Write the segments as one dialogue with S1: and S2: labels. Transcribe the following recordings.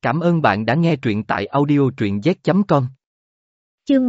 S1: Cảm ơn bạn đã nghe truyện tại audio truyện z.com.
S2: Chương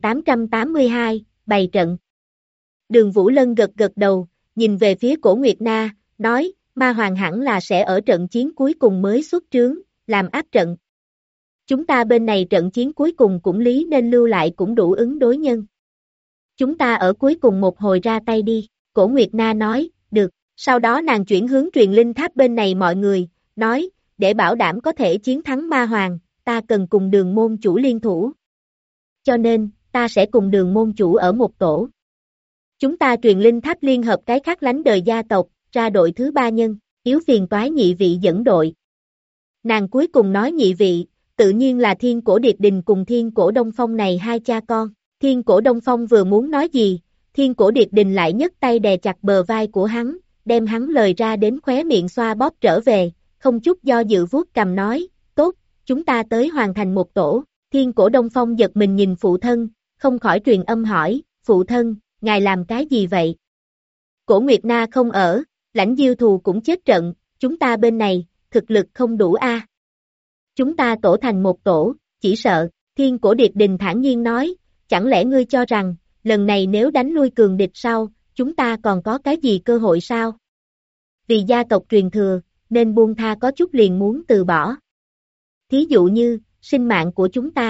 S2: 1882, bày trận. Đường Vũ Lân gật gật đầu, nhìn về phía Cổ Nguyệt Na, nói, Ma Hoàng hẳn là sẽ ở trận chiến cuối cùng mới xuất trướng, làm áp trận. Chúng ta bên này trận chiến cuối cùng cũng lý nên lưu lại cũng đủ ứng đối nhân. Chúng ta ở cuối cùng một hồi ra tay đi, Cổ Nguyệt Na nói, được, sau đó nàng chuyển hướng truyền linh tháp bên này mọi người, nói, để bảo đảm có thể chiến thắng Ma Hoàng, ta cần cùng Đường môn chủ liên thủ. Cho nên, ta sẽ cùng Đường môn chủ ở một tổ. Chúng ta truyền linh tháp liên hợp cái khác lánh đời gia tộc, ra đội thứ 3 nhân, yếu phiền toái nhị vị dẫn đội. Nàng cuối cùng nói nhị vị, tự nhiên là Thiên Cổ Điệt Đình cùng Thiên Cổ Đông Phong này hai cha con. Thiên Cổ Đông Phong vừa muốn nói gì, Thiên Cổ Điệt Đình lại nhấc tay đè chặt bờ vai của hắn, đem hắn lời ra đến khóe miệng xoa bóp trở về, không chút do dự vuốt cằm nói, tốt, chúng ta tới hoàn thành một tổ. Thiên Cổ Đông Phong giật mình nhìn phụ thân, không khỏi truyền âm hỏi, phụ thân, ngài làm cái gì vậy? Cổ Nguyệt Na không ở, Lãnh Diêu Thù cũng chết trận, chúng ta bên này, thực lực không đủ a. Chúng ta tổ thành một tổ, chỉ sợ, Thiên Cổ Điệt Đình thản nhiên nói, chẳng lẽ ngươi cho rằng, lần này nếu đánh lui cường địch sau, chúng ta còn có cái gì cơ hội sao? Vì gia tộc truyền thừa, nên buông tha có chút liền muốn từ bỏ. Thí dụ như, sinh mạng của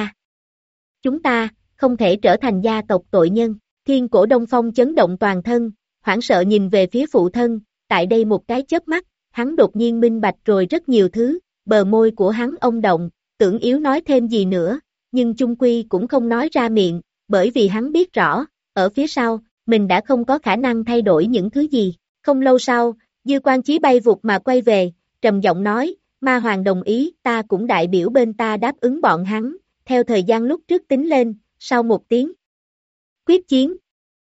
S2: chúng ta, không thể trở thành gia tộc tội nhân. Thiên Cổ Đông Phong chấn động toàn thân, hoảng sợ nhìn về phía phụ thân, tại đây một cái chớp mắt, hắn đột nhiên minh bạch rồi rất nhiều thứ, bờ môi của hắn ông động, tưởng yếu nói thêm gì nữa, nhưng chung quy cũng không nói ra miệng, bởi vì hắn biết rõ, ở phía sau, mình đã không có khả năng thay đổi những thứ gì. Không lâu sau, Dư Quan Chí bay vụt mà quay về, trầm giọng nói, Ma Hoàng đồng ý, ta cũng đại biểu bên ta đáp ứng bọn hắn, theo thời gian lúc trước tính lên, sau một tiếng. Quyết chiến.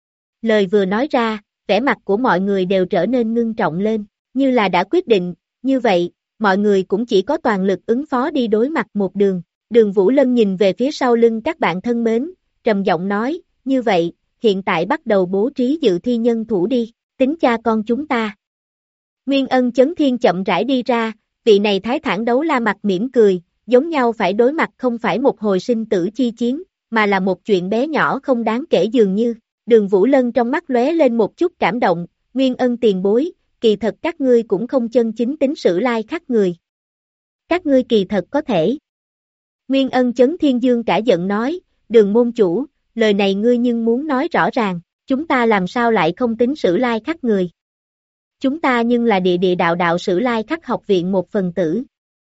S2: Lời vừa nói ra, vẻ mặt của mọi người đều trở nên ngưng trọng lên, như là đã quyết định, như vậy, mọi người cũng chỉ có toàn lực ứng phó đi đối mặt một đường. Đường Vũ Lân nhìn về phía sau lưng các bạn thân mến, trầm giọng nói, như vậy, hiện tại bắt đầu bố trí dự thi nhân thủ đi, tính cha con chúng ta. Nguyên Ân Chấn Thiên chậm rãi đi ra, vị này thái thản đấu la mặt mỉm cười, giống nhau phải đối mặt không phải một hồi sinh tử chi chiến, mà là một chuyện bé nhỏ không đáng kể dường như. Đường Vũ Lân trong mắt lóe lên một chút cảm động, Nguyên Ân tiền bối, kỳ thật các ngươi cũng không chân chính tính sử lai khắc người. Các ngươi kỳ thật có thể. Nguyên Ân Chấn Thiên Dương cả giận nói, Đường môn chủ, lời này ngươi nhưng muốn nói rõ ràng, chúng ta làm sao lại không tính sử lai khắc người. Chúng ta nhưng là địa đạo sử lai khắc học viện một phần tử.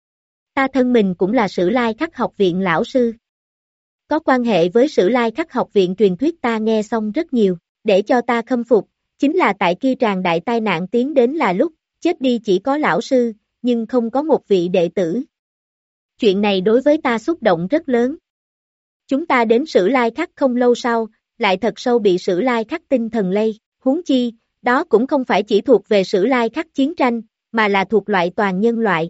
S2: Ta thân mình cũng là sử lai khắc học viện lão sư. Có quan hệ với sử lai khắc học viện truyền thuyết ta nghe xong rất nhiều, để cho ta khâm phục, chính là tại kia tràn đại tai nạn tiến đến là lúc, chết đi chỉ có lão sư, nhưng không có một vị đệ tử. Chuyện này đối với ta xúc động rất lớn. Chúng ta đến sử lai khắc không lâu sau, lại thật sâu bị sử lai khắc tinh thần lây, huống chi, đó cũng không phải chỉ thuộc về sử lai khắc chiến tranh, mà là thuộc loại toàn nhân loại.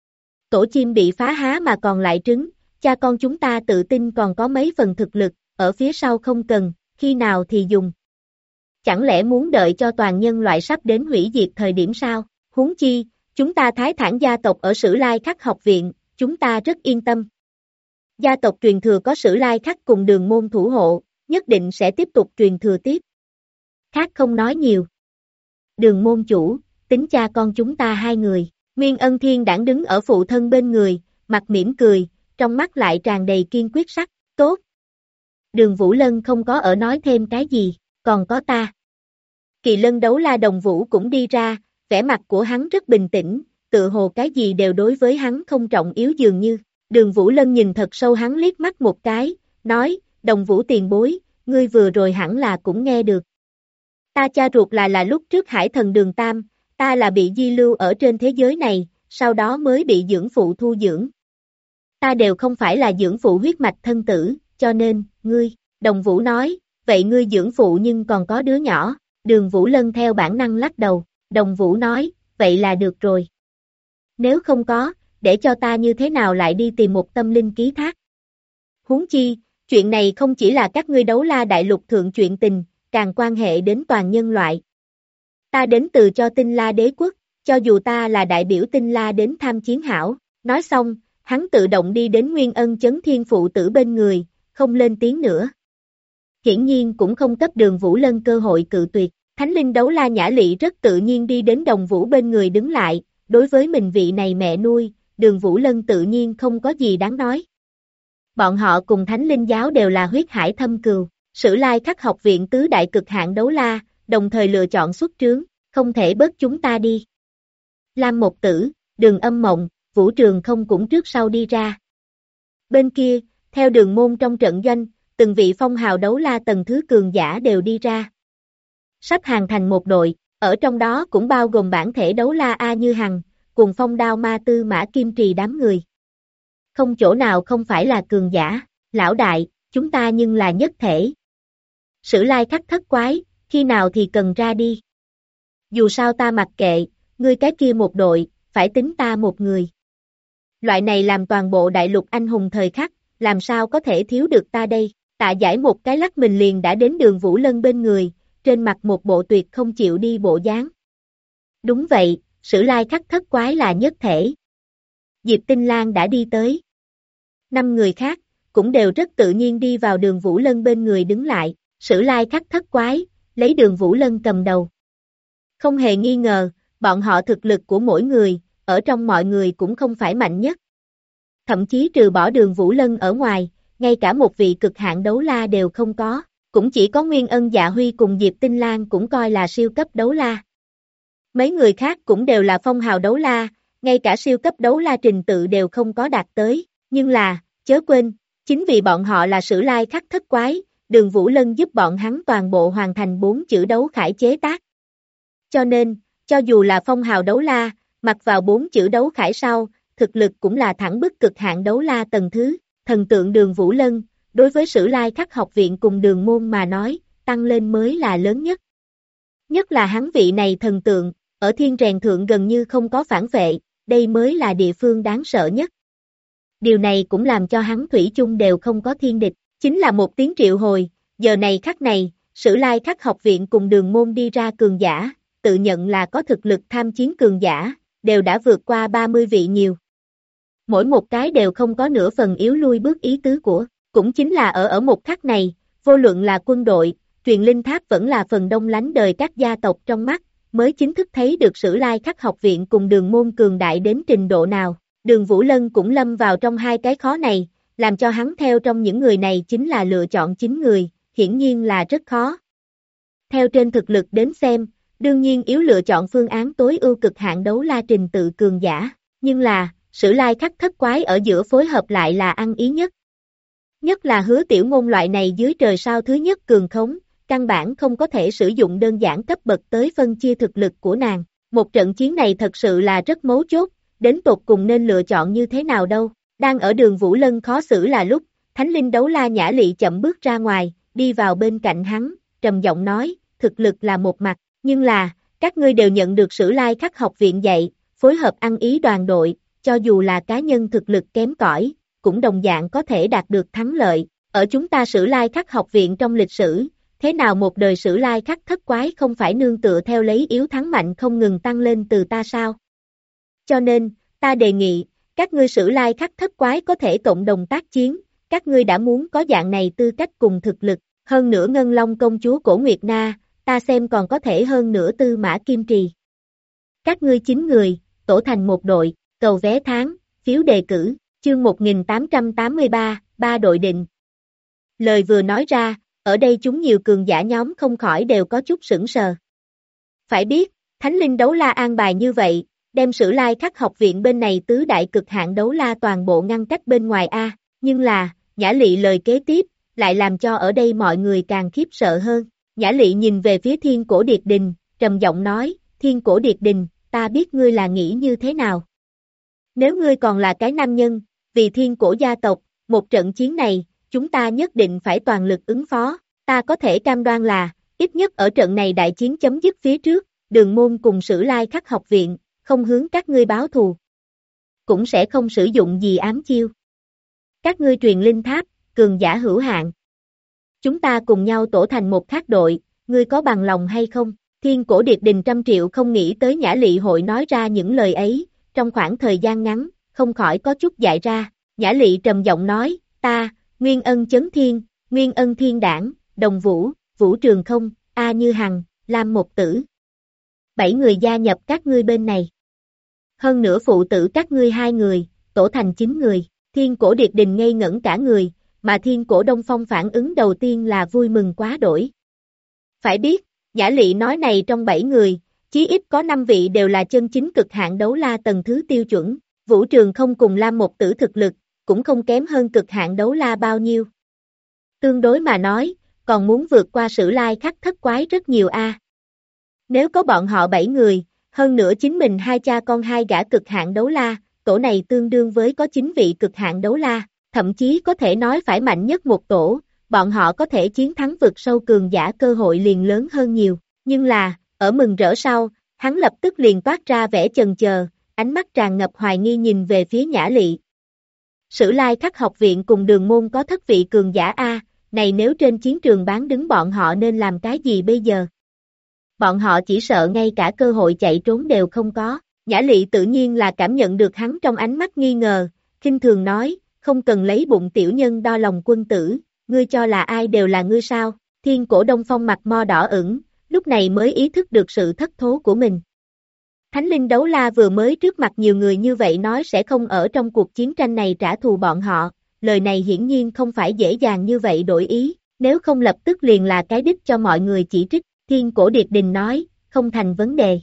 S2: Tổ chim bị phá há mà còn lại trứng, cha con chúng ta tự tin còn có mấy phần thực lực, ở phía sau không cần, khi nào thì dùng. Chẳng lẽ muốn đợi cho toàn nhân loại sắp đến hủy diệt thời điểm sao? Huống chi, chúng ta thái thản gia tộc ở sử lai khắc học viện, chúng ta rất yên tâm. Gia tộc truyền thừa có sử lai khắc cùng Đường môn thủ hộ, nhất định sẽ tiếp tục truyền thừa tiếp. Khác không nói nhiều. Đường môn chủ, tính cha con chúng ta hai người, Nguyên Ân Thiên đãng đứng ở phụ thân bên người, mặt mỉm cười, trong mắt lại tràn đầy kiên quyết sắc, tốt. Đường Vũ Lân không có ở nói thêm cái gì, còn có ta. Kỳ Lân đấu la Đồng Vũ cũng đi ra, vẻ mặt của hắn rất bình tĩnh, tự hồ cái gì đều đối với hắn không trọng yếu dường như. Đường Vũ Lân nhìn thật sâu hắn liếc mắt một cái, nói, Đồng Vũ tiền bối, ngươi vừa rồi hẳn là cũng nghe được. Ta cha ruột là lúc trước Hải Thần Đường Tam, ta là bị di lưu ở trên thế giới này, sau đó mới bị dưỡng phụ thu dưỡng. Ta đều không phải là dưỡng phụ huyết mạch thân tử, cho nên, ngươi, Đồng Vũ nói, vậy ngươi dưỡng phụ nhưng còn có đứa nhỏ, Đường Vũ Lân theo bản năng lắc đầu, Đồng Vũ nói, vậy là được rồi. Nếu không có, để cho ta như thế nào lại đi tìm một tâm linh ký thác. Huống chi, chuyện này không chỉ là các ngươi đấu la đại lục thượng chuyện tình, càng quan hệ đến toàn nhân loại. Ta đến từ cho Tinh La đế quốc, cho dù ta là đại biểu Tinh La đến tham chiến hảo, nói xong, hắn tự động đi đến Nguyên Ân Chấn Thiên phụ tử bên người, không lên tiếng nữa. Hiển nhiên cũng không cấp Đường Vũ Lân cơ hội cự tuyệt. Thánh linh đấu la Nhã Lị rất tự nhiên đi đến Đồng Vũ bên người đứng lại, đối với mình vị này mẹ nuôi, Đường Vũ Lân tự nhiên không có gì đáng nói. Bọn họ cùng Thánh linh giáo đều là huyết hải thâm cừu, Sử Lai Khắc học viện tứ đại cực hạn đấu la, đồng thời lựa chọn xuất trướng, không thể bớt chúng ta đi. Lam Một Tử, Đường Âm Mộng, Vũ Trường Không cũng trước sau đi ra. Bên kia, theo Đường Môn trong trận doanh, từng vị phong hào đấu la tầng thứ cường giả đều đi ra. Sắp hàng thành một đội, ở trong đó cũng bao gồm bản thể đấu la A Như Hằng, cùng Phong Đao Ma Tư Mã Kim Trì đám người. Không chỗ nào không phải là cường giả, lão đại, chúng ta nhưng là nhất thể. Sử Lai Khắc thất quái, khi nào thì cần ra đi. Dù sao ta mặc kệ, ngươi cái kia một đội, phải tính ta một người. Loại này làm toàn bộ đại lục anh hùng thời khắc, làm sao có thể thiếu được ta đây. Tạ Giải một cái lắc mình liền đã đến Đường Vũ Lân bên người, trên mặt một bộ tuyệt không chịu đi bộ dáng. Đúng vậy, Sử Lai Khắc thất quái là nhất thể. Diệp Tinh Lan đã đi tới. 5 người khác, cũng đều rất tự nhiên đi vào Đường Vũ Lân bên người đứng lại, Sử Lai Khắc thất quái, lấy Đường Vũ Lân cầm đầu. Không hề nghi ngờ, bọn họ thực lực của mỗi người, ở trong mọi người cũng không phải mạnh nhất. Thậm chí trừ bỏ Đường Vũ Lân ở ngoài, ngay cả một vị cực hạn đấu la đều không có, cũng chỉ có Nguyên Ân Dạ Huy cùng Diệp Tinh Lan cũng coi là siêu cấp đấu la. Mấy người khác cũng đều là phong hào đấu la, ngay cả siêu cấp đấu la trình tự đều không có đạt tới, nhưng là, chớ quên, chính vì bọn họ là Sử Lai Khắc thất quái, Đường Vũ Lân giúp bọn hắn toàn bộ hoàn thành 4 chữ đấu khải chế tác. Cho nên, cho dù là phong hào đấu la, mặc vào 4 chữ đấu khải sau, thực lực cũng là thẳng bức cực hạn đấu la tầng thứ, thần tượng Đường Vũ Lân, đối với Sử Lai Khắc học viện cùng Đường môn mà nói, tăng lên mới là lớn nhất. Nhất là hắn vị này thần tượng, ở thiên rèn thượng gần như không có phản vệ, đây mới là địa phương đáng sợ nhất. Điều này cũng làm cho hắn thủy chung đều không có thiên địch, chính là một tiếng triệu hồi, giờ này khắc này, Sử Lai Khắc học viện cùng Đường môn đi ra cường giả, tự nhận là có thực lực tham chiến cường giả, đều đã vượt qua 30 vị nhiều. Mỗi một cái đều không có nửa phần yếu lui bước ý tứ của, cũng chính là ở một khắc này, vô luận là quân đội, truyền linh tháp vẫn là phần đông lánh đời các gia tộc trong mắt, mới chính thức thấy được Sử Lai Khắc học viện cùng Đường môn cường đại đến trình độ nào. Đường Vũ Lân cũng lâm vào trong hai cái khó này, làm cho hắn theo trong những người này chính là lựa chọn 9 người, hiển nhiên là rất khó. Theo trên thực lực đến xem, đương nhiên yếu lựa chọn phương án tối ưu cực hạn đấu la trình tự cường giả, nhưng là, Sử Lai Khắc thất quái ở giữa phối hợp lại là ăn ý nhất. Nhất là Hứa Tiểu Ngôn loại này dưới trời sao thứ nhất cường khống, căn bản không có thể sử dụng đơn giản cấp bậc tới phân chia thực lực của nàng. Một trận chiến này thật sự là rất mấu chốt, đến tột cùng nên lựa chọn như thế nào đâu. Đang ở Đường Vũ Lân khó xử là lúc, Thánh linh đấu la Nhã Lị chậm bước ra ngoài, đi vào bên cạnh hắn, trầm giọng nói, thực lực là một mặt, nhưng là, các ngươi đều nhận được Sử Lai Khắc học viện dạy, phối hợp ăn ý đoàn đội, cho dù là cá nhân thực lực kém cỏi, cũng đồng dạng có thể đạt được thắng lợi. Ở chúng ta Sử Lai Khắc học viện trong lịch sử, thế nào một đời Sử Lai Khắc thất quái không phải nương tựa theo lấy yếu thắng mạnh không ngừng tăng lên từ ta sao? Cho nên, ta đề nghị, các ngươi Sử Lai Khắc thất quái có thể cộng đồng tác chiến, các ngươi đã muốn có dạng này tư cách cùng thực lực, hơn nữa Ngân Long công chúa Cổ Nguyệt Na, ta xem còn có thể hơn nữa Tư Mã Kim Trì. Các ngươi 9 người, tổ thành một đội, cầu vé tháng, phiếu đề cử, chương 1883, 3 đội định. Lời vừa nói ra, ở đây chúng nhiều cường giả nhóm không khỏi đều có chút sững sờ. Phải biết, Thánh linh đấu la an bài như vậy, đem Sử Lai Khắc học viện bên này tứ đại cực hạn đấu la toàn bộ ngăn cách bên ngoài a, nhưng là, Nhã Lị lời kế tiếp, lại làm cho ở đây mọi người càng khiếp sợ hơn. Nhã Lị nhìn về phía Thiên Cổ Điệt Đình, trầm giọng nói, Thiên Cổ Điệt Đình, ta biết ngươi là nghĩ như thế nào. Nếu ngươi còn là cái nam nhân, vì Thiên Cổ gia tộc, một trận chiến này, chúng ta nhất định phải toàn lực ứng phó, ta có thể cam đoan là, ít nhất ở trận này đại chiến chấm dứt phía trước, Đường môn cùng Sử Lai Khắc học viện, không hướng các ngươi báo thù. Cũng sẽ không sử dụng gì ám chiêu. Các ngươi truyền linh tháp, cường giả hữu hạn. Chúng ta cùng nhau tổ thành một thác đội, ngươi có bằng lòng hay không? Thiên Cổ Điệt Đình trăm triệu không nghĩ tới Nhã Lị hội nói ra những lời ấy, trong khoảng thời gian ngắn, không khỏi có chút dại ra. Nhã Lị trầm giọng nói, ta, Nguyên Ân Chấn Thiên, Nguyên Ân Thiên Đảng, Đồng Vũ, Vũ Trường Không, A Như Hằng, Lam Một Tử. 7 người gia nhập các ngươi bên này. Hơn nữa phụ tử các ngươi 2 người, tổ thành 9 người. Thiên Cổ Điệt Đình ngây ngẩn cả người, mà Thiên Cổ Đông Phong phản ứng đầu tiên là vui mừng quá đổi. Phải biết, Nhã Lị nói này trong 7 người, chí ít có 5 vị đều là chân chính cực hạn đấu la tầng thứ tiêu chuẩn. Vũ Trường Không cùng Lam Một Tử thực lực, cũng không kém hơn cực hạn đấu la bao nhiêu. Tương đối mà nói, còn muốn vượt qua Sử Lai Khắc Thất Quái rất nhiều a. Nếu có bọn họ 7 người, hơn nữa chính mình 2 cha con 2 gã cực hạn đấu la, tổ này tương đương với có 9 vị cực hạn đấu la, thậm chí có thể nói phải mạnh nhất một tổ, bọn họ có thể chiến thắng vực sâu cường giả cơ hội liền lớn hơn nhiều. Nhưng là, ở mừng rỡ sau, hắn lập tức liền toát ra vẻ chần chờ, ánh mắt tràn ngập hoài nghi nhìn về phía Nhã Lị. Sử Lai Khắc học viện cùng Đường môn có thất vị cường giả a, này nếu trên chiến trường bán đứng bọn họ nên làm cái gì bây giờ? Bọn họ chỉ sợ ngay cả cơ hội chạy trốn đều không có. Nhã Lị tự nhiên là cảm nhận được hắn trong ánh mắt nghi ngờ, khinh thường nói, không cần lấy bụng tiểu nhân đo lòng quân tử, ngươi cho là ai đều là ngươi sao? Thiên Cổ Đông Phong mặt mo đỏ ửng, lúc này mới ý thức được sự thất thố của mình. Thánh linh đấu la vừa mới trước mặt nhiều người như vậy nói sẽ không ở trong cuộc chiến tranh này trả thù bọn họ, lời này hiển nhiên không phải dễ dàng như vậy đổi ý, nếu không lập tức liền là cái đích cho mọi người chỉ trích. Thiên Cổ Điệt Đình nói, không thành vấn đề.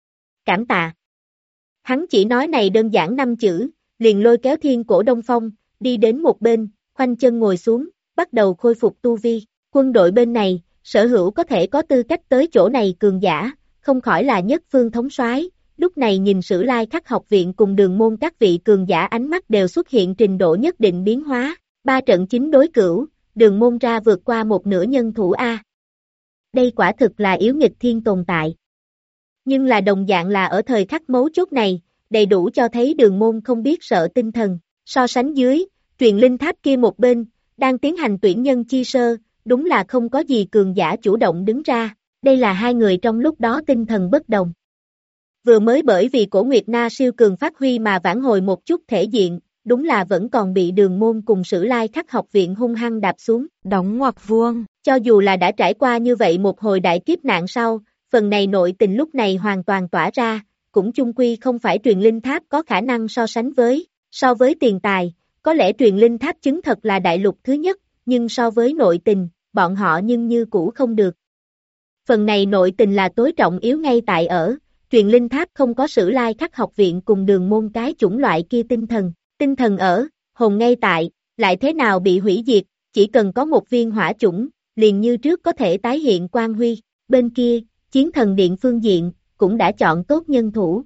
S2: Cảm tạ. Hắn chỉ nói này đơn giản 5 chữ, liền lôi kéo Thiên Cổ Đông Phong, đi đến một bên, khoanh chân ngồi xuống, bắt đầu khôi phục tu vi. Quân đội bên này, sở hữu có thể có tư cách tới chỗ này cường giả, không khỏi là nhất phương thống soái. Lúc này nhìn Sử Lai Khắc học viện cùng Đường môn các vị cường giả ánh mắt đều xuất hiện trình độ nhất định biến hóa. 3 trận 9 đối cửu, Đường môn ra vượt qua một nửa nhân thủ A. Đây quả thực là yếu nghịch thiên tồn tại. Nhưng là đồng dạng là ở thời khắc mấu chốt này, đầy đủ cho thấy Đường môn không biết sợ tinh thần. So sánh dưới, truyền linh tháp kia một bên, đang tiến hành tuyển nhân chi sơ, đúng là không có gì cường giả chủ động đứng ra. Đây là 2 người trong lúc đó tinh thần bất đồng. Vừa mới bởi vì Cổ Nguyệt Na siêu cường phát huy mà vãn hồi một chút thể diện, đúng là vẫn còn bị Đường môn cùng Sử Lai Khắc học viện hung hăng đạp xuống.
S3: Đóng ngoặc vuông.
S2: Cho dù là đã trải qua như vậy một hồi đại kiếp nạn sau, phần này nội tình lúc này hoàn toàn tỏa ra, cũng chung quy không phải truyền linh tháp có khả năng so sánh với. So với tiền tài, có lẽ truyền linh tháp chứng thật là đại lục thứ nhất, nhưng so với nội tình, bọn họ nhưng như cũ không được. Phần này nội tình là tối trọng yếu ngay tại ở, truyền linh tháp không có Sử Lai Khắc học viện cùng Đường môn cái chủng loại kia tinh thần ở, hồn ngay tại, lại thế nào bị hủy diệt, chỉ cần có một viên hỏa chủng, liền như trước có thể tái hiện quang huy. Bên kia, Chiến Thần Điện phương diện, cũng đã chọn tốt nhân thủ.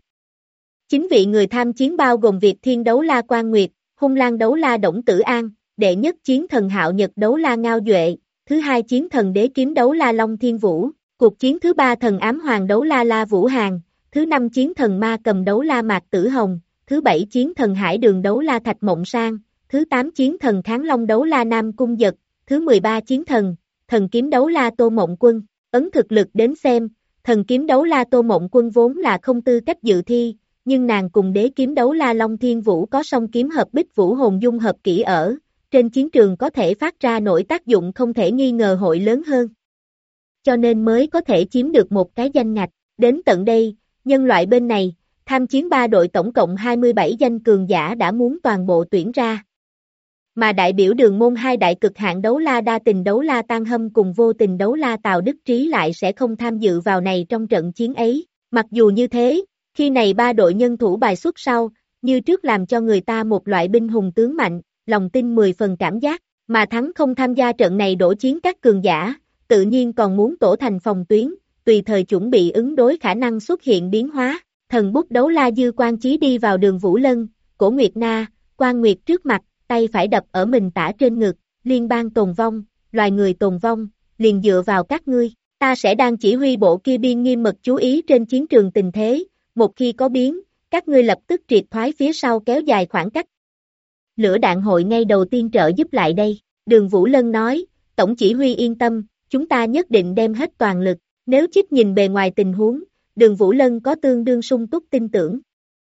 S2: 9 vị người tham chiến bao gồm Việt Thiên đấu la Quan Nguyệt, Hung Lang đấu la Đổng Tử An, đệ nhất chiến thần Hạo Nhật đấu la Ngao Duệ, thứ 2 chiến thần Đế Kiếm đấu la Long Thiên Vũ, cuộc chiến thứ 3 thần ám hoàng đấu la La Vũ Hàn, thứ 5 chiến thần Ma Cầm đấu la Mạc Tử Hồng, thứ 7 chiến thần Hải Đường đấu la Thạch Mộng Sang, thứ 8 chiến thần Kháng Long đấu la Nam Cung Dật, thứ 13 chiến thần, thần kiếm đấu la Tô Mộng Quân. Ấn thực lực đến xem, thần kiếm đấu la Tô Mộng Quân vốn là không tư cách dự thi, nhưng nàng cùng đế kiếm đấu la Long Thiên Vũ có song kiếm hợp bích vũ hồn dung hợp kỹ ở, trên chiến trường có thể phát ra nổi tác dụng không thể nghi ngờ hội lớn hơn. Cho nên mới có thể chiếm được một cái danh ngạch. Đến tận đây, nhân loại bên này, tham chiến 3 đội tổng cộng 27 danh cường giả đã muốn toàn bộ tuyển ra. Mà đại biểu Đường môn 2 đại cực hạn đấu la Đa Tình đấu la Tan Hâm cùng Vô Tình đấu la Tào Đức Trí lại sẽ không tham dự vào này trong trận chiến ấy. Mặc dù như thế, khi này 3 đội nhân thủ bài xuất sau, như trước làm cho người ta một loại binh hùng tướng mạnh, lòng tin 10 phần cảm giác, mà thắng không tham gia trận này đổ chiến các cường giả, tự nhiên còn muốn tổ thành phòng tuyến, tùy thời chuẩn bị ứng đối khả năng xuất hiện biến hóa. Thần bút đấu la Dư Quan Chí đi vào Đường Vũ Lân, Cổ Nguyệt Na, Quan Nguyệt trước mặt, tay phải đập ở mình tả trên ngực, liên bang tồn vong, loài người tồn vong, liền dựa vào các ngươi, ta sẽ đang chỉ huy bộ kia biên nghiêm mật chú ý trên chiến trường tình thế, một khi có biến, các ngươi lập tức triệt thoái phía sau kéo dài khoảng cách. Lửa đạn hội ngay đầu tiên trợ giúp lại đây, Đường Vũ Lân nói, tổng chỉ huy yên tâm, chúng ta nhất định đem hết toàn lực, nếu chích nhìn bề ngoài tình huống, Đường Vũ Lân có tương đương sung túc tin tưởng.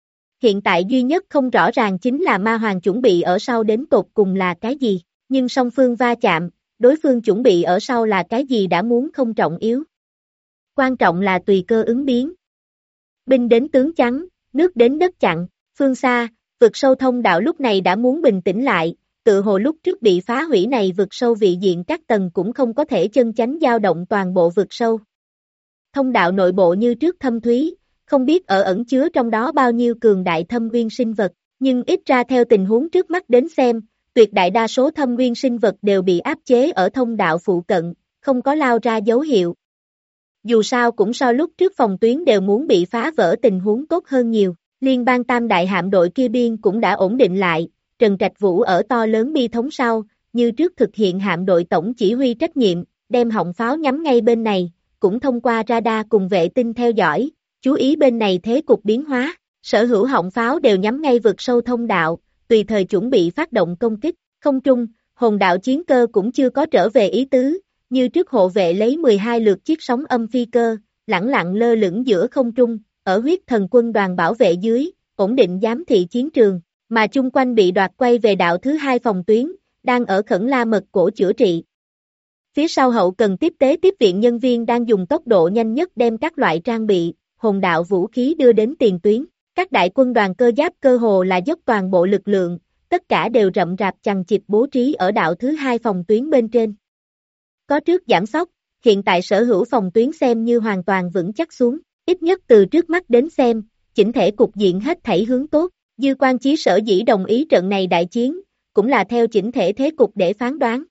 S2: Hiện tại duy nhất không rõ ràng chính là ma hoàng chuẩn bị ở sau đến tột cùng là cái gì, nhưng song phương va chạm, đối phương chuẩn bị ở sau là cái gì đã muốn không trọng yếu. Quan trọng là tùy cơ ứng biến. Binh đến tướng chắn, nước đến đất chặn, phương xa, vực sâu thông đạo lúc này đã muốn bình tĩnh lại, tự hồ lúc trước bị phá hủy này vực sâu vị diện các tầng cũng không có thể chân chánh dao động toàn bộ vực sâu. Thông đạo nội bộ như trước thâm thúy, không biết ẩn chứa trong đó bao nhiêu cường đại thâm nguyên sinh vật, nhưng ít ra theo tình huống trước mắt đến xem, tuyệt đại đa số thâm nguyên sinh vật đều bị áp chế ở thông đạo phụ cận, không có lao ra dấu hiệu. Dù sao cũng so lúc trước phòng tuyến đều muốn bị phá vỡ tình huống tốt hơn nhiều, liên bang tam đại hạm đội kia biên cũng đã ổn định lại, Trần Trạch Vũ ở to lớn bi thống sau, như trước thực hiện hạm đội tổng chỉ huy trách nhiệm, đem họng pháo nhắm ngay bên này, cũng thông qua radar cùng vệ tinh theo dõi, chú ý bên này thế cục biến hóa, sở hữu họng pháo đều nhắm ngay vực sâu thông đạo, tùy thời chuẩn bị phát động công kích, không trung, hồn đạo chiến cơ cũng chưa có trở về ý tứ, như trước hộ vệ lấy 12 lượt chiếc sóng âm phi cơ, lẳng lặng lơ lửng giữa không trung, ở huyết thần quân đoàn bảo vệ dưới, ổn định giám thị chiến trường, mà chung quanh bị đoạt quay về đạo thứ hai phòng tuyến, đang ở khẩn la mật cổ chữa trị. Phía sau hậu cần tiếp tế tiếp viện nhân viên đang dùng tốc độ nhanh nhất đem các loại trang bị, hồn đạo vũ khí đưa đến tiền tuyến, các đại quân đoàn cơ giáp cơ hồ là dốc toàn bộ lực lượng, tất cả đều rậm rạp chằng chịt bố trí ở đạo thứ hai phòng tuyến bên trên. Có trước giảm sóc, hiện tại sở hữu phòng tuyến xem như hoàn toàn vững chắc xuống, ít nhất từ trước mắt đến xem, chỉnh thể cục diện hết thảy hướng tốt, Dư Quan Chí sở dĩ đồng ý trận này đại chiến, cũng là theo chỉnh thể thế cục để phán đoán.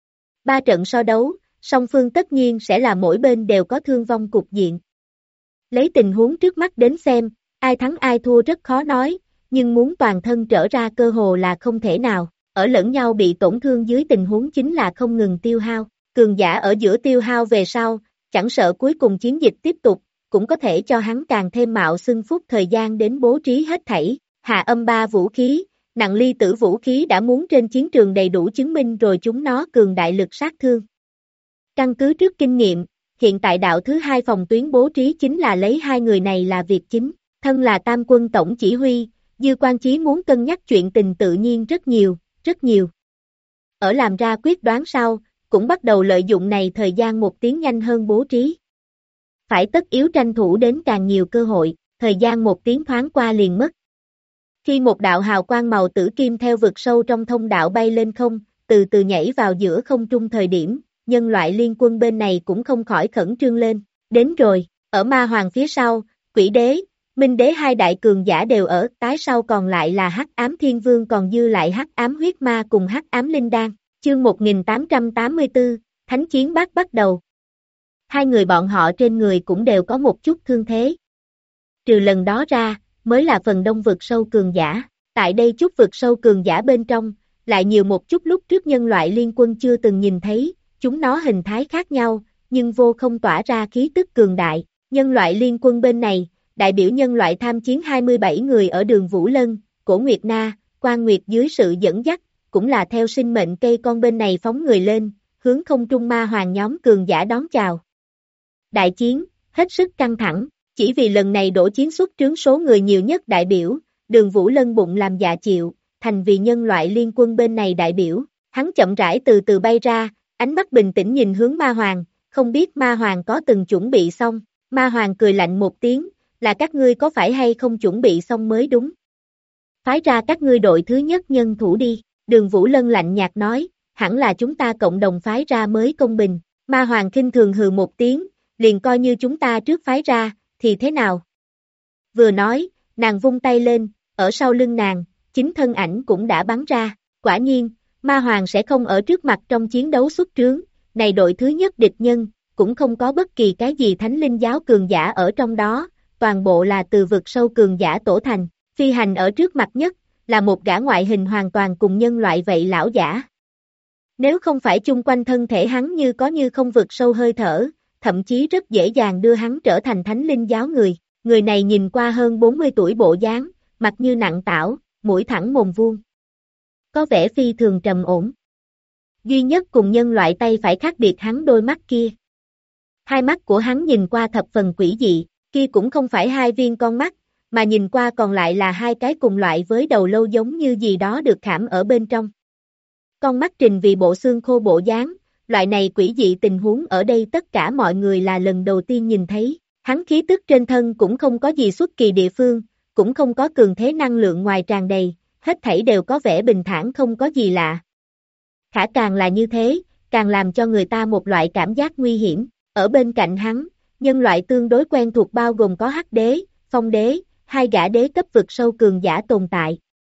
S2: 3 trận so đấu, song phương tất nhiên sẽ là mỗi bên đều có thương vong cục diện. Lấy tình huống trước mắt đến xem, ai thắng ai thua rất khó nói, nhưng muốn toàn thân trở ra cơ hồ là không thể nào, ở lẫn nhau bị tổn thương dưới tình huống chính là không ngừng tiêu hao, cường giả ở giữa tiêu hao về sau, chẳng sợ cuối cùng chiến dịch tiếp tục, cũng có thể cho hắn càng thêm mạo xưng phúc thời gian đến bố trí hết thảy, hạ âm 3 vũ khí, nặng ly tử vũ khí đã muốn trên chiến trường đầy đủ chứng minh rồi chúng nó cường đại lực sát thương. Căn cứ trước kinh nghiệm, hiện tại đạo thứ hai phòng tuyến bố trí chính là lấy hai người này là việc chính, thân là tam quân tổng chỉ huy, Dư Quan Chí muốn cân nhắc chuyện tình tự nhiên rất nhiều, rất nhiều. Ở làm ra quyết đoán sau, cũng bắt đầu lợi dụng này thời gian một tiếng nhanh hơn bố trí. Phải tất yếu tranh thủ đến càng nhiều cơ hội, thời gian một tiếng thoáng qua liền mất. Khi một đạo hào quang màu tử kim theo vực sâu trong thông đạo bay lên không, từ từ nhảy vào giữa không trung thời điểm, nhân loại liên quân bên này cũng không khỏi khẩn trương lên. Đến rồi, ở ma hoàng phía sau, quỷ đế, minh đế hai đại cường giả đều ở, tái sau còn lại là hắc ám thiên vương còn dư lại hắc ám huyết ma cùng hắc ám linh đan. Chương 1884, Thánh chiến bắt đầu. Hai người bọn họ trên người cũng đều có một chút thương thế. Trừ lần đó ra, mới là phần đông vực sâu cường giả. Tại đây chút vực sâu cường giả bên trong, lại nhiều một chút lúc trước nhân loại liên quân chưa từng nhìn thấy, chúng nó hình thái khác nhau, nhưng vô không tỏa ra khí tức cường đại. Nhân loại liên quân bên này, đại biểu nhân loại tham chiến 27 người ở đường Vũ Lân, Cổ Nguyệt Na, Quan Nguyệt dưới sự dẫn dắt, cũng là theo sinh mệnh cây con bên này phóng người lên, hướng không trung ma hoàng nhóm cường giả đón chào. Đại chiến, hết sức căng thẳng, chỉ vì lần này đổ chiến xuất trướng số người nhiều nhất đại biểu, đường Vũ Lân bụng làm dạ chịu, thành vì nhân loại liên quân bên này đại biểu, hắn chậm rãi từ từ bay ra, ánh mắt bình tĩnh nhìn hướng ma hoàng, không biết ma hoàng có từng chuẩn bị xong, ma hoàng cười lạnh một tiếng, là các ngươi có phải hay không chuẩn bị xong mới đúng. Phái ra các ngươi đội thứ nhất nhân thủ đi. Đường Vũ Lân lạnh nhạt nói, hẳn là chúng ta cộng đồng phái ra mới công bình, ma hoàng khinh thường hừ một tiếng, liền coi như chúng ta trước phái ra, thì thế nào? Vừa nói, nàng vung tay lên, ở sau lưng nàng, chính thân ảnh cũng đã bắn ra, quả nhiên, ma hoàng sẽ không ở trước mặt trong chiến đấu xuất trướng, này đội thứ nhất địch nhân, cũng không có bất kỳ cái gì thánh linh giáo cường giả ở trong đó, toàn bộ là từ vực sâu cường giả tổ thành, phi hành ở trước mặt nhất, là một gã ngoại hình hoàn toàn cùng nhân loại vậy lão giả. Nếu không phải chung quanh thân thể hắn như có như không vực sâu hơi thở, thậm chí rất dễ dàng đưa hắn trở thành thánh linh giáo người này nhìn qua hơn 40 tuổi bộ dáng, mặt như nặng tảo, mũi thẳng mồm vuông. Có vẻ phi thường trầm ổn. Duy nhất cùng nhân loại tay phải khác biệt hắn đôi mắt kia. Hai mắt của hắn nhìn qua thập phần quỷ dị, kia cũng không phải hai viên con mắt, mà nhìn qua còn lại là hai cái cùng loại với đầu lâu giống như gì đó được khảm ở bên trong. Con mắt Trình vì bộ xương khô bộ dáng, loại này quỷ dị tình huống ở đây tất cả mọi người là lần đầu tiên nhìn thấy, hắn khí tức trên thân cũng không có gì xuất kỳ địa phương, cũng không có cường thế năng lượng ngoài tràn đầy, hết thảy đều có vẻ bình thản không có gì lạ. Khả càng là như thế, càng làm cho người ta một loại cảm giác nguy hiểm, ở bên cạnh hắn, nhân loại tương đối quen thuộc bao gồm có Hắc Đế, Phong Đế, hai gã đế cấp vực sâu cường giả tồn tại.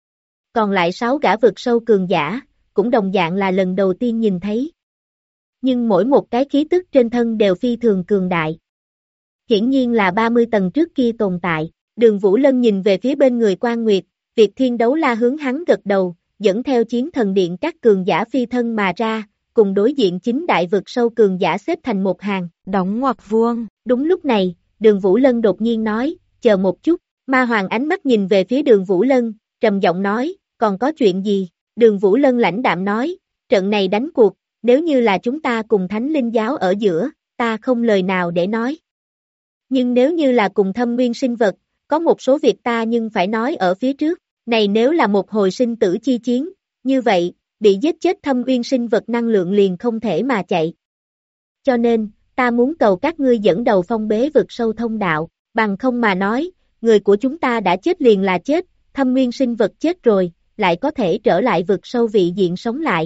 S2: Còn lại 6 gã vực sâu cường giả, cũng đồng dạng là lần đầu tiên nhìn thấy. Nhưng mỗi một cái khí tức trên thân đều phi thường cường đại. Hiển nhiên là 30 tầng trước kia tồn tại. Đường Vũ Lân nhìn về phía bên người Quan Nguyệt, Việt Thiên Đấu La hướng hắn gật đầu, dẫn theo chiến thần điện các cường giả phi thân mà ra, cùng đối diện chính đại vực sâu cường giả xếp thành một hàng,
S3: đóng ngoặc vuông.
S2: Đúng lúc này, Đường Vũ Lân đột nhiên nói, chờ một chút, Ma Hoàng ánh mắt nhìn về phía Đường Vũ Lân, trầm giọng nói, còn có chuyện gì? Đường Vũ Lân lãnh đạm nói, trận này đánh cuộc, nếu như là chúng ta cùng Thánh Linh Giáo ở giữa, ta không lời nào để nói. Nhưng nếu như là cùng thâm nguyên sinh vật, có một số việc ta nhưng phải nói ở phía trước, này nếu là một hồi sinh tử chi chiến, như vậy, bị giết chết thâm nguyên sinh vật năng lượng liền không thể mà chạy. Cho nên, ta muốn cầu các ngươi dẫn đầu phong bế vực sâu thông đạo, bằng không mà nói, người của chúng ta đã chết liền là chết, thâm nguyên sinh vật chết rồi, lại có thể trở lại vực sâu vị diện sống lại.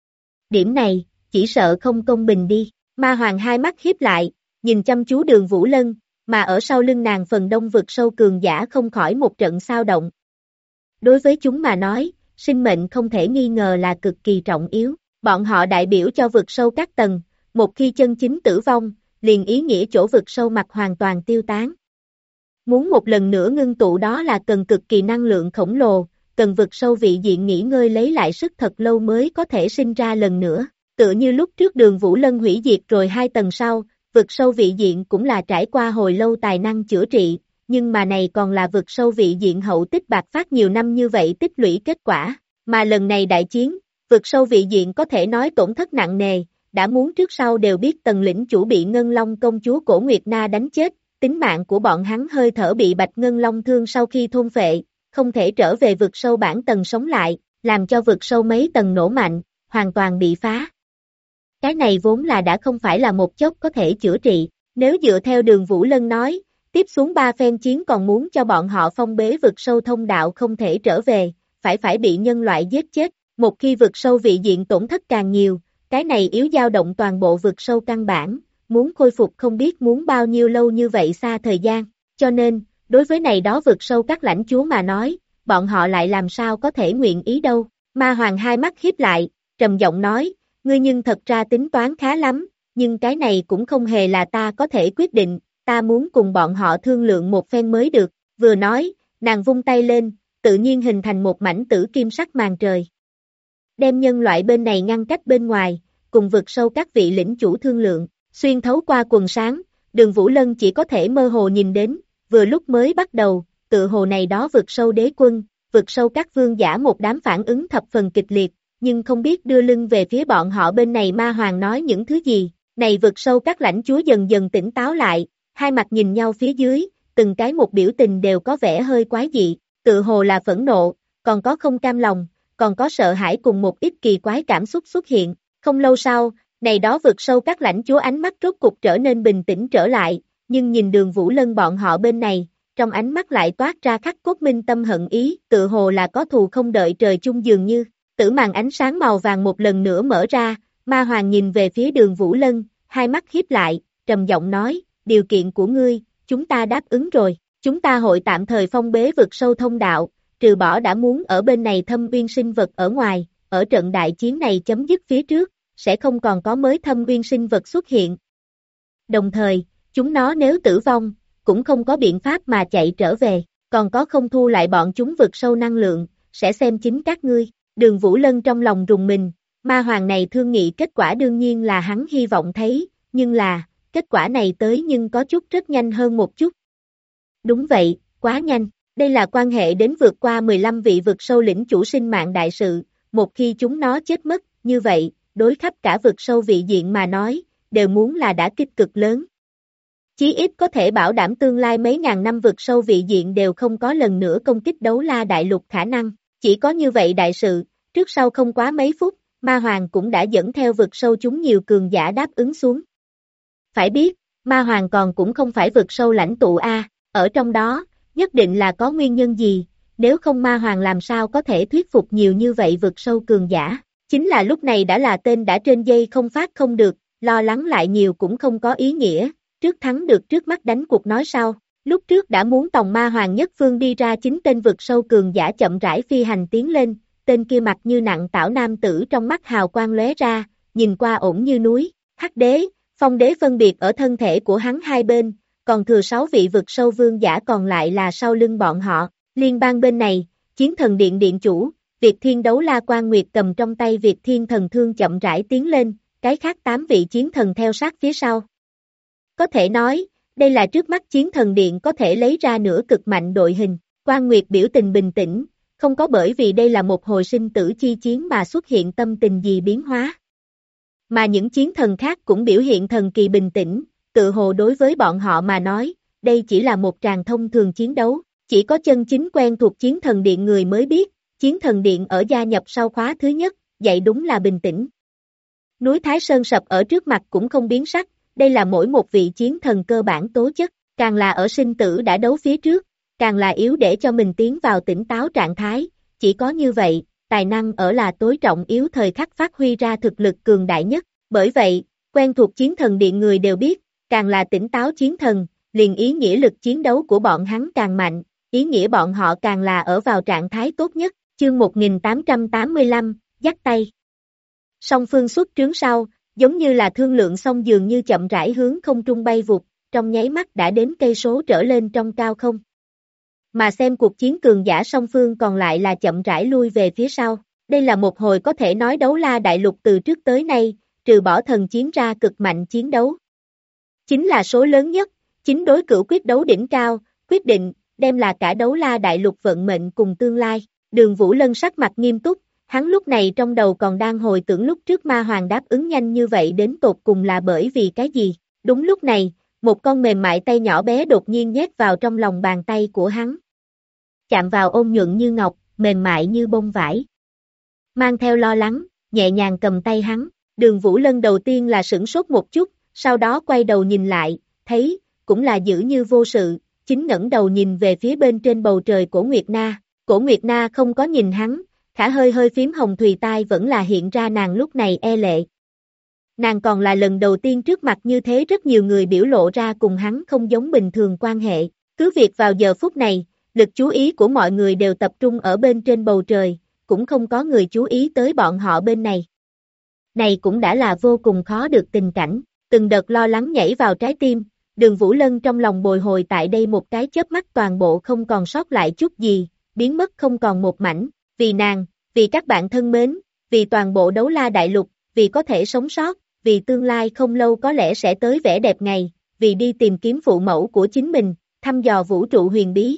S2: Điểm này, chỉ sợ không công bình đi. Ma Hoàng hai mắt hiếp lại, nhìn chăm chú Đường Vũ Lân, mà ở sau lưng nàng phần đông vực sâu cường giả không khỏi một trận xao động. Đối với chúng mà nói, sinh mệnh không thể nghi ngờ là cực kỳ trọng yếu, bọn họ đại biểu cho vực sâu các tầng, một khi chân chính tử vong, liền ý nghĩa chỗ vực sâu mặt hoàn toàn tiêu tán. Muốn một lần nữa ngưng tụ đó là cần cực kỳ năng lượng khổng lồ, cần vực sâu vị diện nghỉ ngơi lấy lại sức thật lâu mới có thể sinh ra lần nữa. Tựa như lúc trước Đường Vũ Lân hủy diệt rồi 2 tầng sau, vực sâu vị diện cũng là trải qua hồi lâu tài năng chữa trị, nhưng mà này còn là vực sâu vị diện hậu tích bạc phát nhiều năm như vậy tích lũy kết quả, mà lần này đại chiến, vực sâu vị diện có thể nói tổn thất nặng nề, đã muốn trước sau đều biết tầng lĩnh chủ bị Ngân Long công chúa Cổ Nguyệt Na đánh chết, tính mạng của bọn hắn hơi thở bị Bạch Ngân Long thương sau khi thôn phệ, không thể trở về vực sâu bản tầng sống lại, làm cho vực sâu mấy tầng nổ mạnh, hoàn toàn bị phá. Cái này vốn là đã không phải là một chốc có thể chữa trị, nếu dựa theo Đường Vũ Lân nói, tiếp xuống 3 phen chiến còn muốn cho bọn họ phong bế vực sâu thông đạo không thể trở về, phải bị nhân loại giết chết, một khi vực sâu vị diện tổn thất càng nhiều, cái này yếu dao động toàn bộ vực sâu căn bản, muốn khôi phục không biết muốn bao nhiêu lâu như vậy xa thời gian, cho nên, đối với này đó vực sâu các lãnh chúa mà nói, bọn họ lại làm sao có thể nguyện ý đâu, Ma Hoàng hai mắt hiếp lại, trầm giọng nói, ngươi nhưng thật ra tính toán khá lắm, nhưng cái này cũng không hề là ta có thể quyết định, ta muốn cùng bọn họ thương lượng một phen mới được, vừa nói, nàng vung tay lên, tự nhiên hình thành một mảnh tử kim sắc màn trời. Đem nhân loại bên này ngăn cách bên ngoài, cùng vực sâu các vị lĩnh chủ thương lượng, xuyên thấu qua quần sáng, Đường Vũ Lân chỉ có thể mơ hồ nhìn đến, vừa lúc mới bắt đầu, tự hồ này đó vực sâu đế quân, vực sâu các vương giả một đám phản ứng thập phần kịch liệt, nhưng không biết đưa lưng về phía bọn họ bên này Ma Hoàng nói những thứ gì, này vực sâu các lãnh chúa dần dần tỉnh táo lại, hai mặt nhìn nhau phía dưới, từng cái một biểu tình đều có vẻ hơi quái dị, tự hồ là phẫn nộ, còn có không cam lòng, còn có sợ hãi cùng một ít kỳ quái cảm xúc xuất hiện, không lâu sau, này đó vực sâu các lãnh chúa ánh mắt rốt cục trở nên bình tĩnh trở lại, nhưng nhìn Đường Vũ Lân bọn họ bên này, trong ánh mắt lại toát ra khắc cốt minh tâm hận ý, tự hồ là có thù không đợi trời chung dường như. Tử màn ánh sáng màu vàng một lần nữa mở ra, Ma Hoàng nhìn về phía Đường Vũ Lân, hai mắt hiếp lại, trầm giọng nói, điều kiện của ngươi, chúng ta đáp ứng rồi, chúng ta hội tạm thời phong bế vực sâu thông đạo, trừ bỏ đã muốn ở bên này thâm uyên sinh vật ở ngoài, ở trận đại chiến này chấm dứt phía trước, sẽ không còn có mới thâm uyên sinh vật xuất hiện. Đồng thời, chúng nó nếu tử vong, cũng không có biện pháp mà chạy trở về, còn có không thu lại bọn chúng vực sâu năng lượng, sẽ xem chính các ngươi. Đường Vũ Lân trong lòng rùng mình, Ma Hoàng này thương nghị kết quả đương nhiên là hắn hy vọng thấy, nhưng là, kết quả này tới nhưng có chút rất nhanh hơn một chút. Đúng vậy, quá nhanh, đây là quan hệ đến vượt qua 15 vị vực sâu lĩnh chủ sinh mạng đại sự, một khi chúng nó chết mất, như vậy, đối khắp cả vực sâu vị diện mà nói, đều muốn là đã kích cực lớn. chí ít có thể bảo đảm tương lai mấy ngàn năm vực sâu vị diện đều không có lần nữa công kích Đấu La Đại Lục khả năng. Chỉ có như vậy đại sự, trước sau không quá mấy phút, Ma Hoàng cũng đã dẫn theo vực sâu chúng nhiều cường giả đáp ứng xuống. Phải biết, Ma Hoàng còn cũng không phải vực sâu lãnh tụ A, ở trong đó, nhất định là có nguyên nhân gì, nếu không Ma Hoàng làm sao có thể thuyết phục nhiều như vậy vực sâu cường giả. Chính là lúc này đã là tên đã trên dây không phát không được, lo lắng lại nhiều cũng không có ý nghĩa, trước thắng được trước mắt đánh cuộc nói sau. Lúc trước đã muốn tòng Ma Hoàng nhất phương đi ra chính tên vực sâu cường giả chậm rãi phi hành tiến lên, tên kia mặt như nặng tảo nam tử trong mắt hào quang lóe ra, nhìn qua ổn như núi, Hắc Đế, Phong Đế phân biệt ở thân thể của hắn hai bên, còn thừa 6 vị vực sâu vương giả còn lại là sau lưng bọn họ. Liên bang bên này, Chiến Thần Điện điện chủ, Việt Thiên Đấu La Quan Nguyệt cầm trong tay Việt Thiên Thần Thương chậm rãi tiến lên, cái khác 8 vị chiến thần theo sát phía sau. Có thể nói, đây là trước mắt Chiến Thần Điện có thể lấy ra nửa cực mạnh đội hình. Quan Nguyệt biểu tình bình tĩnh, không có bởi vì đây là một hồi sinh tử chi chiến mà xuất hiện tâm tình gì biến hóa. Mà những chiến thần khác cũng biểu hiện thần kỳ bình tĩnh, tự hồ đối với bọn họ mà nói, đây chỉ là một tràng thông thường chiến đấu, chỉ có chân chính quen thuộc Chiến Thần Điện người mới biết, Chiến Thần Điện ở gia nhập sau khóa thứ nhất, vậy đúng là bình tĩnh. Núi Thái Sơn sập ở trước mặt cũng không biến sắc, đây là mỗi một vị chiến thần cơ bản tố chất, càng là ở sinh tử đã đấu phía trước, càng là yếu để cho mình tiến vào tỉnh táo trạng thái, chỉ có như vậy, tài năng ở là tối trọng yếu thời khắc phát huy ra thực lực cường đại nhất, bởi vậy, quen thuộc Chiến Thần Điện người đều biết, càng là tỉnh táo chiến thần, liền ý nghĩa lực chiến đấu của bọn hắn càng mạnh, ý nghĩa bọn họ càng là ở vào trạng thái tốt nhất, chương 1885, dắt tay. Song phương xuất trướng sau, giống như là thương lượng xong dường như chậm rãi hướng không trung bay vụt, trong nháy mắt đã đến cây số trở lên trong cao không. Mà xem cuộc chiến cường giả song phương còn lại là chậm rãi lui về phía sau. Đây là một hồi có thể nói Đấu La Đại Lục từ trước tới nay, trừ bỏ thần chiến ra cực mạnh chiến đấu. Chính là số lớn nhất, chính đối cửu quyết đấu đỉnh cao, quyết định, đem là cả Đấu La Đại Lục vận mệnh cùng tương lai. Đường Vũ Lân sắc mặt nghiêm túc, hắn lúc này trong đầu còn đang hồi tưởng lúc trước Ma Hoàng đáp ứng nhanh như vậy đến tột cùng là bởi vì cái gì. Đúng lúc này, một con mềm mại tay nhỏ bé đột nhiên nhét vào trong lòng bàn tay của hắn. Chạm vào ôn nhuận như ngọc, mềm mại như bông vải. Mang theo lo lắng, nhẹ nhàng cầm tay hắn, Đường Vũ Lân đầu tiên là sửng sốt một chút, sau đó quay đầu nhìn lại, thấy, cũng là giữ như vô sự, chính ngẩng đầu nhìn về phía bên trên bầu trời Cổ Nguyệt Na. Cổ Nguyệt Na không có nhìn hắn, khả hơi hơi phím hồng thùy tai vẫn là hiện ra nàng lúc này e lệ. Nàng còn là lần đầu tiên trước mặt như thế rất nhiều người biểu lộ ra cùng hắn không giống bình thường quan hệ. Cứ việc vào giờ phút này, lực chú ý của mọi người đều tập trung ở bên trên bầu trời, cũng không có người chú ý tới bọn họ bên này. Này cũng đã là vô cùng khó được tình cảnh, từng đợt lo lắng nhảy vào trái tim, Đường Vũ Lân trong lòng bồi hồi tại đây một cái chớp mắt toàn bộ không còn sót lại chút gì, biến mất không còn một mảnh, vì nàng, vì các bạn thân mến, vì toàn bộ Đấu La Đại Lục, vì có thể sống sót, vì tương lai không lâu có lẽ sẽ tới vẻ đẹp ngày, vì đi tìm kiếm phụ mẫu của chính mình, thăm dò vũ trụ huyền bí.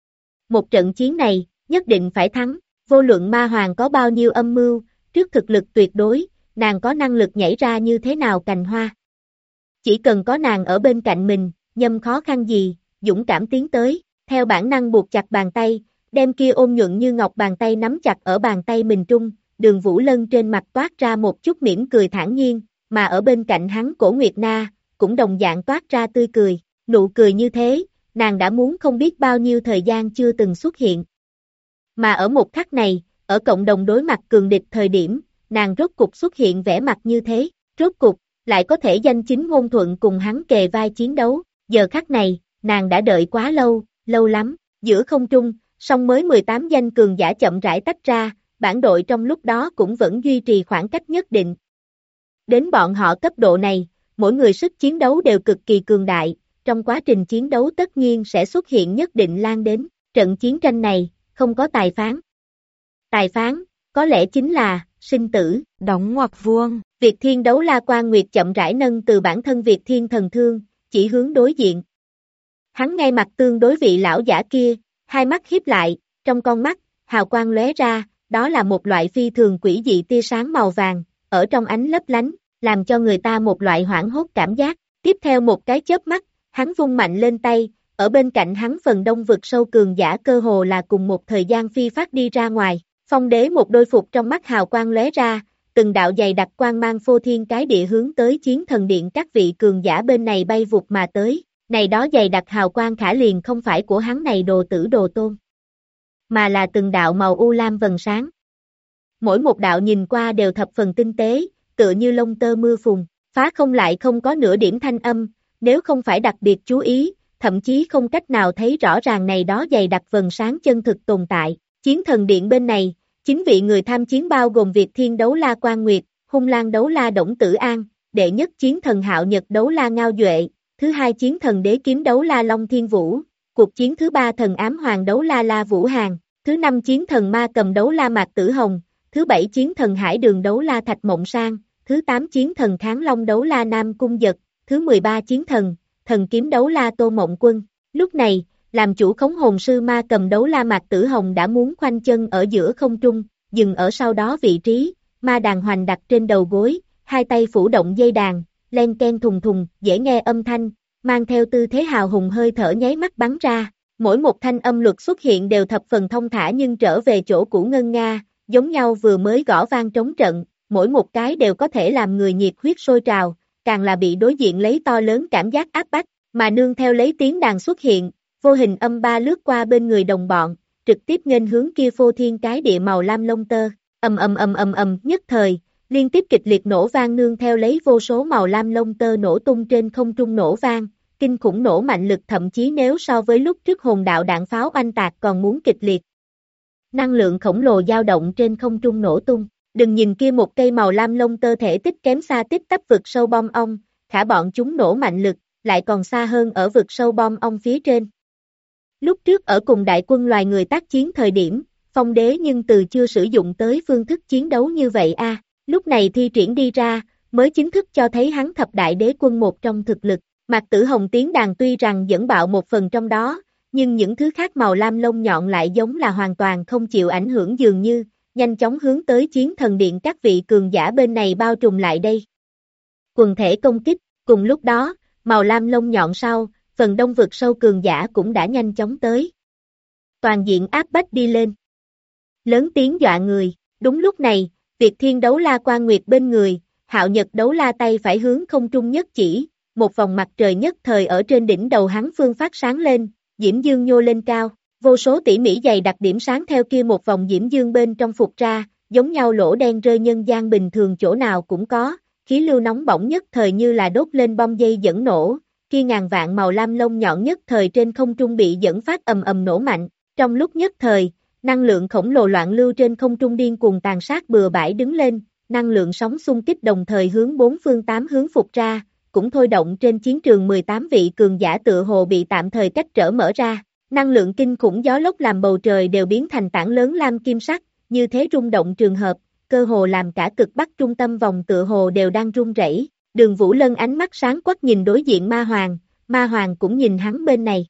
S2: Một trận chiến này, nhất định phải thắng, vô luận Ma Hoàng có bao nhiêu âm mưu, trước thực lực tuyệt đối, nàng có năng lực nhảy ra như thế nào cành hoa. Chỉ cần có nàng ở bên cạnh mình, nhâm khó khăn gì, dũng cảm tiến tới, theo bản năng buộc chặt bàn tay, đem kia ôn nhuận như ngọc bàn tay nắm chặt ở bàn tay mình trung, Đường Vũ Lân trên mặt toát ra một chút mỉm cười thản nhiên, mà ở bên cạnh hắn Cổ Nguyệt Na, cũng đồng dạng toát ra tươi cười, nụ cười như thế, nàng đã muốn không biết bao nhiêu thời gian chưa từng xuất hiện. Mà ở một khắc này, ở cộng đồng đối mặt cường địch thời điểm, nàng rốt cục xuất hiện vẻ mặt như thế, rốt cục, lại có thể danh chính ngôn thuận cùng hắn kề vai chiến đấu, giờ khắc này, nàng đã đợi quá lâu, lâu lắm, giữa không trung, song mới 18 danh cường giả chậm rãi tách ra, bản đội trong lúc đó cũng vẫn duy trì khoảng cách nhất định. Đến bọn họ cấp độ này, mỗi người sức chiến đấu đều cực kỳ cường đại, trong quá trình chiến đấu tất nhiên sẽ xuất hiện nhất định lan đến, trận chiến tranh này, không có tài phán. Tài phán, có lẽ chính là, sinh tử,
S3: đóng ngoặc vuông.
S2: Việt Thiên Đấu La Quan Nguyệt chậm rãi nâng từ bản thân Việt Thiên Thần Thương, chỉ hướng đối diện. Hắn ngay mặt tương đối vị lão giả kia, hai mắt híp lại, trong con mắt, hào quang lóe ra, đó là một loại phi thường quỷ dị tia sáng màu vàng, ở trong ánh lấp lánh, làm cho người ta một loại hoảng hốt cảm giác. Tiếp theo một cái chớp mắt, hắn vung mạnh lên tay, ở bên cạnh hắn phần đông vực sâu cường giả cơ hồ là cùng một thời gian phi phát đi ra ngoài, Phong Đế một đôi phục trong mắt hào quang lóe ra, từng đạo dày đặc quang mang phô thiên cái địa hướng tới chiến thần điện các vị cường giả bên này bay vụt mà tới, này đó dày đặc hào quang khả liền không phải của hắn này đồ tử đồ tôn, mà là từng đạo màu u lam vầng sáng. Mỗi một đạo nhìn qua đều thập phần tinh tế, tựa như lông tơ mưa phùn, phá không lại không có nửa điểm thanh âm, nếu không phải đặc biệt chú ý, thậm chí không cách nào thấy rõ ràng này đó dày đặc vầng sáng chân thực tồn tại. Chiến thần điện bên này, 9 vị người tham chiến bao gồm Việt Thiên Đấu La Quan Nguyệt, Hung Lang Đấu La Đổng Tử An, đệ nhất chiến thần Hạo Nhật Đấu La Ngao Duệ, thứ hai chiến thần Đế Kiếm Đấu La Long Thiên Vũ, cuộc chiến thứ ba thần ám hoàng Đấu La La Vũ Hàn, thứ năm chiến thần Ma Cầm Đấu La Mạc Tử Hồng, thứ bảy chiến thần Hải Đường Đấu La Thạch Mộng Sang, thứ 8 chiến thần Kháng Long Đấu La Nam Cung Dật, thứ 13 chiến thần, Thần Kiếm Đấu La Tô Mộng Quân. Lúc này, làm chủ khống hồn sư Ma Cầm Đấu La Mạc Tử Hồng đã muốn khoanh chân ở giữa không trung, dừng ở sau đó vị trí, ma đàn hoành đặt trên đầu gối, hai tay phủ động dây đàn, len ken thùng thùng, dễ nghe âm thanh, mang theo tư thế hào hùng hơi thở nháy mắt bắn ra, mỗi một thanh âm luật xuất hiện đều thập phần thông thả nhưng trở về chỗ cũ ngân nga, giống nhau vừa mới gõ vang trống trận, mỗi một cái đều có thể làm người nhiệt huyết sôi trào, càng là bị đối diện lấy to lớn cảm giác áp bách, mà nương theo lấy tiếng đàn xuất hiện, vô hình âm ba lướt qua bên người đồng bọn, trực tiếp nghênh hướng kia phô thiên cái địa màu lam lông tơ, nhất thời, liên tiếp kịch liệt nổ vang nương theo lấy vô số màu lam lông tơ nổ tung trên không trung nổ vang, kinh khủng nổ mạnh lực thậm chí nếu so với lúc trước hồn đạo đạn pháo oanh tạc còn muốn kịch liệt. Năng lượng khổng lồ dao động trên không trung nổ tung, đừng nhìn kia một cây màu lam lông tơ thể tích kém xa tích tắp vực sâu bom ong, khả bọn chúng nổ mạnh lực, lại còn xa hơn ở vực sâu bom ong phía trên. Lúc trước ở cùng đại quân loài người tác chiến thời điểm, Phong Đế nhưng từ chưa sử dụng tới phương thức chiến đấu như vậy lúc này thi triển đi ra, mới chính thức cho thấy hắn thập đại đế quân một trong thực lực. Mạc Tử Hồng tiếng đàn tuy rằng dẫn bạo một phần trong đó, nhưng những thứ khác màu lam lông nhọn lại giống là hoàn toàn không chịu ảnh hưởng dường như, nhanh chóng hướng tới chiến thần điện các vị cường giả bên này bao trùm lại đây. Quần thể công kích, cùng lúc đó, màu lam lông nhọn sau, phần đông vực sâu cường giả cũng đã nhanh chóng tới. Toàn diện áp bách đi lên. Lớn tiếng dọa người, đúng lúc này, Việt Thiên Đấu La Quan Nguyệt bên người, Hạo Nhật Đấu La tay phải hướng không trung nhất chỉ, một vòng mặt trời nhất thời ở trên đỉnh đầu hắn phương phát sáng lên, diễm dương nhô lên cao, vô số tỉ mỉ dày đặc điểm sáng theo kia một vòng diễm dương bên trong phục ra, giống nhau lỗ đen rơi nhân gian bình thường chỗ nào cũng có, khí lưu nóng bỏng nhất thời như là đốt lên bom dây dẫn nổ, kia ngàn vạn màu lam lông nhọn nhất thời trên không trung bị dẫn phát ầm ầm nổ mạnh, trong lúc nhất thời, năng lượng khổng lồ loạn lưu trên không trung điên cuồng tàn sát bừa bãi đứng lên, năng lượng sóng xung kích đồng thời hướng bốn phương tám hướng phục ra, cũng thôi động trên chiến trường 18 vị cường giả tựa hồ bị tạm thời cách trở mở ra, năng lượng kinh khủng gió lốc làm bầu trời đều biến thành tảng lớn lam kim sắc, như thế rung động trường hợp, cơ hồ làm cả cực bắc trung tâm vòng tựa hồ đều đang rung rẩy. Đường Vũ Lân ánh mắt sáng quắc nhìn đối diện Ma Hoàng cũng nhìn hắn bên này.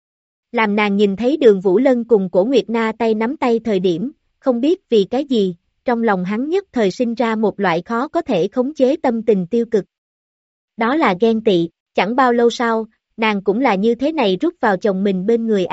S2: Làm nàng nhìn thấy Đường Vũ Lân cùng Cổ Nguyệt Na tay nắm tay thời điểm, không biết vì cái gì, trong lòng hắn nhất thời sinh ra một loại khó có thể khống chế tâm tình tiêu cực. Đó là ghen tị, chẳng bao lâu sau, nàng cũng là như thế này rút vào chồng mình bên người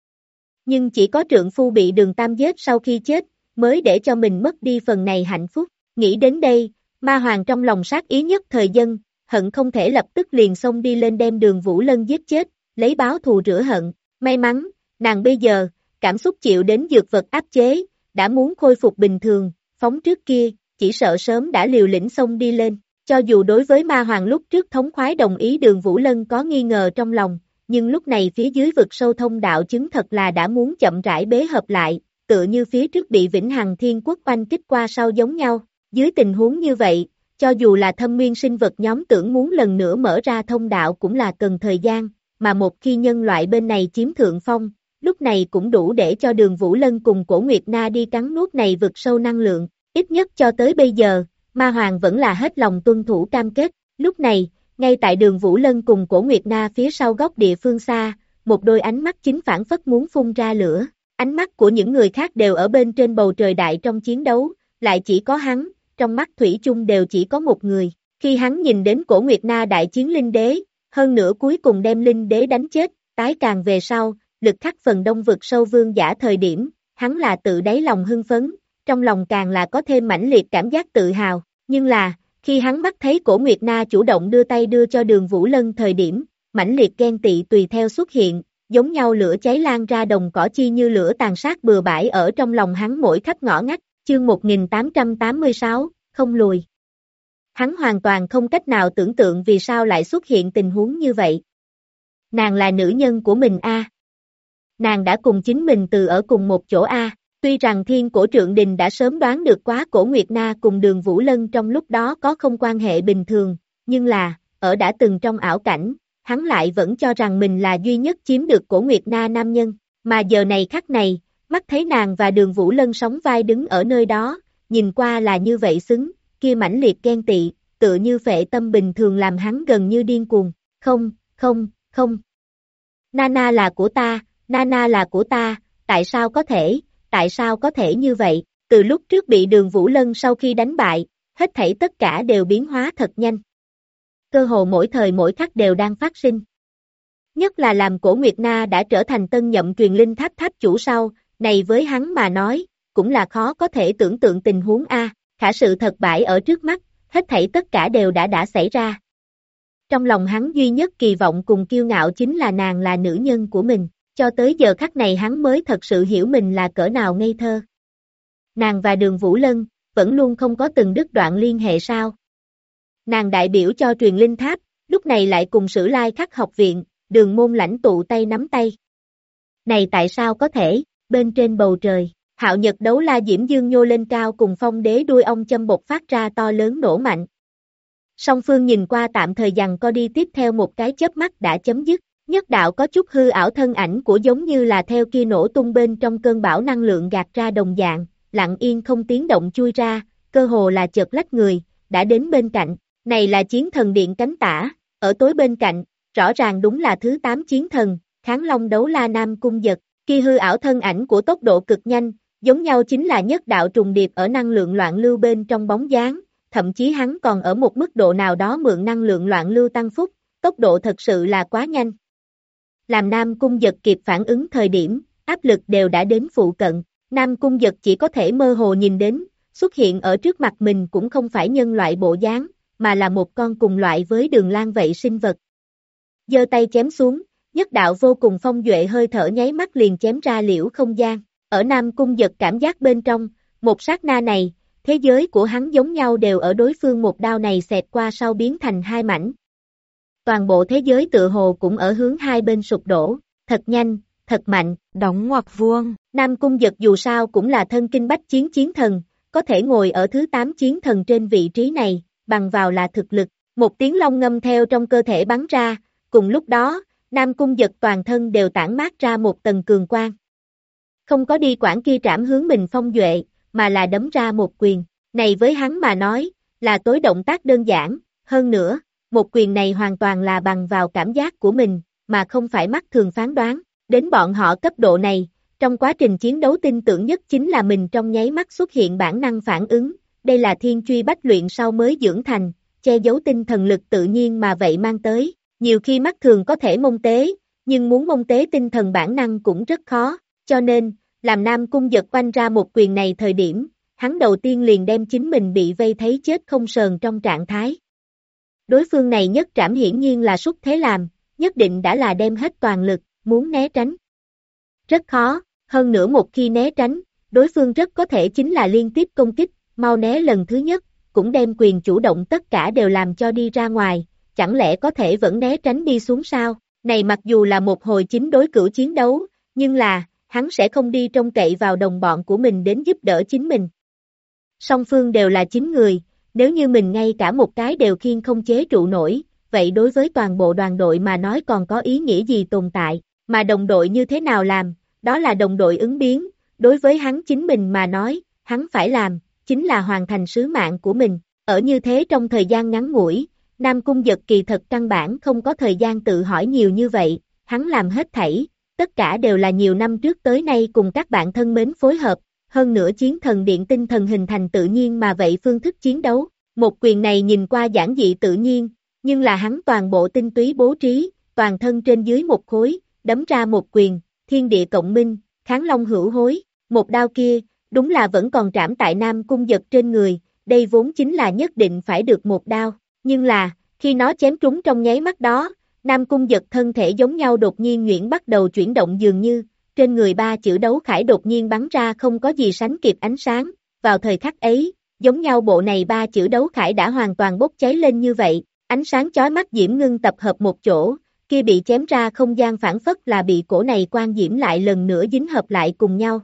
S2: Nhưng chỉ có trượng phu bị Đường Tam giết sau khi chết, mới để cho mình mất đi phần này hạnh phúc. Nghĩ đến đây, Ma Hoàng trong lòng sát ý nhất thời dân, hận không thể lập tức liền xông đi lên đem Đường Vũ Lân giết chết, lấy báo thù rửa hận. May mắn, nàng bây giờ, cảm xúc chịu đến dược vật áp chế, đã muốn khôi phục bình thường, phóng trước kia, chỉ sợ sớm đã liều lĩnh xông đi lên. Cho dù đối với Ma Hoàng lúc trước thống khoái đồng ý Đường Vũ Lân có nghi ngờ trong lòng, nhưng lúc này phía dưới vực sâu thông đạo chứng thật là đã muốn chậm rãi bế hợp lại, tựa như phía trước bị Vĩnh Hằng Thiên Quốc oanh kích qua sau giống nhau. Dưới tình huống như vậy, cho dù là thâm nguyên sinh vật nhóm tưởng muốn lần nữa mở ra thông đạo cũng là cần thời gian, mà một khi nhân loại bên này chiếm thượng phong, lúc này cũng đủ để cho Đường Vũ Lân cùng Cổ Nguyệt Na đi cắn nuốt này vực sâu năng lượng, ít nhất cho tới bây giờ, Ma Hoàng vẫn là hết lòng tuân thủ cam kết. Lúc này, ngay tại Đường Vũ Lân cùng Cổ Nguyệt Na phía sau góc địa phương xa, một đôi ánh mắt chính phản phất muốn phun ra lửa, ánh mắt của những người khác đều ở bên trên bầu trời đại trong chiến đấu, lại chỉ có hắn, trong mắt thủy chung đều chỉ có một người. Khi hắn nhìn đến Cổ Nguyệt Na đại chiến linh đế, hơn nữa cuối cùng đem linh đế đánh chết, tái càng về sau, lực khắc phần đông vực sâu vương giả thời điểm, hắn là tự đáy lòng hưng phấn, trong lòng càng là có thêm mãnh liệt cảm giác tự hào, nhưng là, khi hắn mắt thấy Cổ Nguyệt Na chủ động đưa tay đưa cho Đường Vũ Lân thời điểm, mãnh liệt ghen tị tùy theo xuất hiện, giống nhau lửa cháy lan ra đồng cỏ chi như lửa tàn sát bừa bãi ở trong lòng hắn mỗi khắp ngõ ngách, chương 1886, không lùi. Hắn hoàn toàn không cách nào tưởng tượng vì sao lại xuất hiện tình huống như vậy. Nàng là nữ nhân của mình a. Nàng đã cùng chính mình từ ở cùng một chỗ a. Tuy rằng Thiên Cổ Trượng Đình đã sớm đoán được quá Cổ Nguyệt Na cùng Đường Vũ Lân trong lúc đó có không quan hệ bình thường, nhưng là, ở đã từng trong ảo cảnh, hắn lại vẫn cho rằng mình là duy nhất chiếm được Cổ Nguyệt Na nam nhân, mà giờ này khắc này, mắt thấy nàng và Đường Vũ Lân sóng vai đứng ở nơi đó, nhìn qua là như vậy xứng, kia mãnh liệt ghen tị, tựa như phệ tâm bình thường làm hắn gần như điên cuồng, không. Nana là của ta, Nana là của ta, tại sao có thể như vậy, từ lúc trước bị Đường Vũ Lân sau khi đánh bại, hết thảy tất cả đều biến hóa thật nhanh. Cơ hồ mỗi thời mỗi khắc đều đang phát sinh. Nhất là làm Cổ Nguyệt Na đã trở thành tân nhậm truyền linh tháp tháp chủ sau, này với hắn mà nói, cũng là khó có thể tưởng tượng tình huống a, khả sự thật bãi ở trước mắt, hết thảy tất cả đều đã xảy ra. Trong lòng hắn duy nhất kỳ vọng cùng kiêu ngạo chính là nàng là nữ nhân của mình, cho tới giờ khắc này hắn mới thật sự hiểu mình là cỡ nào ngây thơ. Nàng và Đường Vũ Lân, vẫn luôn không có từng đứt đoạn liên hệ sao. Nàng đại biểu cho truyền linh tháp, lúc này lại cùng Sử Lai Khắc học viện, Đường môn lãnh tụ tay nắm tay. Này tại sao có thể, bên trên bầu trời, Hạo Nhật đấu la diễm dương nhô lên cao cùng Phong Đế đuôi ong châm bột phát ra to lớn nổ mạnh. Song phương nhìn qua tạm thời giằng co đi tiếp theo một cái chớp mắt đã chấm dứt, nhất đạo có chút hư ảo thân ảnh của giống như là theo kia nổ tung bên trong cơn bão năng lượng gạt ra đồng dạng, lặng yên không tiếng động chui ra, cơ hồ là chợt lách người, đã đến bên cạnh, này là chiến thần điện cánh tả, ở tối bên cạnh, rõ ràng đúng là thứ 8 chiến thần, Kháng Long đấu la Nam Cung Giật, kia hư ảo thân ảnh của tốc độ cực nhanh, giống nhau chính là nhất đạo trùng điệp ở năng lượng loạn lưu bên trong bóng dáng, thậm chí hắn còn ở một mức độ nào đó mượn năng lượng loạn lưu tăng phúc, tốc độ thật sự là quá nhanh. Làm Nam Cung Giật kịp phản ứng thời điểm, áp lực đều đã đến phụ cận, Nam Cung Giật chỉ có thể mơ hồ nhìn đến, xuất hiện ở trước mặt mình cũng không phải nhân loại bộ dáng, mà là một con cùng loại với Đường Lang vậy sinh vật. Giơ tay chém xuống, nhất đạo vô cùng phong duệ hơi thở nháy mắt liền chém ra liễu không gian, ở Nam Cung Giật cảm giác bên trong, một sát na này, thế giới của hắn giống nhau đều ở đối phương một đao này xẹt qua sau biến thành hai mảnh. Toàn bộ thế giới tựa hồ cũng ở hướng hai bên sụp đổ, thật nhanh, thật mạnh,
S3: đóng ngoặc vuông.
S2: Nam Cung Giật dù sao cũng là thân kinh bách chiến chiến thần, có thể ngồi ở thứ 8 chiến thần trên vị trí này, bằng vào là thực lực, một tiếng long ngâm theo trong cơ thể bắn ra, cùng lúc đó, Nam Cung Giật toàn thân đều tản mát ra một tầng cường quang. Không có đi quản kia trảm hướng mình phong duệ, mà là đấm ra một quyền, này với hắn mà nói, là tối động tác đơn giản, hơn nữa, một quyền này hoàn toàn là bằng vào cảm giác của mình, mà không phải mắt thường phán đoán, đến bọn họ cấp độ này, trong quá trình chiến đấu tin tưởng nhất chính là mình trong nháy mắt xuất hiện bản năng phản ứng, đây là thiên truy bách luyện sau mới dưỡng thành, che giấu tinh thần lực tự nhiên mà vậy mang tới, nhiều khi mắt thường có thể mông tế, nhưng muốn mông tế tinh thần bản năng cũng rất khó, cho nên, làm Nam Cung Giật quanh ra một quyền này thời điểm, hắn đầu tiên liền đem chính mình bị vây thấy chết không sờn trong trạng thái. Đối phương này nhất trảm hiển nhiên là xúc thế làm, nhất định đã là đem hết toàn lực, muốn né tránh. Rất khó, hơn nữa một khi né tránh, đối phương rất có thể chính là liên tiếp công kích, mau né lần thứ nhất, cũng đem quyền chủ động tất cả đều làm cho đi ra ngoài, chẳng lẽ có thể vẫn né tránh đi xuống sao? Này mặc dù là một hồi chính đối cửu chiến đấu, nhưng là, hắn sẽ không đi trông cậy vào đồng bọn của mình đến giúp đỡ chính mình. Song phương đều là 9 người, nếu như mình ngay cả một cái đều khiêng không chế trụ nổi, vậy đối với toàn bộ đoàn đội mà nói còn có ý nghĩa gì tồn tại, mà đồng đội như thế nào làm, đó là đồng đội ứng biến, đối với hắn chính mình mà nói, hắn phải làm, chính là hoàn thành sứ mạng của mình, ở như thế trong thời gian ngắn ngủi, Nam Cung Giật kỳ thật căn bản không có thời gian tự hỏi nhiều như vậy, hắn làm hết thảy, tất cả đều là nhiều năm trước tới nay cùng các bạn thân mến phối hợp, hơn nữa chiến thần điện tinh thần hình thành tự nhiên mà vậy phương thức chiến đấu, một quyền này nhìn qua giản dị tự nhiên, Nhưng là hắn toàn bộ tinh túy bố trí, toàn thân trên dưới một khối, đấm ra một quyền, thiên địa cộng minh, kháng long hữu hối, một đao kia, đúng là vẫn còn trảm tại Nam Cung Giật trên người, đây vốn chính là nhất định phải được một đao, nhưng là, khi nó chém trúng trong nháy mắt đó, Nam Cung Giật thân thể giống nhau đột nhiên nhuyễn bắt đầu chuyển động dường như, trên người ba chữ đấu khải đột nhiên bắn ra không có gì sánh kịp ánh sáng, vào thời khắc ấy, giống nhau bộ này ba chữ đấu khải đã hoàn toàn bốc cháy lên như vậy, ánh sáng chói mắt diễm ngưng tập hợp một chỗ, kia bị chém ra không gian phản phất là bị cổ này quang diễm lại lần nữa dính hợp lại cùng nhau.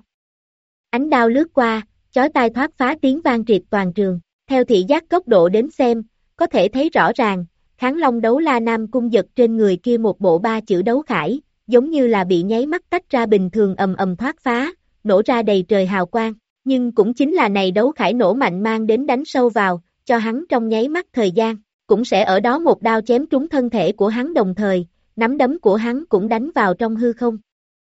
S2: Ánh đao lướt qua, chói tai thoát phá tiếng vang triệt toàn trường, theo thị giác góc độ đến xem, có thể thấy rõ ràng, kháng long đấu la Nam Cung Giật trên người kia một bộ ba chữ đấu khải, giống như là bị nháy mắt tách ra bình thường ầm ầm thoát phá, nổ ra đầy trời hào quang, nhưng cũng chính là này đấu khải nổ mạnh mang đến đánh sâu vào, cho hắn trong nháy mắt thời gian, cũng sẽ ở đó một đao chém trúng thân thể của hắn đồng thời, nắm đấm của hắn cũng đánh vào trong hư không.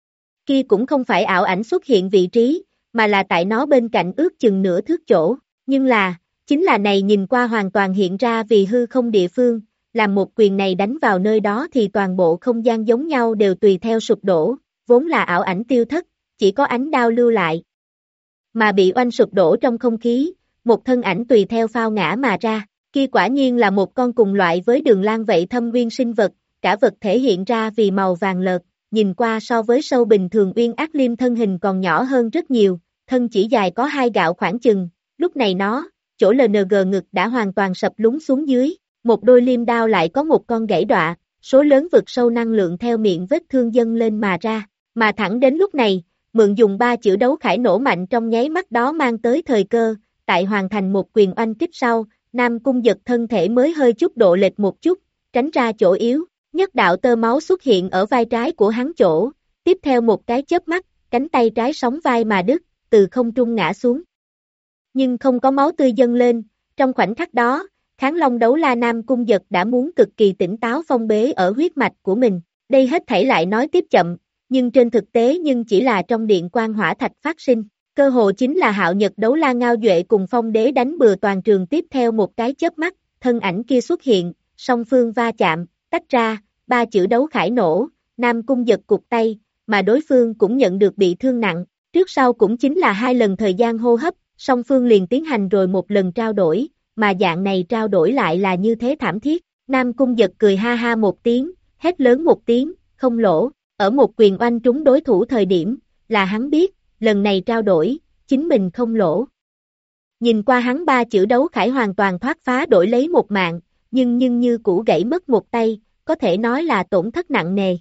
S2: Kia cũng không phải ảo ảnh xuất hiện vị trí, mà là tại nó bên cạnh ước chừng nửa thước chỗ, nhưng là, chính là này nhìn qua hoàn toàn hiện ra vì hư không địa phương, làm một quyền này đánh vào nơi đó thì toàn bộ không gian giống nhau đều tùy theo sụp đổ, vốn là ảo ảnh tiêu thất, chỉ có ánh đao lưu lại. Mà bị oanh sụp đổ trong không khí, một thân ảnh tùy theo phao ngã mà ra, kia quả nhiên là một con cùng loại với Đường Lan vậy thâm uyên sinh vật, cả vật thể hiện ra vì màu vàng lợt, nhìn qua so với sâu bình thường Uyên Ác Liêm thân hình còn nhỏ hơn rất nhiều, thân chỉ dài có 2 gạo khoảng chừng, lúc này nó, chỗ LNG ngực đã hoàn toàn sập lún xuống dưới, một đôi liêm đao lại có một con gãy đọa, số lớn vực sâu năng lượng theo miệng vết thương dâng lên mà ra, mà thẳng đến lúc này, mượn dùng ba chữ đấu khải nổ mạnh trong nháy mắt đó mang tới thời cơ, tại hoàn thành một quyền oanh kích sau, Nam Cung Giật thân thể mới hơi chút độ lệch một chút, tránh ra chỗ yếu, nhất đạo tơ máu xuất hiện ở vai trái của hắn chỗ, tiếp theo một cái chớp mắt, cánh tay trái sóng vai mà đứt, từ không trung ngã xuống. Nhưng không có máu tươi dâng lên, trong khoảnh khắc đó, kháng long đấu la Nam Cung Giật đã muốn cực kỳ tỉnh táo phong bế ở huyết mạch của mình, đây hết thảy lại nói tiếp chậm, nhưng trên thực tế nhưng chỉ là trong điện quang hỏa thạch phát sinh, cơ hồ chính là Hạo Nhật đấu la Ngao Duệ cùng Phong Đế đánh bừa toàn trường tiếp theo một cái chớp mắt, thân ảnh kia xuất hiện, song phương va chạm, tách ra, ba chữ đấu khải nổ, Nam Cung Giật cụt tay, mà đối phương cũng nhận được bị thương nặng, trước sau cũng chính là 2 lần thời gian hô hấp, song phương liền tiến hành rồi một lần trao đổi, mà dạng này trao đổi lại là như thế thảm thiết, Nam Cung Giật cười ha ha một tiếng, hét lớn một tiếng, không lỗ, ở một quyền oanh trúng đối thủ thời điểm, là hắn biết, lần này trao đổi, chính mình không lỗ. Nhìn qua hắn ba chữ đấu khải hoàn toàn thoát phá đổi lấy một mạng, nhưng như cũ gãy mất một tay, có thể nói là tổn thất nặng nề.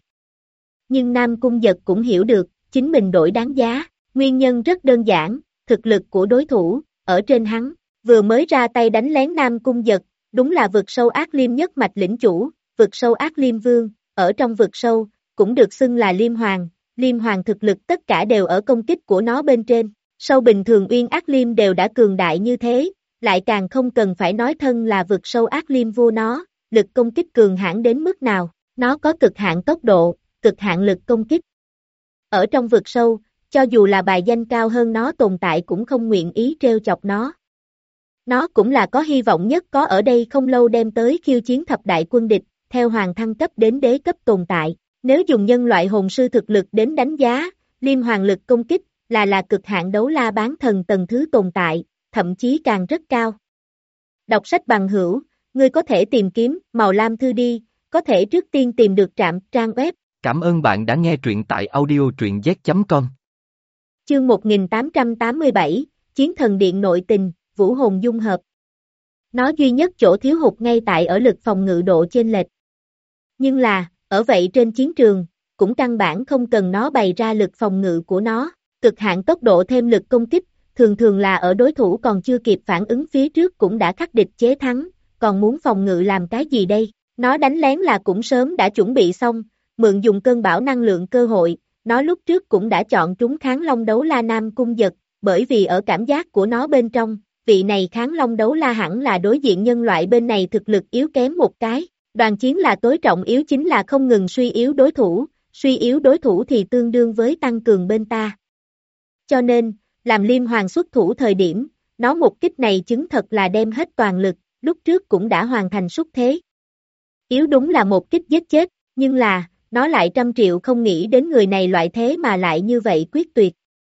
S2: Nhưng Nam Cung Giật cũng hiểu được, chính mình đổi đáng giá, nguyên nhân rất đơn giản, thực lực của đối thủ, ở trên hắn, vừa mới ra tay đánh lén Nam Cung Giật, đúng là vực sâu ác liêm nhất mạch lĩnh chủ, vực sâu ác liêm vương, ở trong vực sâu, cũng được xưng là liêm hoàng thực lực tất cả đều ở công kích của nó bên trên, sâu bình thường Uyên Ác Liêm đều đã cường đại như thế, lại càng không cần phải nói thân là vực sâu ác liêm vua nó, lực công kích cường hãn đến mức nào, nó có cực hạn tốc độ, cực hạn lực công kích. Ở trong vực sâu, cho dù là bài danh cao hơn nó tồn tại cũng không nguyện ý trêu chọc nó. Nó cũng là có hy vọng nhất có ở đây không lâu đem tới khiêu chiến thập đại quân địch, theo hoàng thăng cấp đến đế cấp tồn tại. Nếu dùng nhân loại hồn sư thực lực đến đánh giá, liêm hoàng lực công kích là cực hạn đấu la bán thần tầng thứ tồn tại, thậm chí càng rất cao. Đọc sách bằng hữu, ngươi có thể tìm kiếm màu lam thư đi, có thể trước tiên tìm được trạm trang web.
S1: Cảm ơn bạn đã nghe truyện tại audio truyện z.com.
S2: Chương 1887, Chiến thần điện nội tình, vũ hồn dung hợp. Nó duy nhất chỗ thiếu hụt ngay tại ở lực phòng ngự độ chênh lệch. Nhưng là, ở vậy trên chiến trường, cũng căn bản không cần nó bày ra lực phòng ngự của nó, cực hạn tốc độ thêm lực công kích, thường là ở đối thủ còn chưa kịp phản ứng phía trước cũng đã khắc địch chế thắng, còn muốn phòng ngự làm cái gì đây? Nó đánh lén là cũng sớm đã chuẩn bị xong, mượn dùng cơn bão năng lượng cơ hội, nó lúc trước cũng đã chọn trúng kháng long đấu la Nam Cung Giật, bởi vì ở cảm giác của nó bên trong, vị này kháng long đấu la hẳn là đối diện nhân loại bên này thực lực yếu kém một cái. Đoàn chiến là tối trọng yếu chính là không ngừng suy yếu đối thủ thì tương đương với tăng cường bên ta. Cho nên, làm liêm hoàng xuất thủ thời điểm, nó một kích này chứng thật là đem hết toàn lực, lúc trước cũng đã hoàn thành xúc thế. yếu đúng là một kích giết chết, nhưng là, nó lại 100 triệu không nghĩ đến người này loại thế mà lại như vậy quyết tuyệt.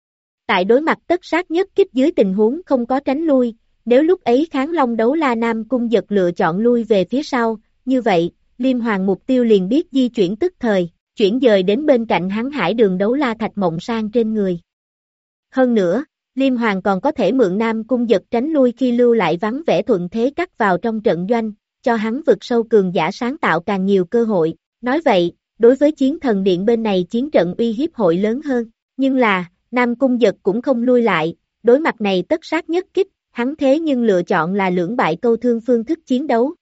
S2: Tại đối mặt tất sát nhất kích dưới tình huống không có tránh lui, nếu lúc ấy Kháng Long Đấu La Nam Cung Dật lựa chọn lui về phía sau, như vậy, Liêm Hoàng mục tiêu liền biết di chuyển tức thời, chuyển dời đến bên cạnh hắn Hải Đường Đấu La Thạch Mộng Sang trên người. Hơn nữa, Liêm Hoàng còn có thể mượn Nam Cung Dật tránh lui khi lưu lại vắng vẻ thuận thế cắt vào trong trận doanh, cho hắn vực sâu cường giả sáng tạo càng nhiều cơ hội. Nói vậy, đối với chiến thần điện bên này chiến trận uy hiếp hội lớn hơn, nhưng là, Nam Cung Dật cũng không lui lại, đối mặt này tất sát nhất kích, hắn thế nhưng lựa chọn là lưỡng bại câu thương phương thức chiến đấu.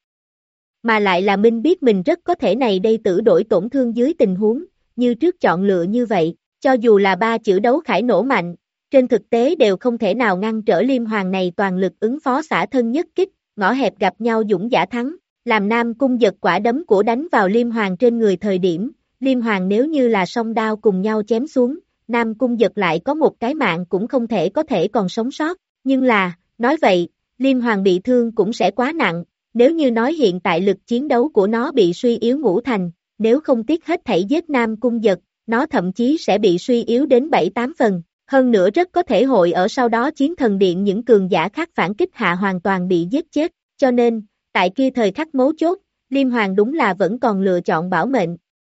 S2: Mà lại là minh biết mình rất có thể này đây tử đổi tổn thương dưới tình huống, như trước chọn lựa như vậy, cho dù là 3 chữ đấu khải nổ mạnh, trên thực tế đều không thể nào ngăn trở Liêm Hoàng này toàn lực ứng phó xả thân nhất kích, ngõ hẹp gặp nhau dũng giả thắng, làm Nam Cung Dật quả đấm của đánh vào Liêm Hoàng trên người thời điểm, Liêm Hoàng nếu như là song đao cùng nhau chém xuống, Nam Cung Dật lại có một cái mạng cũng không thể còn sống sót, nhưng là, nói vậy, Liêm Hoàng bị thương cũng sẽ quá nặng, nếu như nói hiện tại lực chiến đấu của nó bị suy yếu ngũ thành, nếu không tiếc hết thảy giết Nam Cung Dật, nó thậm chí sẽ bị suy yếu đến 7-8 phần, hơn nữa rất có thể hội ở sau đó chiến thần điện những cường giả khác phản kích hạ hoàn toàn bị giết chết, cho nên, tại kia thời khắc mấu chốt, Liêm Hoàng đúng là vẫn còn lựa chọn bảo mệnh.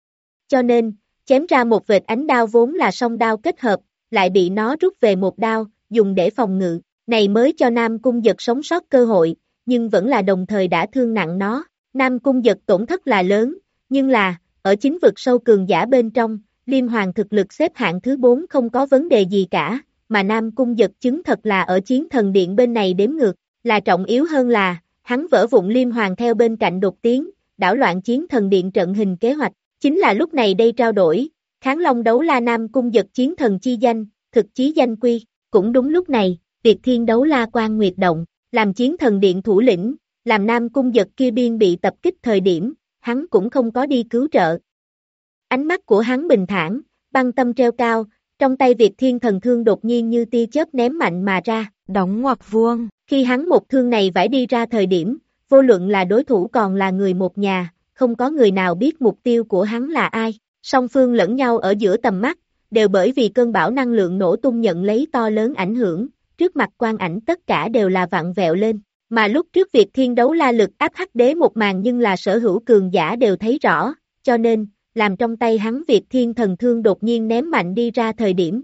S2: Cho nên, chém ra một vệt ánh đao vốn là song đao kết hợp, lại bị nó rút về một đao, dùng để phòng ngự, này mới cho Nam Cung Dật sống sót cơ hội, nhưng vẫn là đồng thời đã thương nặng nó. Nam Cung Dật tổn thất là lớn, nhưng là, ở chính vực sâu cường giả bên trong, Liêm Hoàng thực lực xếp hạng thứ 4 không có vấn đề gì cả, mà Nam Cung Dật chứng thật là ở chiến thần điện bên này đếm ngược, là trọng yếu hơn là, hắn vỡ vụn Liêm Hoàng theo bên cạnh đột tiến, đảo loạn chiến thần điện trận hình kế hoạch, chính là lúc này đây trao đổi, Kháng Long Đấu La Nam Cung Dật chiến thần chi danh, thực chí danh quy, cũng đúng lúc này, Việt Thiên Đấu La Quan Nguyệt động, làm chiến thần điện thủ lĩnh, làm Nam Cung Dật kia biên bị tập kích thời điểm, hắn cũng không có đi cứu trợ. Ánh mắt của hắn bình thản, băng tâm treo cao, trong tay Việt Thiên Thần Thương đột nhiên như tia chớp ném mạnh mà ra,
S3: đóng ngoặc vuông.
S2: Khi hắn một thương này vải đi ra thời điểm, vô luận là đối thủ còn là người một nhà, không có người nào biết mục tiêu của hắn là ai, song phương lẫn nhau ở giữa tầm mắt, đều bởi vì cơn bão năng lượng nổ tung nhận lấy to lớn ảnh hưởng, trước mặt quan ảnh tất cả đều là vặn vẹo lên, mà lúc trước Việt Thiên Đấu La lực áp hắc đế một màn nhưng là sở hữu cường giả đều thấy rõ, cho nên, làm trong tay hắn Việt Thiên Thần Thương đột nhiên ném mạnh đi ra thời điểm.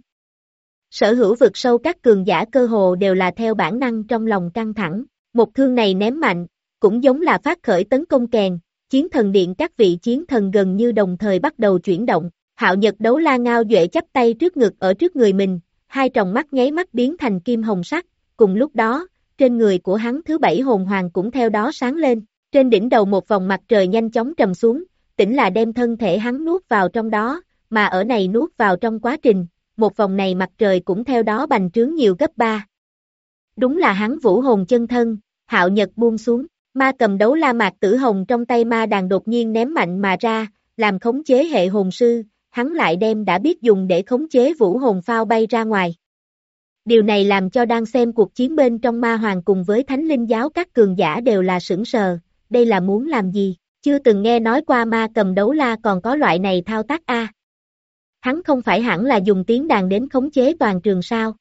S2: Sở hữu vực sâu các cường giả cơ hồ đều là theo bản năng trong lòng căng thẳng, một thương này ném mạnh, cũng giống là phát khởi tấn công kèn, chiến thần điện các vị chiến thần gần như đồng thời bắt đầu chuyển động, Hạo Nhật Đấu La Ngao Duệ chắp tay trước ngực ở trước người mình, hai tròng mắt nháy mắt biến thành kim hồng sắc, cùng lúc đó, trên người của hắn thứ 7 hồn hoàng cũng theo đó sáng lên, trên đỉnh đầu một vòng mặt trời nhanh chóng trầm xuống, tỉnh là đem thân thể hắn nuốt vào trong đó, mà ở này nuốt vào trong quá trình, một vòng này mặt trời cũng theo đó bành trướng nhiều gấp 3. Đúng là hắn vũ hồn chân thân, Hạo Nhật buông xuống, ma cầm đấu la mạc tử hồng trong tay ma đàn đột nhiên ném mạnh mà ra, làm khống chế hệ hồn sư, hắn lại đem đã biết dùng để khống chế vũ hồn phao bay ra ngoài. Điều này làm cho đang xem cuộc chiến bên trong ma hoàng cùng với thánh linh giáo các cường giả đều là sững sờ, đây là muốn làm gì, chưa từng nghe nói qua ma cầm đấu la còn có loại này thao tác a. Hắn không phải hẳn là dùng tiếng đàn đến khống chế toàn trường sao.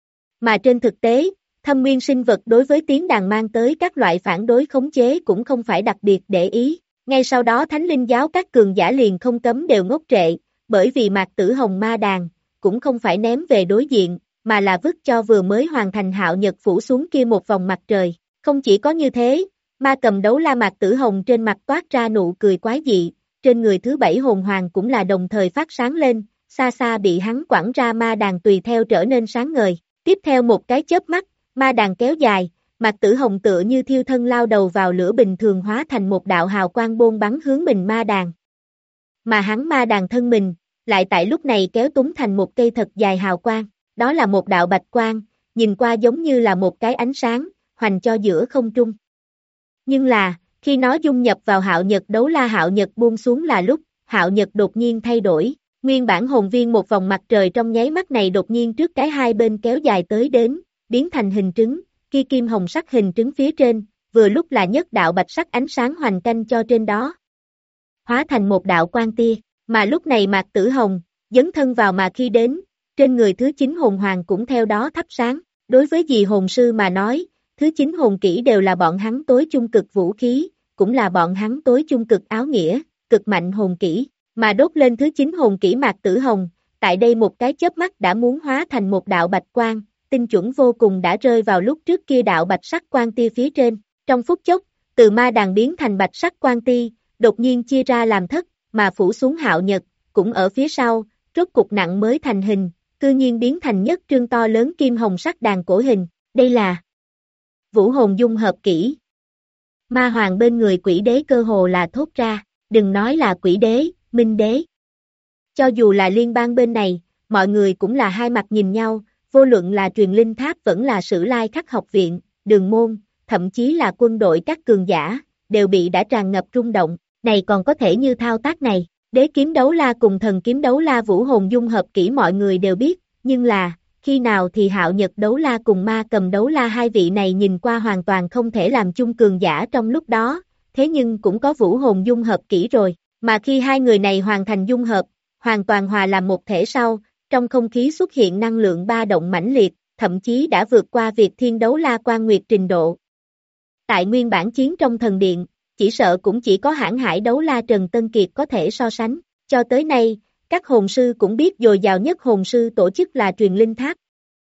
S2: Mà trên thực tế, thâm nguyên sinh vật đối với tiếng đàn mang tới các loại phản đối khống chế cũng không phải đặc biệt để ý, ngay sau đó thánh linh giáo các cường giả liền không cấm đều ngốc trệ, bởi vì mạc tử hồng ma đàn, cũng không phải ném về đối diện, mà là vứt cho vừa mới hoàn thành Hạo Nhật phủ xuống kia một vòng mặt trời, không chỉ có như thế, ma cầm đấu la mạc tử hồng trên mặt toát ra nụ cười quái dị, trên người thứ 7 hồn hoàng cũng là đồng thời phát sáng lên, xa xa bị hắn quẳng ra ma đàn tùy theo trở nên sáng ngời, tiếp theo một cái chớp mắt, ma đàn kéo dài, mạc tử hồng tựa như thiêu thân lao đầu vào lửa bình thường hóa thành một đạo hào quang bôn bắn hướng mình ma đàn. Mà hắn ma đàn thân mình, lại tại lúc này kéo túng thành một cây thật dài hào quang, đó là một đạo bạch quang, nhìn qua giống như là một cái ánh sáng, hoành cho giữa không trung. Nhưng là, khi nó dung nhập vào Hạo Nhật đấu la Hạo Nhật buông xuống là lúc, Hạo Nhật đột nhiên thay đổi, nguyên bản hồn viên một vòng mặt trời trong nháy mắt này đột nhiên trước cái hai bên kéo dài tới đến, biến thành hình trứng, kia kim hồng sắc hình trứng phía trên, vừa lúc là nhất đạo bạch sắc ánh sáng hoành canh cho trên đó, hóa thành một đạo quang tia, mà lúc này Mạc Tử Hồng, dấn thân vào mà khi đến, trên người thứ 9 hồn hoàng cũng theo đó thắp sáng, đối với dị hồn sư mà nói, thứ 9 hồn kỹ đều là bọn hắn tối chung cực vũ khí, cũng là bọn hắn tối chung cực áo nghĩa, cực mạnh hồn kỹ, mà đốt lên thứ 9 hồn kỹ Mạc Tử Hồng, tại đây một cái chớp mắt đã muốn hóa thành một đạo bạch quang, tinh chuẩn vô cùng đã rơi vào lúc trước kia đạo bạch sắc quang tia phía trên, trong phút chốc, từ ma đàn biến thành bạch sắc quang tia, đột nhiên chia ra làm thất, mà phủ xuống Hạo Nhật, cũng ở phía sau, rốt cục nặng mới thành hình, cư nhiên biến thành nhất trương to lớn kim hồng sắc đàn cổ hình, đây là Vũ hồn dung hợp kỹ. Ma hoàng bên người quỷ đế cơ hồ là thốt ra, đừng nói là quỷ đế, minh đế. Cho dù là liên bang bên này, mọi người cũng là hai mặt nhìn nhau, vô luận là truyền linh tháp vẫn là Sử Lai Khắc học viện, đường môn, thậm chí là quân đội các cường giả, đều bị đã tràn ngập rung động, này còn có thể như thao tác này, đế kiếm đấu la cùng thần kiếm đấu la vũ hồn dung hợp kỹ mọi người đều biết, nhưng là, khi nào thì Hạo Nhật đấu la cùng ma cầm đấu la hai vị này nhìn qua hoàn toàn không thể làm chung cường giả trong lúc đó, thế nhưng cũng có vũ hồn dung hợp kỹ rồi, mà khi hai người này hoàn thành dung hợp, hoàn toàn hòa làm một thể sau, trong không khí xuất hiện năng lượng ba động mãnh liệt, thậm chí đã vượt qua việc thiên đấu la quan nguyệt trình độ. Tại nguyên bản chiến trong thần điện, chỉ sợ cũng chỉ có hãn hải đấu la Trần Tân Kiệt có thể so sánh, cho tới nay, các hồn sư cũng biết dồi dào nhất hồn sư tổ chức là truyền linh tháp.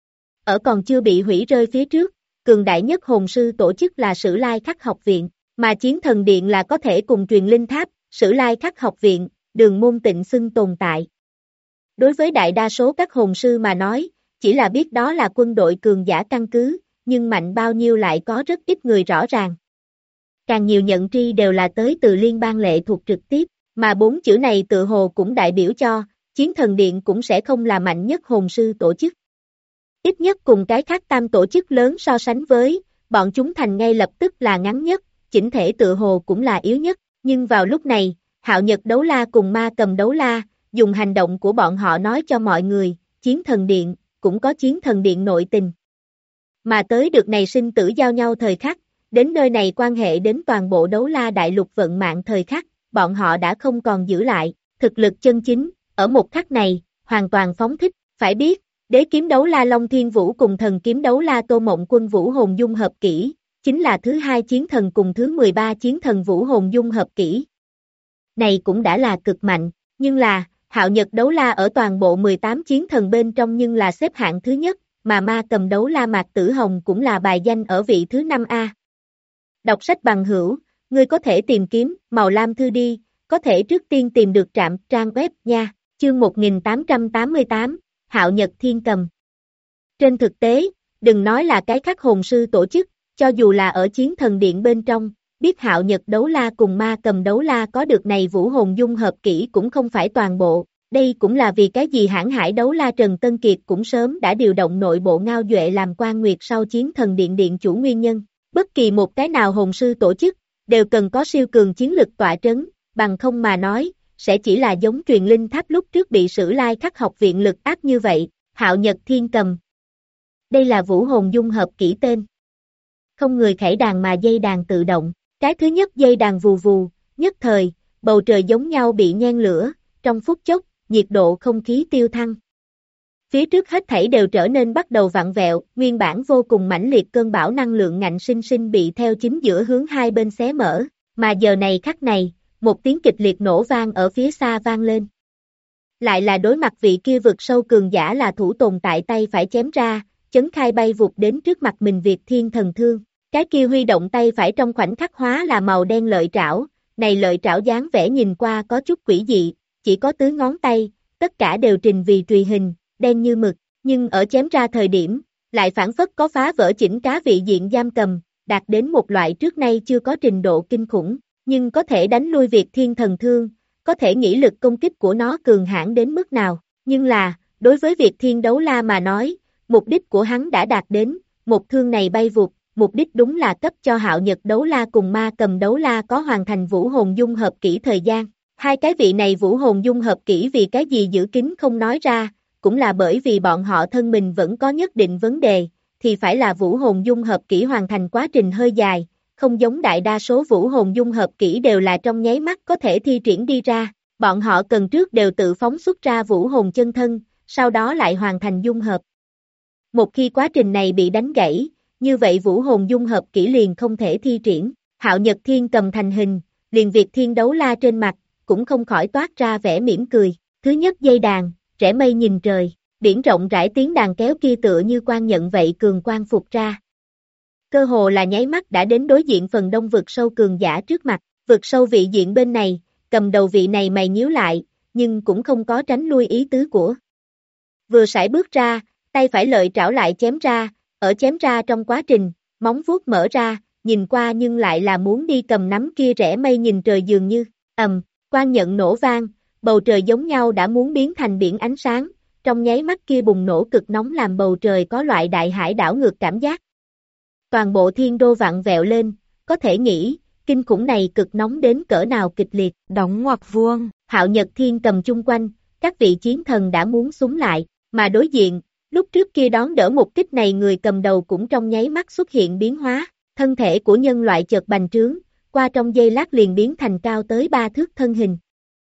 S2: Ở còn chưa bị hủy rơi phía trước, cường đại nhất hồn sư tổ chức là Sử Lai Khắc học viện, mà chiến thần điện là có thể cùng truyền linh tháp, Sử Lai Khắc học viện, đường môn tịnh xưng tồn tại. Đối với đại đa số các hồn sư mà nói, chỉ là biết đó là quân đội cường giả căn cứ, nhưng mạnh bao nhiêu lại có rất ít người rõ ràng. Càng nhiều nhận tri đều là tới từ liên bang lệ thuộc trực tiếp, mà 4 chữ này tự hồ cũng đại biểu cho, chiến thần điện cũng sẽ không là mạnh nhất hồn sư tổ chức. Ít nhất cùng cái khác tam tổ chức lớn so sánh với, bọn chúng thành ngay lập tức là ngắn nhất, chỉnh thể tự hồ cũng là yếu nhất, nhưng vào lúc này, Hạo Nhật đấu la cùng ma cầm đấu la, dùng hành động của bọn họ nói cho mọi người, chiến thần điện, cũng có chiến thần điện nội tình. Mà tới được này sinh tử giao nhau thời khắc, đến nơi này quan hệ đến toàn bộ đấu la đại lục vận mạng thời khắc, bọn họ đã không còn giữ lại, thực lực chân chính, ở một khắc này, hoàn toàn phóng thích, phải biết, đế kiếm đấu la Long Thiên Vũ cùng thần kiếm đấu la Tô Mộng Quân vũ hồn dung hợp kỹ, chính là thứ 2 chiến thần cùng thứ 13 chiến thần vũ hồn dung hợp kỹ. Này cũng đã là cực mạnh, nhưng là, Hạo Nhật đấu la ở toàn bộ 18 chiến thần bên trong nhưng là xếp hạng thứ nhất, mà ma cầm đấu la Mạc Tử Hồng cũng là bài danh ở vị thứ 5A. Đọc sách bằng hữu, ngươi có thể tìm kiếm màu lam thư đi, có thể trước tiên tìm được trạm trang web nha, chương 1888, Hạo Nhật Thiên Cầm. Trên thực tế, đừng nói là cái khác hồn sư tổ chức, cho dù là ở chiến thần điện bên trong, biết Hạo Nhật đấu la cùng ma cầm đấu la có được này vũ hồn dung hợp kỹ cũng không phải toàn bộ, đây cũng là vì cái gì hãn hải đấu la Trần Tân Kiệt cũng sớm đã điều động nội bộ Ngao Duệ làm quan nguyệt sau chiến thần điện điện chủ nguyên nhân, bất kỳ một cái nào hồn sư tổ chức, đều cần có siêu cường chiến lực tọa trấn, bằng không mà nói, sẽ chỉ là giống truyền linh tháp lúc trước bị Sử Lai Khắc học viện lực áp như vậy, Hạo Nhật Thiên Cầm. Đây là vũ hồn dung hợp kỹ tên. Không người khải đàn mà dây đàn tự động, cái thứ nhất dây đàn vù vù, nhất thời, bầu trời giống nhau bị nhen lửa, trong phút chốc, nhiệt độ không khí tiêu thăng. Phía trước hết thảy đều trở nên bắt đầu vặn vẹo, nguyên bản vô cùng mãnh liệt cơn bão năng lượng ngạnh sinh sinh bị theo chính giữa hướng hai bên xé mở, mà giờ này khắc này, một tiếng kịch liệt nổ vang ở phía xa vang lên. Lại là đối mặt vị kia vực sâu cường giả là thủ tồn tại tay phải chém ra, chấn khai bay vụt đến trước mặt mình Việt Thiên Thần Thương. Cái kia huy động tay phải trong khoảnh khắc hóa là màu đen lợi trảo, này lợi trảo dáng vẻ nhìn qua có chút quỷ dị, chỉ có tứ ngón tay, tất cả đều trình vì trùy hình, đen như mực, nhưng ở chém ra thời điểm, lại phản phất có phá vỡ chỉnh cá vị diện giam cầm, đạt đến một loại trước nay chưa có trình độ kinh khủng, nhưng có thể đánh lui Việt Thiên Thần Thương, có thể nghĩ lực công kích của nó cường hãn đến mức nào, nhưng là, đối với Việt Thiên Đấu La mà nói, mục đích của hắn đã đạt đến, một thương này bay vụt, mục đích đúng là cấp cho Hạo Nhật đấu la cùng ma cầm đấu la có hoàn thành vũ hồn dung hợp kỹ thời gian. Hai cái vị này vũ hồn dung hợp kỹ vì cái gì giữ kín không nói ra, cũng là bởi vì bọn họ thân mình vẫn có nhất định vấn đề, thì phải là vũ hồn dung hợp kỹ hoàn thành quá trình hơi dài, không giống đại đa số vũ hồn dung hợp kỹ đều là trong nháy mắt có thể thi triển đi ra, bọn họ cần trước đều tự phóng xuất ra vũ hồn chân thân, sau đó lại hoàn thành dung hợp. Một khi quá trình này bị đánh gãy, như vậy vũ hồn dung hợp kỹ liền không thể thi triển. Hạo Nhật Thiên cầm thành hình, liền việc thiên đấu la trên mặt, cũng không khỏi toát ra vẻ mỉm cười. Thứ nhất dây đàn, rẽ mây nhìn trời, biển rộng rãi tiếng đàn kéo kia tựa như quan nhận vậy cường quang phục ra. Cơ hồ là nháy mắt đã đến đối diện phần đông vực sâu cường giả trước mặt, vực sâu vị diện bên này, cầm đầu vị này mày nhíu lại, nhưng cũng không có tránh lui ý tứ của. Vừa sải bước ra, tay phải lợi trảo lại chém ra, ở chém ra trong quá trình, móng vuốt mở ra, nhìn qua nhưng lại là muốn đi cầm nắm kia rẽ mây nhìn trời dường như, quan nhận nổ vang, bầu trời giống nhau đã muốn biến thành biển ánh sáng, trong nháy mắt kia bùng nổ cực nóng làm bầu trời có loại đại hải đảo ngược cảm giác. Toàn bộ thiên đô vặn vẹo lên, có thể nghĩ, kinh khủng này cực nóng đến cỡ nào kịch liệt.
S3: Đóng ngoặc vuông,
S2: Hạo Nhật Thiên cầm chung quanh, các vị chiến thần đã muốn súng lại, mà đối diện, lúc trước kia đón đỡ một kích này người cầm đầu cũng trong nháy mắt xuất hiện biến hóa, thân thể của nhân loại chợt bành trướng, qua trong giây lát liền biến thành cao tới 3 thước thân hình.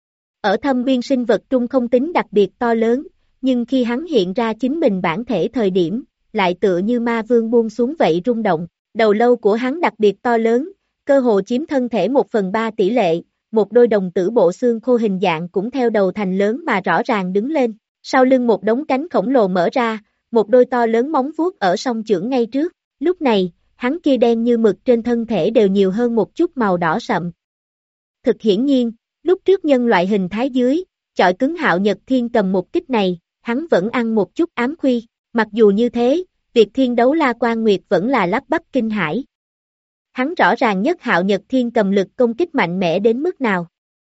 S2: Ở thâm nguyên sinh vật trung không tính đặc biệt to lớn, nhưng khi hắn hiện ra chính mình bản thể thời điểm, lại tựa như ma vương buông xuống vậy rung động, đầu lâu của hắn đặc biệt to lớn, cơ hồ chiếm thân thể 1/3 tỷ lệ, một đôi đồng tử bộ xương khô hình dạng cũng theo đầu thành lớn mà rõ ràng đứng lên, sau lưng một đống cánh khổng lồ mở ra, một đôi to lớn móng vuốt ở song chưởng ngay trước, lúc này, hắn kia đen như mực trên thân thể đều nhiều hơn một chút màu đỏ sậm. Thực hiển nhiên, lúc trước nhân loại hình thái dưới, chọi cứng Hạo Nhật Thiên cầm một kích này, hắn vẫn ăn một chút ám khuy, mặc dù như thế, việc thiên đấu la Quan Nguyệt vẫn là lắp bắp kinh hãi. Hắn rõ ràng nhất Hạo Nhật Thiên cầm lực công kích mạnh mẽ đến mức nào.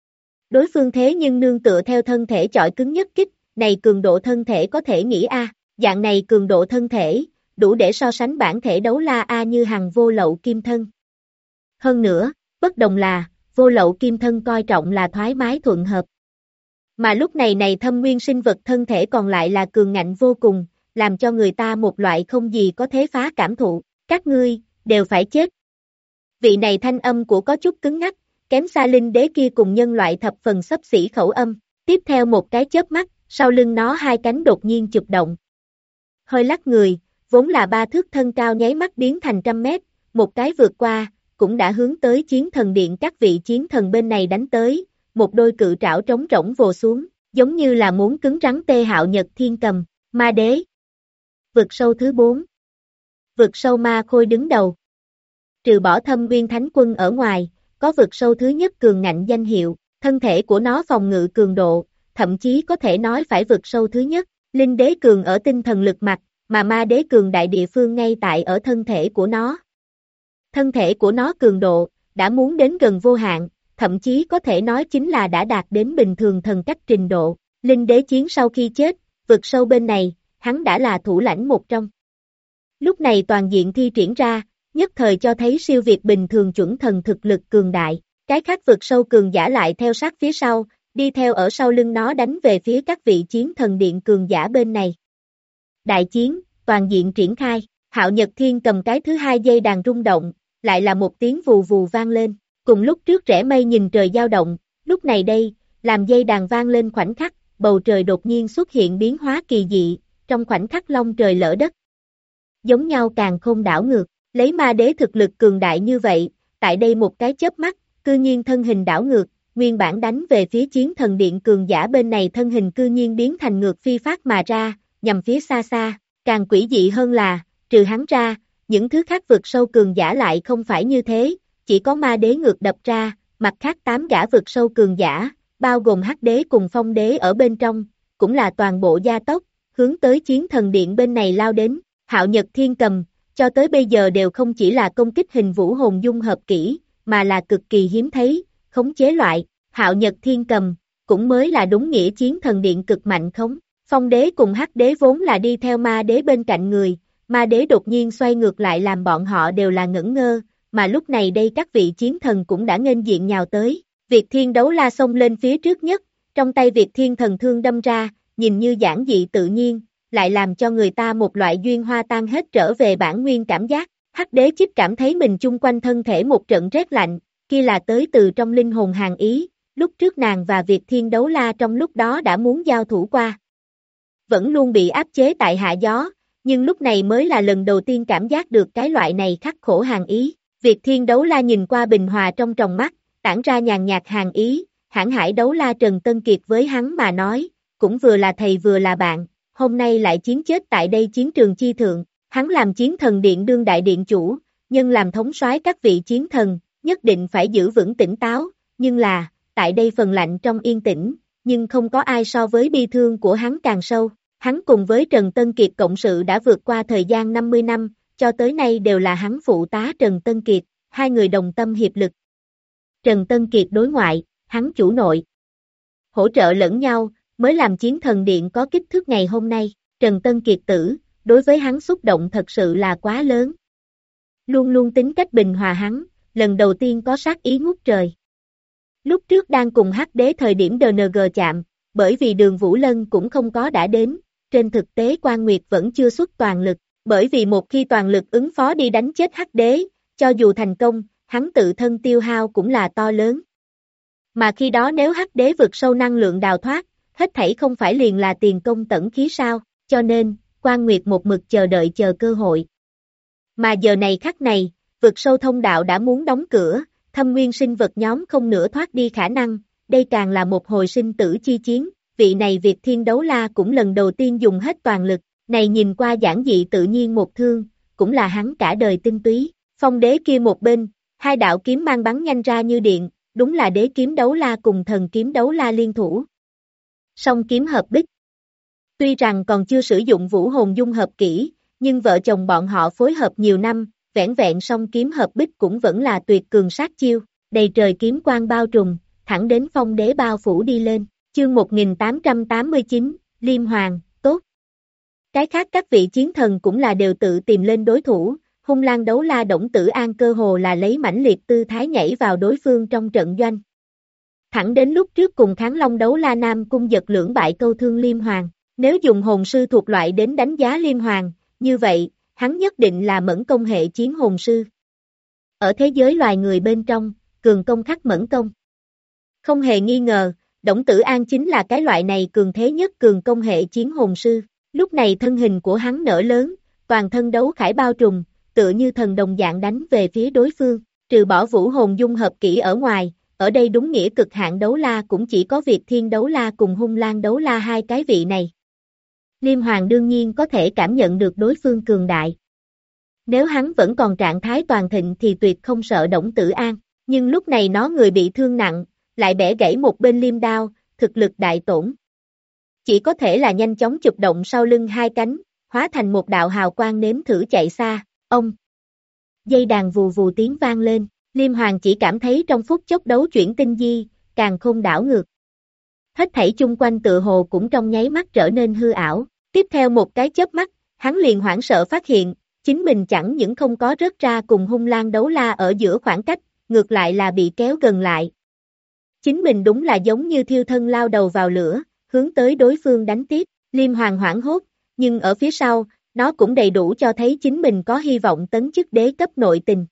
S2: Đối phương thế nhưng nương tựa theo thân thể chọi cứng nhất kích, này cường độ thân thể có thể nghĩ dạng này cường độ thân thể, đủ để so sánh bản thể đấu la như Hằng vô lậu kim thân. Hơn nữa, bất đồng là, vô lậu kim thân coi trọng là thoải mái thuận hợp. Mà lúc này này thâm nguyên sinh vật thân thể còn lại là cường ngạnh vô cùng, làm cho người ta một loại không gì có thể phá cảm thụ, các ngươi, đều phải chết. Vị này thanh âm của có chút cứng ngắc, kém xa linh đế kia cùng nhân loại thập phần xấp xỉ khẩu âm, tiếp theo một cái chớp mắt, sau lưng nó hai cánh đột nhiên chụp động. Hơi lắc người, vốn là 3 thước thân cao nháy mắt biến thành 100 mét, một cái vượt qua, cũng đã hướng tới chiến thần điện các vị chiến thần bên này đánh tới, một đôi cự trảo trống rỗng vồ xuống, giống như là muốn cứng rắn tê Hạo Nhật Thiên cầm, ma đế. Vực sâu thứ 4. Vực sâu ma khôi đứng đầu. Trừ bỏ thâm nguyên thánh quân ở ngoài, có vực sâu thứ nhất cường ngạnh danh hiệu, thân thể của nó phòng ngự cường độ, thậm chí có thể nói phải vực sâu thứ nhất, linh đế cường ở tinh thần lực mặt, mà ma đế cường đại địa phương ngay tại ở thân thể của nó. Thân thể của nó cường độ, đã muốn đến gần vô hạn, thậm chí có thể nói chính là đã đạt đến bình thường thần cách trình độ, linh đế chiến sau khi chết, vực sâu bên này, hắn đã là thủ lãnh một trong. Lúc này toàn diện thi triển ra, nhất thời cho thấy siêu việt bình thường chuẩn thần thực lực cường đại, cái khác vực sâu cường giả lại theo sát phía sau, đi theo ở sau lưng nó đánh về phía các vị chiến thần điện cường giả bên này. Đại chiến, toàn diện triển khai, Hạo Nhật Thiên cầm cái thứ hai dây đàn rung động, lại là một tiếng vù vù vang lên, cùng lúc trước rẽ mây nhìn trời dao động, lúc này đây, làm dây đàn vang lên khoảnh khắc, bầu trời đột nhiên xuất hiện biến hóa kỳ dị, trong khoảnh khắc long trời lỡ đất. Giống nhau càng không đảo ngược, lấy ma đế thực lực cường đại như vậy, tại đây một cái chớp mắt, cư nhiên thân hình đảo ngược, nguyên bản đánh về phía chiến thần điện cường giả bên này thân hình cư nhiên biến thành ngược phi phát mà ra, nhằm phía xa xa, càng quỷ dị hơn là, trừ hắn ra, những thứ khác vực sâu cường giả lại không phải như thế, chỉ có ma đế ngược đập ra, mặt khác 8 gã vực sâu cường giả, bao gồm hắc đế cùng phong đế ở bên trong, cũng là toàn bộ gia tốc, hướng tới chiến thần điện bên này lao đến, Hạo Nhật Thiên cầm, cho tới bây giờ đều không chỉ là công kích hình vũ hồn dung hợp kỹ, mà là cực kỳ hiếm thấy, khống chế loại, Hạo Nhật Thiên cầm, cũng mới là đúng nghĩa chiến thần điện cực mạnh khống, phong đế cùng hắc đế vốn là đi theo ma đế bên cạnh người, ma đế đột nhiên xoay ngược lại làm bọn họ đều là ngẩn ngơ, mà lúc này đây các vị chiến thần cũng đã nghênh diện nhào tới, Việt Thiên đấu la xông lên phía trước nhất, trong tay Việt Thiên thần thương đâm ra, nhìn như giản dị tự nhiên, lại làm cho người ta một loại duyên hoa tan hết trở về bản nguyên cảm giác, Hắc đế chích cảm thấy mình chung quanh thân thể một trận rét lạnh, kia là tới từ trong linh hồn hàn ý, lúc trước nàng và Việt Thiên Đấu La trong lúc đó đã muốn giao thủ qua. Vẫn luôn bị áp chế tại hạ gió, nhưng lúc này mới là lần đầu tiên cảm giác được cái loại này khắc khổ hàn ý. Việt Thiên Đấu La nhìn qua bình hòa trong tròng mắt, tản ra nhàn nhạt hàn ý, Hãn Hải Đấu La Trần Tân Kiệt với hắn mà nói, cũng vừa là thầy vừa là bạn, hôm nay lại chiến chết tại đây chiến trường chi thượng, hắn làm chiến thần điện đương đại điện chủ, nhưng làm thống soái các vị chiến thần, nhất định phải giữ vững tỉnh táo, nhưng là, tại đây phần lạnh trong yên tĩnh, nhưng không có ai so với bi thương của hắn càng sâu. Hắn cùng với Trần Tân Kiệt cộng sự đã vượt qua thời gian 50 năm, cho tới nay đều là hắn phụ tá Trần Tân Kiệt, hai người đồng tâm hiệp lực. Trần Tân Kiệt đối ngoại, hắn chủ nội. Hỗ trợ lẫn nhau, mới làm chiến thần điện có kích thước ngày hôm nay. Trần Tân Kiệt tử, đối với hắn xúc động thật sự là quá lớn. Luôn luôn tính cách bình hòa hắn, lần đầu tiên có sát ý ngút trời. Lúc trước đang cùng Hắc Đế thời điểm DNG chạm, bởi vì Đường Vũ Lân cũng không có đã đến, trên thực tế Quan Nguyệt vẫn chưa xuất toàn lực, bởi vì một khi toàn lực ứng phó đi đánh chết Hắc Đế, cho dù thành công, hắn tự thân tiêu hao cũng là to lớn. Mà khi đó nếu Hắc Đế vượt sâu năng lượng đào thoát, hết thảy không phải liền là tiền công tẩn khí sao, cho nên, Quan Nguyệt một mực chờ cơ hội. Mà giờ này khắc này, vượt sâu thông đạo đã muốn đóng cửa, thâm nguyên sinh vật nhóm không nữa thoát đi khả năng, đây càng là một hồi sinh tử chi chiến, vị này Việt Thiên Đấu La cũng lần đầu tiên dùng hết toàn lực, này nhìn qua giản dị tự nhiên một thương, cũng là hắn cả đời tinh túy, Phong Đế kia một bên, hai đạo kiếm mang bắn nhanh ra như điện, đúng là Đế Kiếm Đấu La cùng Thần Kiếm Đấu La liên thủ. Song kiếm hợp bích. Tuy rằng còn chưa sử dụng vũ hồn dung hợp kỹ, nhưng vợ chồng bọn họ phối hợp nhiều năm, vẻn vẹn song kiếm hợp bích cũng vẫn là tuyệt cường sát chiêu, đầy trời kiếm quang bao trùm, thẳng đến Phong Đế bao phủ đi lên. Chương 1889, Liêm Hoàng, tốt. Cái khác các vị chiến thần cũng là đều tự tìm lên đối thủ, Hung Lang Đấu La Đổng Tử An cơ hồ là lấy mãnh liệt tư thái nhảy vào đối phương trong trận doanh. Thẳng đến lúc trước cùng Kháng Long Đấu La Nam Cung giật lưỡng bại câu thương Liêm Hoàng, nếu dùng hồn sư thuộc loại đến đánh giá Liêm Hoàng, như vậy, hắn nhất định là mẫn công hệ chiến hồn sư. Ở thế giới loài người bên trong, cường công khắc mẫn công. Không hề nghi ngờ, Đổng Tử An chính là cái loại này cường thế nhất cường công hệ chiến hồn sư. Lúc này thân hình của hắn nở lớn, toàn thân đấu khải bao trùm, tựa như thần đồng dạng đánh về phía đối phương. Trừ bỏ vũ hồn dung hợp kỹ ở ngoài, ở đây đúng nghĩa cực hạn đấu la cũng chỉ có Việt Thiên Đấu La cùng Hung Lang Đấu La hai cái vị này. Liêm Hoàng đương nhiên có thể cảm nhận được đối phương cường đại. Nếu hắn vẫn còn trạng thái toàn thịnh thì tuyệt không sợ Đổng Tử An, nhưng lúc này nó người bị thương nặng, lại bẻ gãy một bên liêm đao, thực lực đại tổn. Chỉ có thể là nhanh chóng chụp động sau lưng hai cánh, hóa thành một đạo hào quang nếm thử chạy xa, ông. Dây đàn vù vù tiếng vang lên, Liêm Hoàng chỉ cảm thấy trong phút chốc đấu chuyển tinh di, càng khôn đảo ngược. Hết thảy chung quanh tựa hồ cũng trong nháy mắt trở nên hư ảo, tiếp theo một cái chớp mắt, hắn liền hoảng sợ phát hiện, chính mình chẳng những không có rớt ra cùng Hung Lang Đấu La ở giữa khoảng cách, ngược lại là bị kéo gần lại. Chính mình đúng là giống như thiêu thân lao đầu vào lửa, hướng tới đối phương đánh tiếp, Liêm Hoàng hoảng hốt, nhưng ở phía sau, nó cũng đầy đủ cho thấy chính mình có hy vọng tấn chức đế cấp nội tình.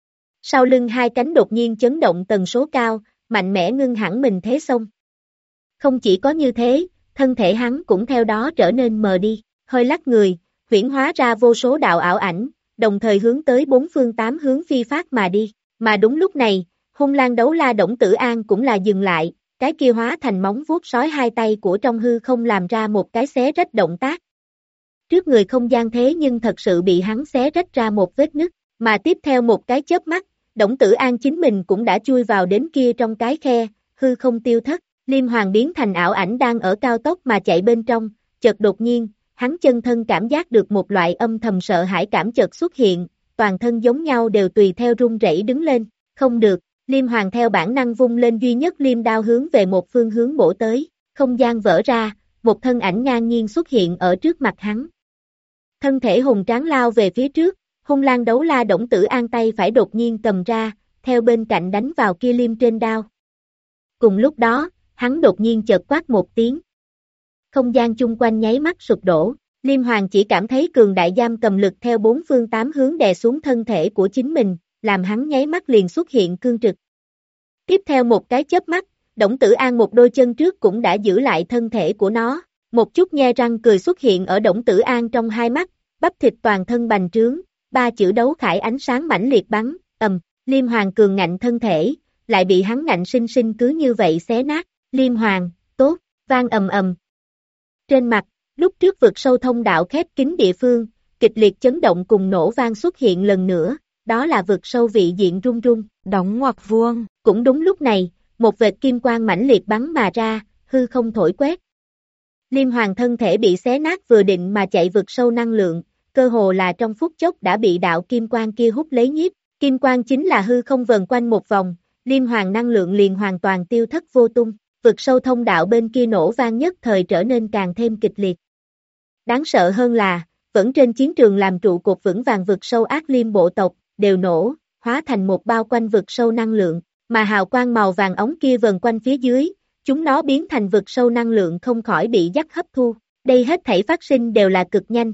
S2: Sau lưng hai cánh đột nhiên chấn động tần số cao, mạnh mẽ ngưng hẳn mình thế xông. Không chỉ có như thế, thân thể hắn cũng theo đó trở nên mờ đi, hơi lắc người, huyễn hóa ra vô số đạo ảo ảnh, đồng thời hướng tới bốn phương tám hướng phi phát mà đi, mà đúng lúc này, Hung Lang Đấu La Đổng Tử An cũng là dừng lại, cái kia hóa thành móng vuốt sói hai tay của trong hư không làm ra một cái xé rách động tác. Trước người không gian thế nhưng thật sự bị hắn xé rách ra một vết nứt, mà tiếp theo một cái chớp mắt, Đổng Tử An chính mình cũng đã chui vào đến kia trong cái khe, hư không tiêu thất, Liêm Hoàng biến thành ảo ảnh đang ở cao tốc mà chạy bên trong, chợt đột nhiên, hắn chân thân cảm giác được một loại âm thầm sợ hãi cảm chợt xuất hiện, toàn thân giống nhau đều tùy theo run rẩy đứng lên, không được, Liêm Hoàng theo bản năng vung lên duy nhất liêm đao hướng về một phương hướng bổ tới, không gian vỡ ra, một thân ảnh ngang nhiên xuất hiện ở trước mặt hắn. Thân thể hùng tráng lao về phía trước, Hung Lang Đấu La Đổng Tử An tay phải đột nhiên cầm ra, theo bên cạnh đánh vào kia liêm trên đao. Cùng lúc đó, hắn đột nhiên chợt quát một tiếng. Không gian chung quanh nháy mắt sụp đổ, Liêm Hoàng chỉ cảm thấy cường đại giam cầm lực theo bốn phương tám hướng đè xuống thân thể của chính mình, làm hắn nháy mắt liền xuất hiện cương trực. Tiếp theo một cái chớp mắt, Đổng Tử An một đôi chân trước cũng đã giữ lại thân thể của nó, một chút nhe răng cười xuất hiện ở Đổng Tử An trong hai mắt, bắp thịt toàn thân bành trướng, ba chữ đấu khải ánh sáng mãnh liệt bắn, Liêm Hoàng cường ngạnh thân thể, lại bị hắn ngạnh sinh sinh cứ như vậy xé nát, Liêm Hoàng, tốt, vang ầm. Trên mặt, lúc trước vực sâu thông đạo khép kín địa phương, kịch liệt chấn động cùng nổ vang xuất hiện lần nữa, đó là vực sâu vị diện rung rung,
S3: đóng ngoặc vuông.
S2: Cũng đúng lúc này, một vệt kim quang mãnh liệt bắn mà ra, hư không thổi quét. Liêm Hoàng thân thể bị xé nát vừa định mà chạy vực sâu năng lượng, cơ hồ là trong phút chốc đã bị đạo kim quang kia hút lấy nhiếp, kim quang chính là hư không vần quanh một vòng, Liêm Hoàng năng lượng liền hoàn toàn tiêu thất vô tung, vực sâu thông đạo bên kia nổ vang nhất thời trở nên càng thêm kịch liệt. Đáng sợ hơn là, vẫn trên chiến trường làm trụ cột vững vàng vực sâu ác liêm bộ tộc, đều nổ, hóa thành một bao quanh vực sâu năng lượng, mà hào quang màu vàng ống kia vần quanh phía dưới, chúng nó biến thành vực sâu năng lượng không khỏi bị dắt hấp thu, đây hết thảy phát sinh đều là cực nhanh.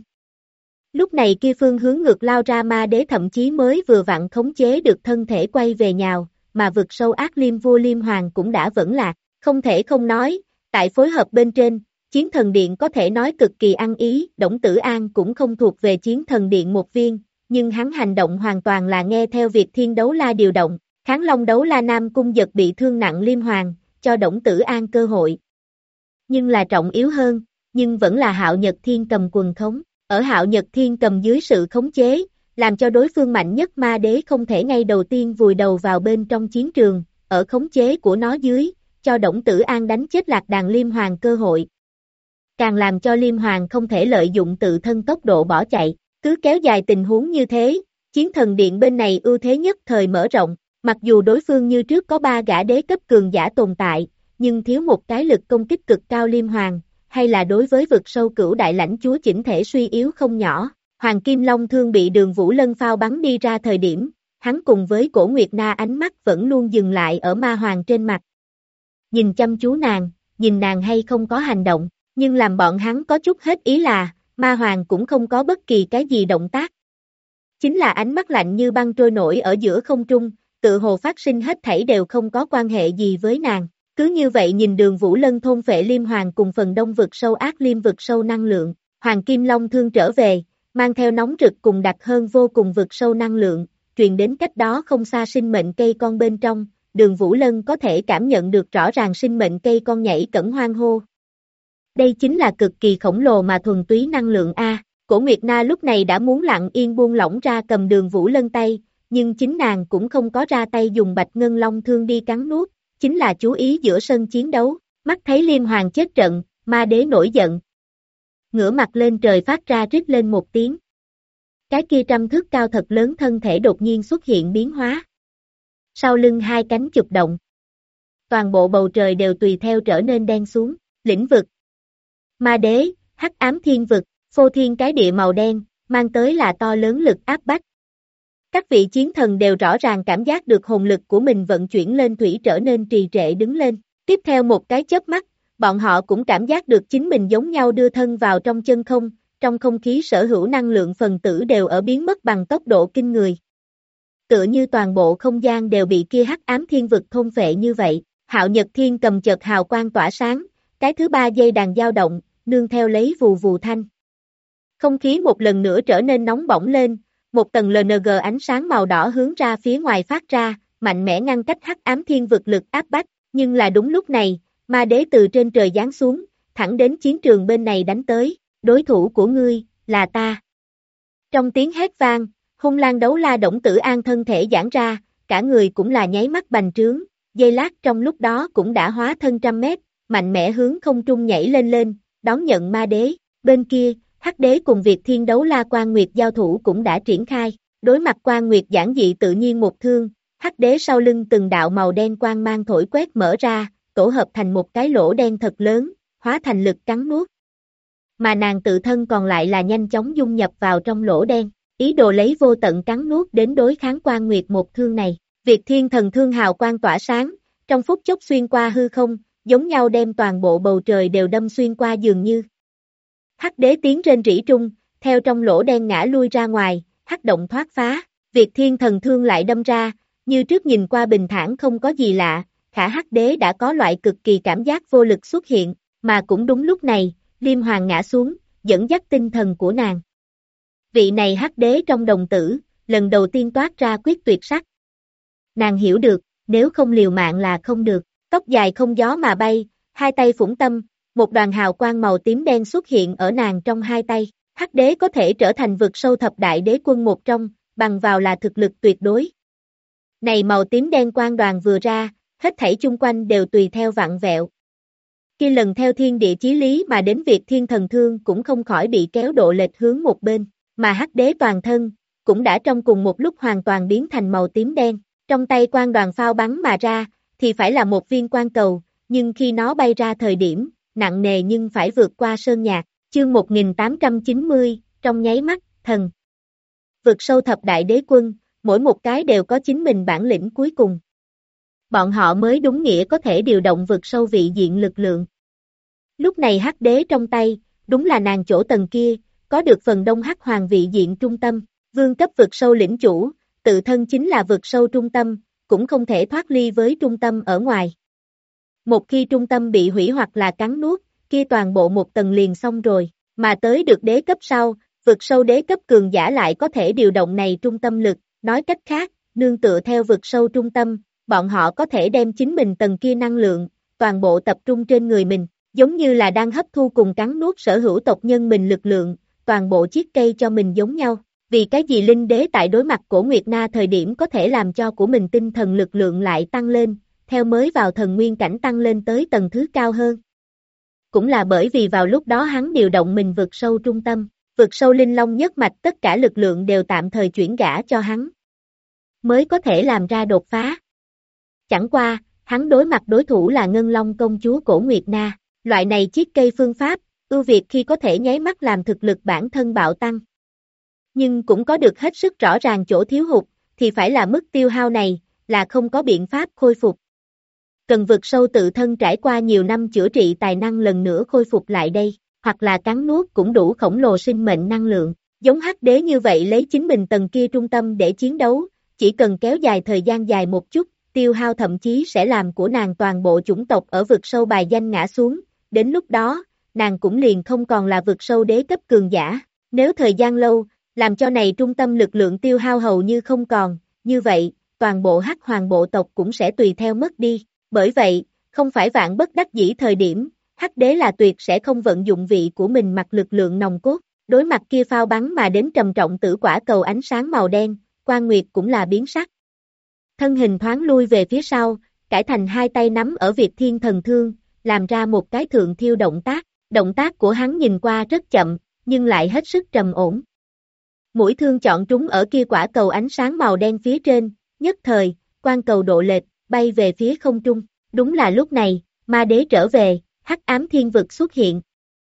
S2: Lúc này kia phương hướng ngược lao ra ma đế thậm chí mới vừa vặn khống chế được thân thể quay về nhào, mà vực sâu ác liêm vua Liêm Hoàng cũng đã vẫn lạc, không thể không nói, tại phối hợp bên trên, Chiến Thần Điện có thể nói cực kỳ ăn ý, Đổng Tử An cũng không thuộc về Chiến Thần Điện một viên, nhưng hắn hành động hoàn toàn là nghe theo việc Thiên Đấu La điều động, Kháng Long Đấu La Nam Cung giật bị thương nặng Liêm Hoàng, cho Đổng Tử An cơ hội. Nhưng là trọng yếu hơn, nhưng vẫn là Hạo Nhật Thiên Cầm quần khống, ở Hạo Nhật Thiên Cầm dưới sự khống chế, làm cho đối phương mạnh nhất ma đế không thể ngay đầu tiên vùi đầu vào bên trong chiến trường, ở khống chế của nó dưới, cho Đổng Tử An đánh chết lạc đàn Liêm Hoàng cơ hội. Càng làm cho Liêm Hoàng không thể lợi dụng tự thân tốc độ bỏ chạy, cứ kéo dài tình huống như thế, Chiến Thần Điện bên này ưu thế nhất thời mở rộng, mặc dù đối phương như trước có 3 gã đế cấp cường giả tồn tại, nhưng thiếu một cái lực công kích cực cao Liêm Hoàng, hay là đối với vực sâu cửu đại lãnh chúa chỉnh thể suy yếu không nhỏ. Hoàng Kim Long thương bị Đường Vũ Lân phao bắn đi ra thời điểm, hắn cùng với Cổ Nguyệt Na ánh mắt vẫn luôn dừng lại ở ma hoàng trên mặt. Nhìn chăm chú nàng, nhìn nàng hay không có hành động, nhưng làm bọn hắn có chút hết ý là, ma hoàng cũng không có bất kỳ cái gì động tác. Chính là ánh mắt lạnh như băng trôi nổi ở giữa không trung, tự hồ phát sinh hết thảy đều không có quan hệ gì với nàng. Cứ như vậy nhìn Đường Vũ Lân thôn phệ Liêm Hoàng cùng phần đông vực sâu ác liêm vực sâu năng lượng, Hoàng Kim Long thương trở về, mang theo nóng rực cùng đặc hơn vô cùng vực sâu năng lượng, truyền đến cách đó không xa sinh mệnh cây con bên trong, Đường Vũ Lân có thể cảm nhận được rõ ràng sinh mệnh cây con nhảy cẫng hoang hô. Đây chính là cực kỳ khổng lồ mà thuần túy năng lượng A, Cổ Nguyệt Na lúc này đã muốn lặng yên buông lỏng ra cầm Đường Vũ Lân tay, nhưng chính nàng cũng không có ra tay dùng Bạch Ngân Long thương đi cắn nuốt, chính là chú ý giữa sân chiến đấu, mắt thấy Liêm Hoàng chết trận, ma đế nổi giận. Ngửa mặt lên trời phát ra rít lên một tiếng. Cái kia 100 thước cao thật lớn thân thể đột nhiên xuất hiện biến hóa. Sau lưng hai cánh chụp động. Toàn bộ bầu trời đều tùy theo trở nên đen xuống, lĩnh vực. Ma đế, hắc ám thiên vực, phô thiên cái địa màu đen, mang tới là to lớn lực áp bách. Các vị chiến thần đều rõ ràng cảm giác được hồn lực của mình vận chuyển lên thủy trở nên trì trệ đứng lên. Tiếp theo một cái chớp mắt, bọn họ cũng cảm giác được chính mình giống nhau đưa thân vào trong chân không, trong không khí sở hữu năng lượng phần tử đều ở biến mất bằng tốc độ kinh người. Tựa như toàn bộ không gian đều bị kia hắc ám thiên vực thôn phệ như vậy, Hạo Nhật Thiên cầm chợt hào quang tỏa sáng, cái thứ 3 dây đàn dao động, nương theo lấy vù vù thanh. Không khí một lần nữa trở nên nóng bỏng lên, một tầng LNG ánh sáng màu đỏ hướng ra phía ngoài phát ra, mạnh mẽ ngăn cách hắc ám thiên vực lực áp bách, nhưng là đúng lúc này, ma đế từ trên trời giáng xuống, thẳng đến chiến trường bên này đánh tới, đối thủ của ngươi, là ta. Trong tiếng hét vang, hung lang đấu la Đổng Tử An thân thể giãn ra, cả người cũng là nháy mắt bành trướng, giây lát trong lúc đó cũng đã hóa thân 100 mét, mạnh mẽ hướng không trung nhảy lên, đón nhận ma đế, bên kia, Hắc đế cùng Việt Thiên Đấu La Quan Nguyệt giao thủ cũng đã triển khai, đối mặt Quan Nguyệt giản dị tự nhiên một thương, Hắc đế sau lưng từng đạo màu đen quang mang thổi quét mở ra, tổ hợp thành một cái lỗ đen thật lớn, hóa thành lực cắn nuốt. Mà nàng tự thân còn lại là nhanh chóng dung nhập vào trong lỗ đen, ý đồ lấy vô tận cắn nuốt đến đối kháng Quan Nguyệt một thương này. Việt Thiên thần thương hào quang tỏa sáng, trong phút chốc xuyên qua hư không, giống nhau đem toàn bộ bầu trời đều đâm xuyên qua dường như. Hắc đế tiếng rên rỉ trung, theo trong lỗ đen ngã lui ra ngoài, hắc động thoát phá, Việt Thiên Thần Thương lại đâm ra, như trước nhìn qua bình thản không có gì lạ, khả hắc đế đã có loại cực kỳ cảm giác vô lực xuất hiện, mà cũng đúng lúc này, Liêm Hoàng ngã xuống, dẫn dắt tinh thần của nàng. Vị này hắc đế trong đồng tử, lần đầu tiên toát ra quyết tuyệt sắc. Nàng hiểu được, nếu không liều mạng là không được, tóc dài không gió mà bay, hai tay phủng tâm, một đoàn hào quang màu tím đen xuất hiện ở nàng trong hai tay. Hắc đế có thể trở thành vực sâu thập đại đế quân một trong, bằng vào là thực lực tuyệt đối. Này màu tím đen quang đoàn vừa ra, hết thảy chung quanh đều tùy theo vặn vẹo. Khi lần theo thiên địa chí lý mà đến Việt Thiên Thần Thương cũng không khỏi bị kéo độ lệch hướng một bên, mà hắc đế toàn thân, cũng đã trong cùng một lúc hoàn toàn biến thành màu tím đen. Trong tay quang đoàn phao bắn mà ra, thì phải là một viên quang cầu, nhưng khi nó bay ra thời điểm, nặng nề nhưng phải vượt qua sơn nhạc. Chương 1890, trong nháy mắt, thần. Vực sâu thập đại đế quân, mỗi một cái đều có chính mình bản lĩnh cuối cùng. Bọn họ mới đúng nghĩa có thể điều động vực sâu vị diện lực lượng. Lúc này hắc đế trong tay, đúng là nàng chỗ tầng kia, có được phần đông hắc hoàng vị diện trung tâm, vương cấp vực sâu lĩnh chủ, tự thân chính là vực sâu trung tâm, cũng không thể thoát ly với trung tâm ở ngoài. Một khi trung tâm bị hủy hoặc là cắn nuốt, kia toàn bộ một tầng liền xong rồi, mà tới được đế cấp sau, vực sâu đế cấp cường giả lại có thể điều động này trung tâm lực, nói cách khác, nương tựa theo vực sâu trung tâm, bọn họ có thể đem chính mình tầng kia năng lượng, toàn bộ tập trung trên người mình, giống như là đang hấp thu cùng cắn nuốt sở hữu tộc nhân mình lực lượng, toàn bộ chiếc cây cho mình giống nhau. Vì cái gì linh đế tại đối mặt Cổ Nguyệt Na thời điểm có thể làm cho của mình tinh thần lực lượng lại tăng lên, theo mới vào thần nguyên cảnh tăng lên tới tầng thứ cao hơn. Cũng là bởi vì vào lúc đó hắn điều động mình vực sâu trung tâm, vực sâu linh long nhất mạch tất cả lực lượng đều tạm thời chuyển gã cho hắn, mới có thể làm ra đột phá. Chẳng qua, hắn đối mặt đối thủ là Ngân Long công chúa Cổ Nguyệt Na, loại này chiếc cây phương pháp, ưu việt khi có thể nháy mắt làm thực lực bản thân bạo tăng. Nhưng cũng có được hết sức rõ ràng chỗ thiếu hụt, thì phải là mức tiêu hao này, là không có biện pháp khôi phục. Cần vực sâu tự thân trải qua nhiều năm chữa trị tài năng lần nữa khôi phục lại đây, hoặc là cắn nuốt cũng đủ khổng lồ sinh mệnh năng lượng. Giống hắc đế như vậy lấy chính mình tầng kia trung tâm để chiến đấu, chỉ cần kéo dài thời gian dài một chút, tiêu hao thậm chí sẽ làm của nàng toàn bộ chủng tộc ở vực sâu bài danh ngã xuống, đến lúc đó, nàng cũng liền không còn là vực sâu đế cấp cường giả. Nếu thời gian lâu, làm cho này trung tâm lực lượng tiêu hao hầu như không còn, như vậy, toàn bộ hắc hoàng bộ tộc cũng sẽ tùy theo mất đi. Bởi vậy, không phải vạn bất đắc dĩ thời điểm, hắc đế là tuyệt sẽ không vận dụng vị của mình mặc lực lượng nòng cốt, đối mặt kia phao bắn mà đến trầm trọng tử quả cầu ánh sáng màu đen, Quan Nguyệt cũng là biến sắc. Thân hình thoáng lui về phía sau, cải thành hai tay nắm ở Việt Thiên Thần Thương, làm ra một cái thượng thiêu động tác của hắn nhìn qua rất chậm, nhưng lại hết sức trầm ổn. Mũi thương chọn trúng ở kia quả cầu ánh sáng màu đen phía trên, nhất thời, quan cầu độ lệch, bay về phía không trung. Đúng là lúc này, ma đế trở về, hắc ám thiên vực xuất hiện.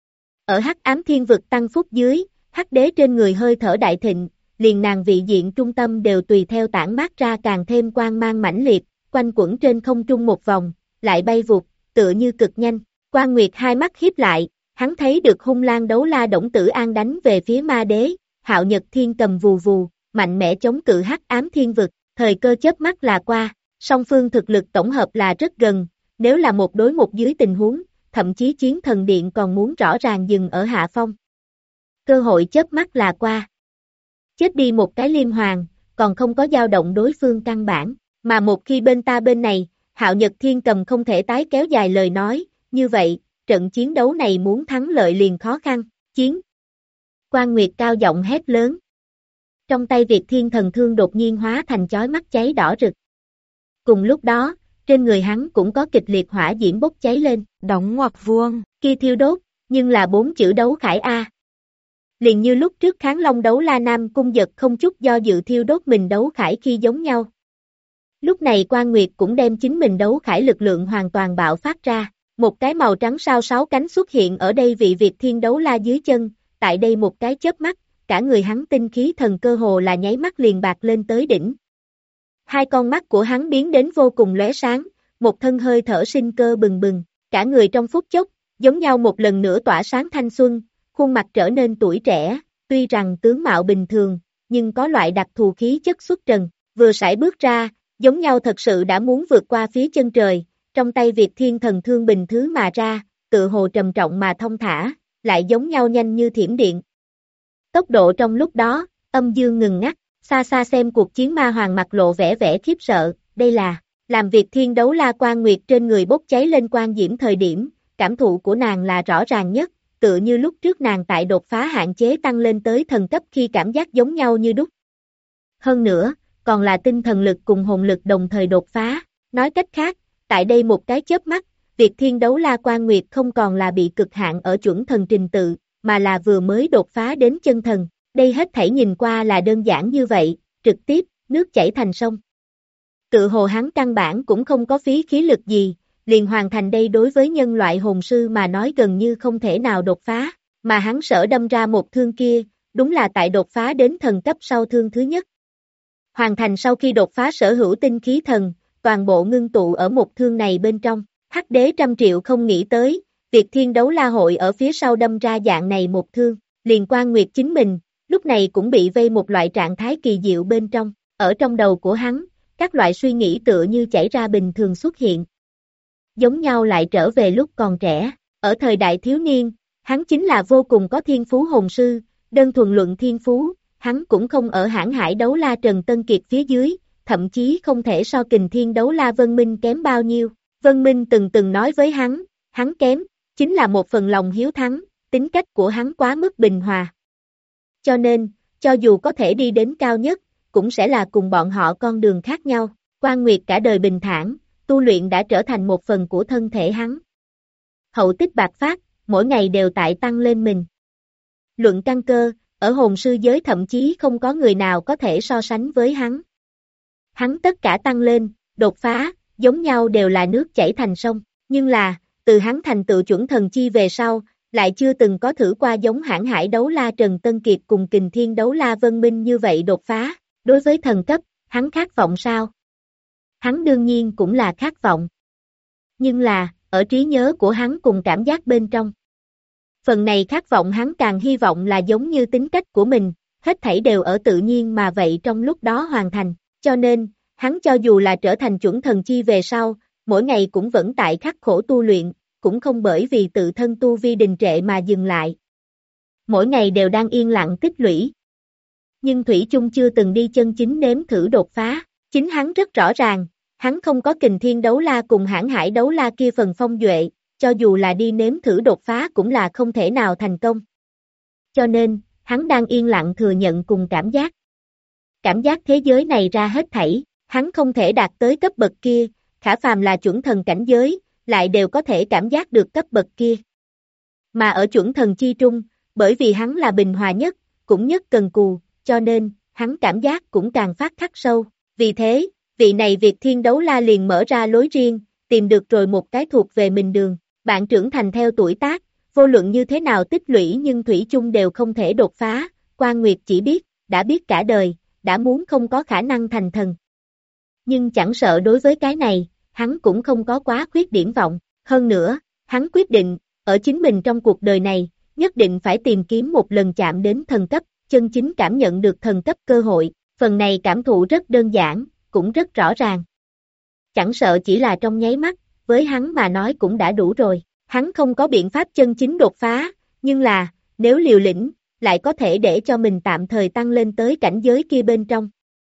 S2: Ở hắc ám thiên vực tăng phúc dưới, hắc đế trên người hơi thở đại thịnh, liền nàng vị diện trung tâm đều tùy theo tản mát ra càng thêm quang mang mãnh liệt, quanh quẩn trên không trung một vòng, lại bay vụt, tựa như cực nhanh. Quan Nguyệt hai mắt híp lại, hắn thấy được hung lang đấu la Đổng Tử An đánh về phía ma đế, Hạo Nhật Thiên cầm vù vù, mạnh mẽ chống cự hắc ám thiên vực, thời cơ chớp mắt là qua, song phương thực lực tổng hợp là rất gần, nếu là một đối một dưới tình huống, thậm chí chiến thần điện còn muốn rõ ràng dừng ở hạ phong. Cơ hội chớp mắt là qua. Chết đi một cái Liêm Hoàng, còn không có dao động đối phương căn bản, mà một khi bên ta bên này, Hạo Nhật Thiên cầm không thể tái kéo dài lời nói, như vậy, trận chiến đấu này muốn thắng lợi liền khó khăn, chiến. Quan Nguyệt cao giọng hét lớn. Trong tay Việt Thiên Thần Thương đột nhiên hóa thành chói mắt cháy đỏ rực. Cùng lúc đó, trên người hắn cũng có kịch liệt hỏa diễm bốc cháy lên,
S3: đóng ngoặc vuông,
S2: kia thiêu đốt, nhưng là 4 chữ đấu khải A. Liền như lúc trước Kháng Long đấu la Nam Cung Giật không chút do dự thiêu đốt mình đấu khải khi giống nhau. Lúc này Quan Nguyệt cũng đem chính mình đấu khải lực lượng hoàn toàn bạo phát ra, một cái màu trắng sao 6 cánh xuất hiện ở đây vị Việt Thiên đấu la dưới chân, tại đây một cái chớp mắt, cả người hắn tinh khí thần cơ hồ là nháy mắt liền bạc lên tới đỉnh. Hai con mắt của hắn biến đến vô cùng lóe sáng, một thân hơi thở sinh cơ bừng bừng, cả người trong phút chốc, giống nhau một lần nữa tỏa sáng thanh xuân, khuôn mặt trở nên tuổi trẻ, tuy rằng tướng mạo bình thường, nhưng có loại đặc thù khí chất xuất trần, vừa sải bước ra, giống nhau thật sự đã muốn vượt qua phía chân trời, trong tay Việt Thiên Thần Thương bình thứ mà ra, tự hồ trầm trọng mà thông thả, lại giống nhau nhanh như thiểm điện. Tốc độ trong lúc đó, âm dương ngừng ngắt, xa xa xem cuộc chiến Ma Hoàng mặt lộ vẻ vẻ khiếp sợ, đây là, làm Việt Thiên Đấu La Quan Nguyệt trên người bốc cháy lên quan diễm thời điểm, cảm thụ của nàng là rõ ràng nhất, tựa như lúc trước nàng tại đột phá hạn chế tăng lên tới thần cấp khi cảm giác giống nhau như đúc. Hơn nữa, còn là tinh thần lực cùng hồn lực đồng thời đột phá, nói cách khác, tại đây một cái chớp mắt, Việt Thiên Đấu La Quan Nguyệt không còn là bị cực hạn ở chuẩn thần trình tự, mà là vừa mới đột phá đến chân thần, đây hết thảy nhìn qua là đơn giản như vậy, trực tiếp, nước chảy thành sông. Tự hồ hắn căn bản cũng không có phí khí lực gì, liền hoàn thành đây đối với nhân loại hồn sư mà nói gần như không thể nào đột phá, mà hắn sở đâm ra một thương kia, đúng là tại đột phá đến thần cấp sau thương thứ nhất. Hoàn thành sau khi đột phá sở hữu tinh khí thần, toàn bộ ngưng tụ ở một thương này bên trong, Hắc Đế trăm triệu không nghĩ tới, Việt Thiên Đấu La hội ở phía sau đâm ra dạng này một thương, liền Quan Nguyệt chính mình, lúc này cũng bị vây một loại trạng thái kỳ diệu bên trong, ở trong đầu của hắn, các loại suy nghĩ tựa như chảy ra bình thường xuất hiện. Giống nhau lại trở về lúc còn trẻ, ở thời đại thiếu niên, hắn chính là vô cùng có thiên phú hồn sư, đơn thuần luận thiên phú, hắn cũng không ở hãn hải đấu la Trần Tân Kiệt phía dưới, thậm chí không thể so kình thiên đấu la Vân Minh kém bao nhiêu. Vân Minh từng nói với hắn kém, chính là một phần lòng hiếu thắng, tính cách của hắn quá mức bình hòa. Cho nên, cho dù có thể đi đến cao nhất, cũng sẽ là cùng bọn họ con đường khác nhau. Quan Nguyệt cả đời bình thản, tu luyện đã trở thành một phần của thân thể hắn. Hậu tích bạc phát, mỗi ngày đều tại tăng lên mình. Luận căn cơ, ở hồn sư giới thậm chí không có người nào có thể so sánh với hắn. Hắn tất cả tăng lên, đột phá, giống nhau đều là nước chảy thành sông, nhưng là, từ hắn thành tựu chuẩn thần chi về sau, lại chưa từng có thử qua giống hãn hải đấu la Trần Tân Kiệt cùng kình thiên đấu la Vân Minh như vậy đột phá. Đối với thần cấp, hắn khát vọng sao? Hắn đương nhiên cũng là khát vọng. Nhưng là, ở trí nhớ của hắn cùng cảm giác bên trong. Phần này khát vọng hắn càng hy vọng là giống như tính cách của mình, hết thảy đều ở tự nhiên mà vậy trong lúc đó hoàn thành. Cho nên, hắn cho dù là trở thành chuẩn thần chi về sau, mỗi ngày cũng vẫn tại khắc khổ tu luyện, cũng không bởi vì tự thân tu vi đình trệ mà dừng lại. Mỗi ngày đều đang yên lặng tích lũy. Nhưng Thủy chung chưa từng đi chân chính nếm thử đột phá, chính hắn rất rõ ràng, hắn không có kình thiên đấu la cùng hãn hải đấu la kia phần phong duệ, cho dù là đi nếm thử đột phá cũng là không thể nào thành công. Cho nên, hắn đang yên lặng thừa nhận cùng cảm giác. Cảm giác thế giới này ra hết thảy, hắn không thể đạt tới cấp bậc kia, khả phàm là chuẩn thần cảnh giới, lại đều có thể cảm giác được cấp bậc kia. Mà ở chuẩn thần chi trung, bởi vì hắn là bình hòa nhất, cũng nhất cần cù, cho nên, hắn cảm giác cũng càng phát khắc sâu. Vì thế, vị này Việt Thiên Đấu La liền mở ra lối riêng, tìm được rồi một cái thuộc về mình đường. Bạn trưởng thành theo tuổi tác, vô luận như thế nào tích lũy nhưng thủy chung đều không thể đột phá. Quan Nguyệt chỉ biết, đã biết cả đời, đã muốn không có khả năng thành thần. Nhưng chẳng sợ đối với cái này, hắn cũng không có quá khuyết điển vọng. Hơn nữa, hắn quyết định, ở chính mình trong cuộc đời này, nhất định phải tìm kiếm một lần chạm đến thần cấp, chân chính cảm nhận được thần cấp cơ hội. Phần này cảm thụ rất đơn giản, cũng rất rõ ràng. Chẳng sợ chỉ là trong nháy mắt, với hắn mà nói cũng đã đủ rồi. Hắn không có biện pháp chân chính đột phá, nhưng là, nếu liều lĩnh, lại có thể để cho mình tạm thời tăng lên tới cảnh giới kia bên trong.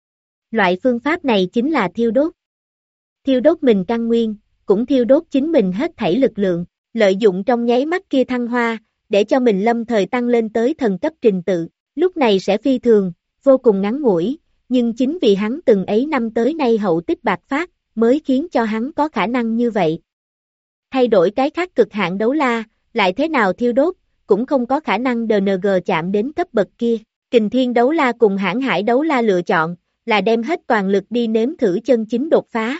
S2: Loại phương pháp này chính là thiêu đốt. Thiêu đốt mình căn nguyên, cũng thiêu đốt chính mình hết thảy lực lượng, lợi dụng trong nháy mắt kia thăng hoa, để cho mình lâm thời tăng lên tới thần cấp trình tự. Lúc này sẽ phi thường, vô cùng ngắn ngủi, nhưng chính vì hắn từng ấy năm tới nay hậu tích bạc phát, mới khiến cho hắn có khả năng như vậy. Thay đổi cái khác cực hạn đấu la, lại thế nào thiêu đốt, cũng không có khả năng DNG chạm đến cấp bậc kia. Kình thiên đấu la cùng hãn hải đấu la lựa chọn, là đem hết toàn lực đi nếm thử chân chính đột phá.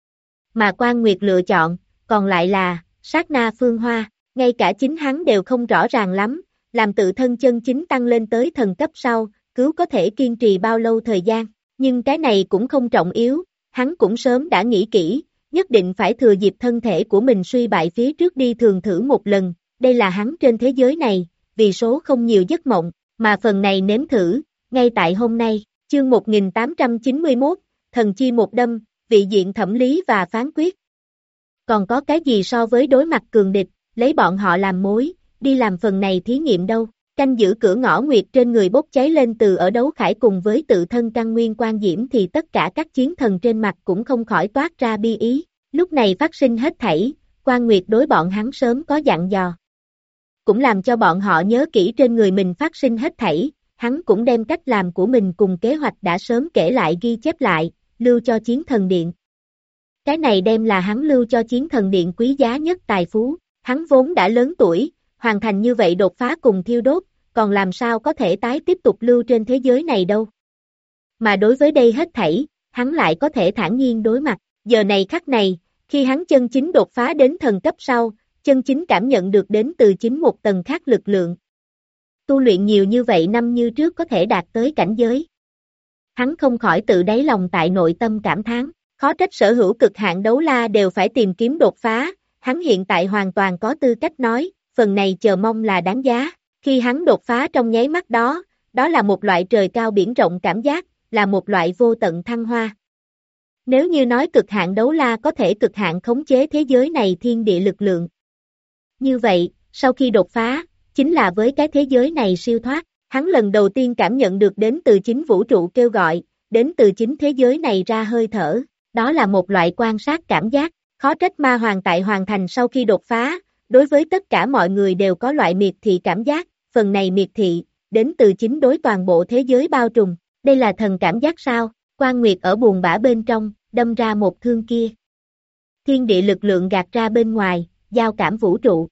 S2: Mà Quan Nguyệt lựa chọn, còn lại là, sát na phương hoa, ngay cả chính hắn đều không rõ ràng lắm, làm tự thân chân chính tăng lên tới thần cấp sau, cứu có thể kiên trì bao lâu thời gian, nhưng cái này cũng không trọng yếu, hắn cũng sớm đã nghĩ kỹ, nhất định phải thừa dịp thân thể của mình suy bại phía trước đi thường thử một lần, đây là hắn trên thế giới này, vì số không nhiều giấc mộng, mà phần này nếm thử, ngay tại hôm nay, chương 1891, thần chi một đâm, vị diện thẩm lý và phán quyết. Còn có cái gì so với đối mặt cường địch, lấy bọn họ làm mối, đi làm phần này thí nghiệm đâu. Canh giữ cửa ngõ nguyệt trên người bốc cháy lên từ ở đấu khải cùng với tự thân căn nguyên quan diễm thì tất cả các chiến thần trên mặt cũng không khỏi toát ra bi ý. Lúc này phát sinh hết thảy, quan nguyệt đối bọn hắn sớm có dặn dò. Cũng làm cho bọn họ nhớ kỹ trên người mình phát sinh hết thảy, hắn cũng đem cách làm của mình cùng kế hoạch đã sớm kể lại ghi chép lại, lưu cho chiến thần điện. Cái này đem là hắn lưu cho chiến thần điện quý giá nhất tài phú, hắn vốn đã lớn tuổi, hoàn thành như vậy đột phá cùng thiêu đốt, còn làm sao có thể tái tiếp tục lưu trên thế giới này đâu. Mà đối với đây hết thảy, hắn lại có thể thản nhiên đối mặt, giờ này khắc này, khi hắn chân chính đột phá đến thần cấp sau, chân chính cảm nhận được đến từ chính một tầng khác lực lượng. Tu luyện nhiều như vậy năm như trước có thể đạt tới cảnh giới. Hắn không khỏi tự đáy lòng tại nội tâm cảm thán, khó trách sở hữu cực hạn đấu la đều phải tìm kiếm đột phá, hắn hiện tại hoàn toàn có tư cách nói, phần này chờ mong là đáng giá. Khi hắn đột phá trong nháy mắt đó, đó là một loại trời cao biển rộng cảm giác, là một loại vô tận thăng hoa. Nếu như nói cực hạn đấu la có thể cực hạn khống chế thế giới này thiên địa lực lượng. Như vậy, sau khi đột phá, chính là với cái thế giới này siêu thoát, hắn lần đầu tiên cảm nhận được đến từ chính vũ trụ kêu gọi, đến từ chính thế giới này ra hơi thở, đó là một loại quan sát cảm giác, khó trách ma hoàng tại hoàn thành sau khi đột phá, đối với tất cả mọi người đều có loại miệt thị cảm giác, phần này miệt thị, đến từ chính đối toàn bộ thế giới bao trùm, đây là thần cảm giác sao, Quan Nguyệt ở buồn bã bên trong, đâm ra một thương kia. Thiên địa lực lượng gạt ra bên ngoài, giao cảm vũ trụ.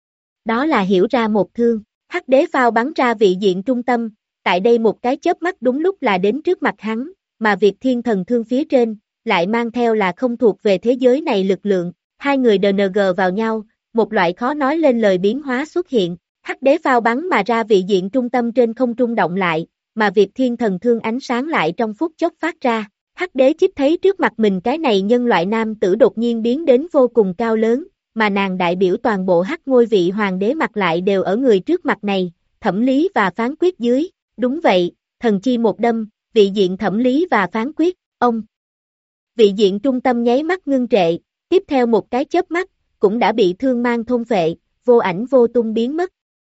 S2: Đó là hiểu ra một thương, hắc đế phao bắn ra vị diện trung tâm, tại đây một cái chớp mắt đúng lúc là đến trước mặt hắn, mà việc thiên thần thương phía trên, lại mang theo là không thuộc về thế giới này lực lượng, hai người DNG vào nhau, một loại khó nói lên lời biến hóa xuất hiện, hắc đế phao bắn mà ra vị diện trung tâm trên không trung động lại, mà việc thiên thần thương ánh sáng lại trong phút chốc phát ra, hắc đế chích thấy trước mặt mình cái này nhân loại nam tử đột nhiên biến đến vô cùng cao lớn, mà nàng đại biểu toàn bộ hắc ngôi vị hoàng đế mặt lại đều ở người trước mặt này, thẩm lý và phán quyết dưới, đúng vậy, thần chi một đâm, vị diện thẩm lý và phán quyết, ông. Vị diện trung tâm nháy mắt ngưng trệ, tiếp theo một cái chớp mắt, cũng đã bị thương mang thôn phệ, vô ảnh vô tung biến mất.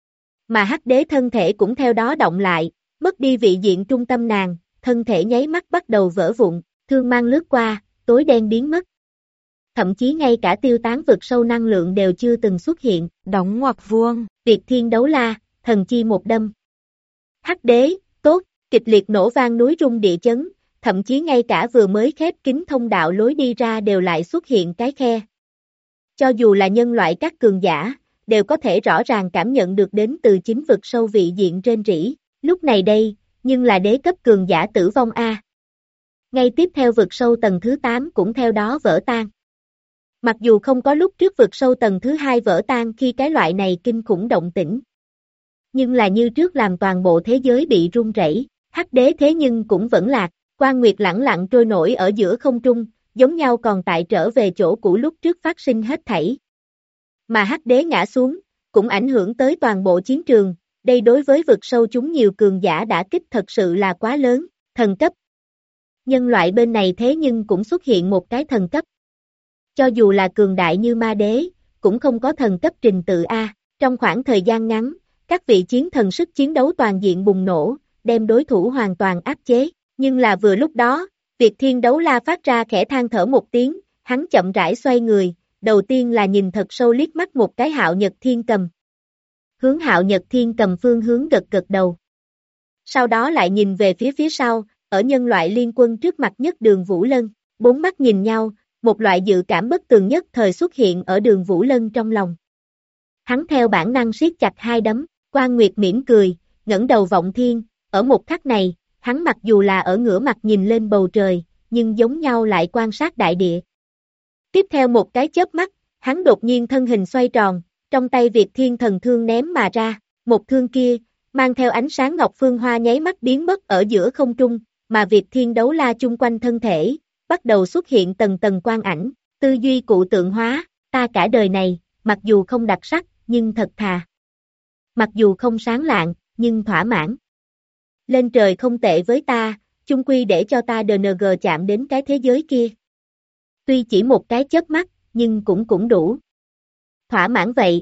S2: Mà hắc đế thân thể cũng theo đó động lại, mất đi vị diện trung tâm nàng, thân thể nháy mắt bắt đầu vỡ vụn, thương mang lướt qua, tối đen biến mất. Thậm chí ngay cả tiêu tán vực sâu năng lượng đều chưa từng xuất hiện,
S3: đóng ngoặc vuông,
S2: Việt thiên đấu la, thần chi một đâm. Hắc đế, tốt, kịch liệt nổ vang núi rung địa chấn, thậm chí ngay cả vừa mới khép kín thông đạo lối đi ra đều lại xuất hiện cái khe. Cho dù là nhân loại các cường giả, đều có thể rõ ràng cảm nhận được đến từ chính vực sâu vị diện trên rỉ, lúc này đây, nhưng là đế cấp cường giả tử vong A. Ngay tiếp theo vực sâu tầng thứ 8 cũng theo đó vỡ tan. Mặc dù không có lúc trước vực sâu tầng thứ 2 vỡ tan khi cái loại này kinh khủng động tĩnh. Nhưng là như trước làm toàn bộ thế giới bị rung rẩy, hắc đế thế nhưng cũng vẫn lạc, Quan Nguyệt lẳng lặng trôi nổi ở giữa không trung, giống nhau còn tại trở về chỗ cũ lúc trước phát sinh hết thảy. Mà hắc đế ngã xuống, cũng ảnh hưởng tới toàn bộ chiến trường, đây đối với vực sâu chúng nhiều cường giả đã kích thật sự là quá lớn, thần cấp. Nhân loại bên này thế nhưng cũng xuất hiện một cái thần cấp. Cho dù là cường đại như ma đế, cũng không có thần cấp trình tự A, trong khoảng thời gian ngắn, các vị chiến thần sức chiến đấu toàn diện bùng nổ, đem đối thủ hoàn toàn áp chế, nhưng là vừa lúc đó, Việt thiên đấu la phát ra khẽ than thở một tiếng, hắn chậm rãi xoay người, đầu tiên là nhìn thật sâu liếc mắt một cái Hạo Nhật Thiên Cầm. Hướng Hạo Nhật Thiên Cầm phương hướng gật gật đầu. Sau đó lại nhìn về phía sau, ở nhân loại liên quân trước mặt nhất Đường Vũ Lân, bốn mắt nhìn nhau, một loại dự cảm bất tường nhất thời xuất hiện ở Đường Vũ Lân trong lòng. Hắn theo bản năng siết chặt hai đấm, Quan Nguyệt mỉm cười, ngẩng đầu vọng thiên, ở một khắc này, hắn mặc dù là ở ngửa mặt nhìn lên bầu trời, nhưng giống nhau lại quan sát đại địa. Tiếp theo một cái chớp mắt, hắn đột nhiên thân hình xoay tròn, trong tay Việt thiên thần thương ném mà ra, một thương kia, mang theo ánh sáng ngọc phương hoa nháy mắt biến mất ở giữa không trung, mà Việt thiên đấu la chung quanh thân thể, bắt đầu xuất hiện tầng tầng quang ảnh, tư duy cụ tượng hóa, ta cả đời này, mặc dù không đặc sắc, nhưng thật thà. Mặc dù không sáng lạng, nhưng thỏa mãn. Lên trời không tệ với ta, chung quy để cho ta DNG chạm đến cái thế giới kia. Tuy chỉ một cái chớp mắt, nhưng cũng đủ. Thỏa mãn vậy.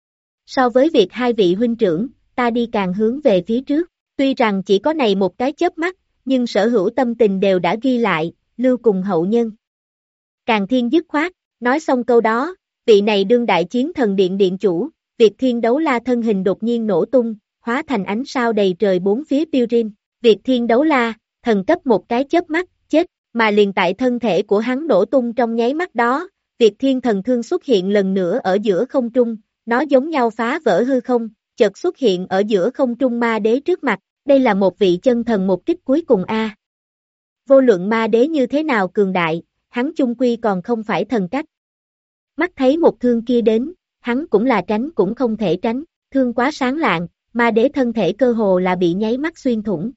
S2: So với việc hai vị huynh trưởng, ta đi càng hướng về phía trước. Tuy rằng chỉ có này một cái chớp mắt, nhưng sở hữu tâm tình đều đã ghi lại, lưu cùng hậu nhân. Càng Thiên dứt khoát, nói xong câu đó, vị này đương đại chiến thần điện điện chủ, Việt Thiên Đấu La thân hình đột nhiên nổ tung, hóa thành ánh sao đầy trời bốn phía phiêu rin. Việt Thiên Đấu La, thần cấp một cái chớp mắt, chết, mà liền tại thân thể của hắn nổ tung trong nháy mắt đó, Việt Thiên Thần Thương xuất hiện lần nữa ở giữa không trung, nó giống nhau phá vỡ hư không, chợt xuất hiện ở giữa không trung ma đế trước mặt, đây là một vị chân thần một kích cuối cùng a. Vô luận ma đế như thế nào cường đại, hắn chung quy còn không phải thần cách. Mắt thấy một thương kia đến, hắn cũng là tránh cũng không thể tránh, thương quá sáng lạng, ma đế thân thể cơ hồ là bị nháy mắt xuyên thủng.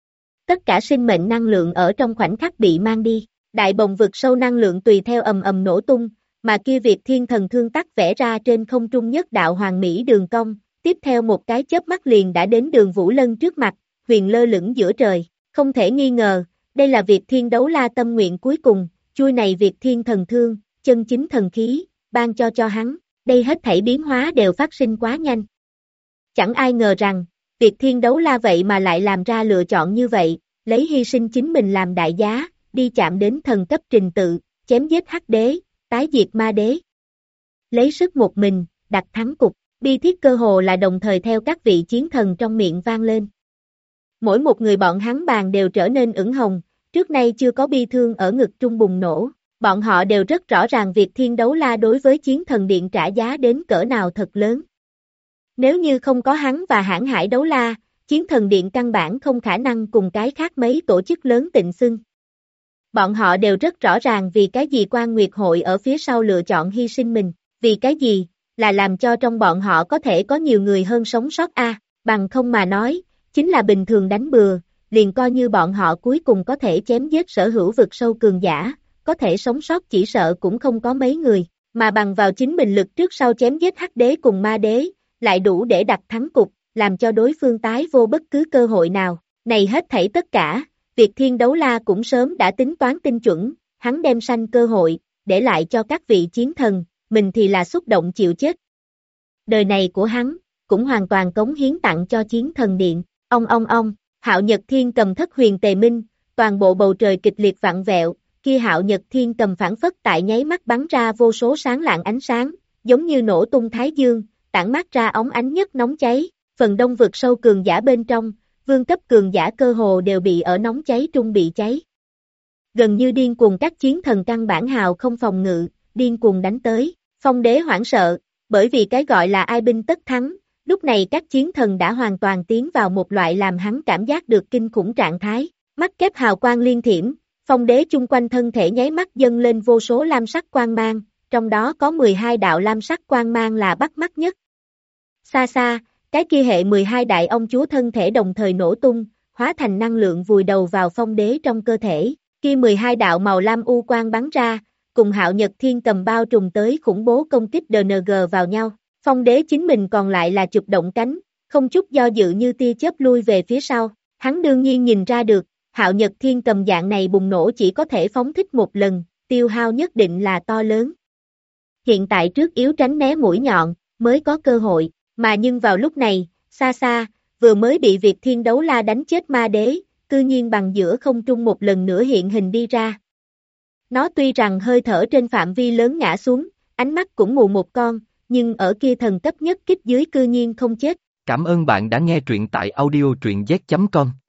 S2: Tất cả sinh mệnh năng lượng ở trong khoảnh khắc bị mang đi, đại bồng vực sâu năng lượng tùy theo ầm ầm nổ tung, mà kia Việt Thiên Thần Thương tắc vẽ ra trên không trung nhất đạo hoàng mỹ đường cong, tiếp theo một cái chớp mắt liền đã đến Đường Vũ Lân trước mặt, huyền lơ lửng giữa trời, không thể nghi ngờ, đây là Việt Thiên Đấu La tâm nguyện cuối cùng, chuôi này Việt Thiên Thần Thương, chân chính thần khí, ban cho hắn, đây hết thảy biến hóa đều phát sinh quá nhanh. Chẳng ai ngờ rằng, Việt Thiên Đấu La vậy mà lại làm ra lựa chọn như vậy, lấy hy sinh chính mình làm đại giá, đi chạm đến thần cấp trình tự, chém giết hắc đế, tái diệt ma đế. Lấy sức một mình, đặt thắng cục, bi thiết cơ hồ là đồng thời theo các vị chiến thần trong miệng vang lên. Mỗi một người bọn hắn bàn đều trở nên ửng hồng, trước nay chưa có bi thương ở ngực trung bùng nổ, bọn họ đều rất rõ ràng Việt Thiên Đấu La đối với chiến thần điện trả giá đến cỡ nào thật lớn. Nếu như không có hắn và Hãn Hải Đấu La, chiến thần điện căn bản không khả năng cùng cái khác mấy tổ chức lớn tịnh xưng. Bọn họ đều rất rõ ràng vì cái gì Quan Nguyệt Hội ở phía sau lựa chọn hy sinh mình, vì cái gì, là làm cho trong bọn họ có thể có nhiều người hơn sống sót bằng không mà nói, chính là bình thường đánh bừa, liền coi như bọn họ cuối cùng có thể chém giết sở hữu vực sâu cường giả, có thể sống sót chỉ sợ cũng không có mấy người, mà bằng vào chính mình lực trước sau chém giết hắc đế cùng ma đế, lại đủ để đặt thắng cục, làm cho đối phương tái vô bất cứ cơ hội nào, này hết thảy tất cả. Việt Thiên Đấu La cũng sớm đã tính toán tinh chuẩn, hắn đem sanh cơ hội, để lại cho các vị chiến thần, mình thì là xúc động chịu chết. Đời này của hắn, cũng hoàn toàn cống hiến tặng cho chiến thần điện, ông, Hạo Nhật Thiên cầm thất huyền tề minh, toàn bộ bầu trời kịch liệt vặn vẹo, kia Hạo Nhật Thiên cầm phản phất tại nháy mắt bắn ra vô số sáng lạng ánh sáng, giống như nổ tung thái dương, tản mát ra óng ánh nhất nóng cháy, phần đông vực sâu cường giả bên trong, vương cấp cường giả cơ hồ đều bị ở nóng cháy trung bị cháy. Gần như điên cuồng các chiến thần căn bản hào không phòng ngự, điên cuồng đánh tới, Phong Đế hoảng sợ, bởi vì cái gọi là ai binh tất thắng, lúc này các chiến thần đã hoàn toàn tiến vào một loại làm hắn cảm giác được kinh khủng trạng thái, mắt kép hào quang liên thiểm, Phong Đế chung quanh thân thể nháy mắt dâng lên vô số lam sắc quang mang, trong đó có 12 đạo lam sắc quang mang là bắt mắt nhất. Xa xa, cái kia hệ 12 đại ông chúa thân thể đồng thời nổ tung, hóa thành năng lượng vùi đầu vào Phong Đế trong cơ thể, kia 12 đạo màu lam u quang bắn ra, cùng Hạo Nhật Thiên cầm bao trùm tới khủng bố công kích DNG vào nhau, Phong Đế chính mình còn lại là chụp động cánh, không chút do dự như tia chớp lui về phía sau, hắn đương nhiên nhìn ra được, Hạo Nhật Thiên cầm dạng này bùng nổ chỉ có thể phóng thích một lần, tiêu hao nhất định là to lớn. Hiện tại trước yếu tránh né mũi nhọn, mới có cơ hội. Mà nhưng vào lúc này, xa xa, vừa mới bị Việt Thiên Đấu La đánh chết ma đế, cư nhiên bằng giữa không trung một lần nữa hiện hình đi ra. Nó tuy rằng hơi thở trên phạm vi lớn ngã xuống, ánh mắt cũng mù một con, nhưng ở kia thần cấp nhất kích dưới cư nhiên không chết.
S1: Cảm ơn bạn đã nghe truyện tại audio truyện z.com.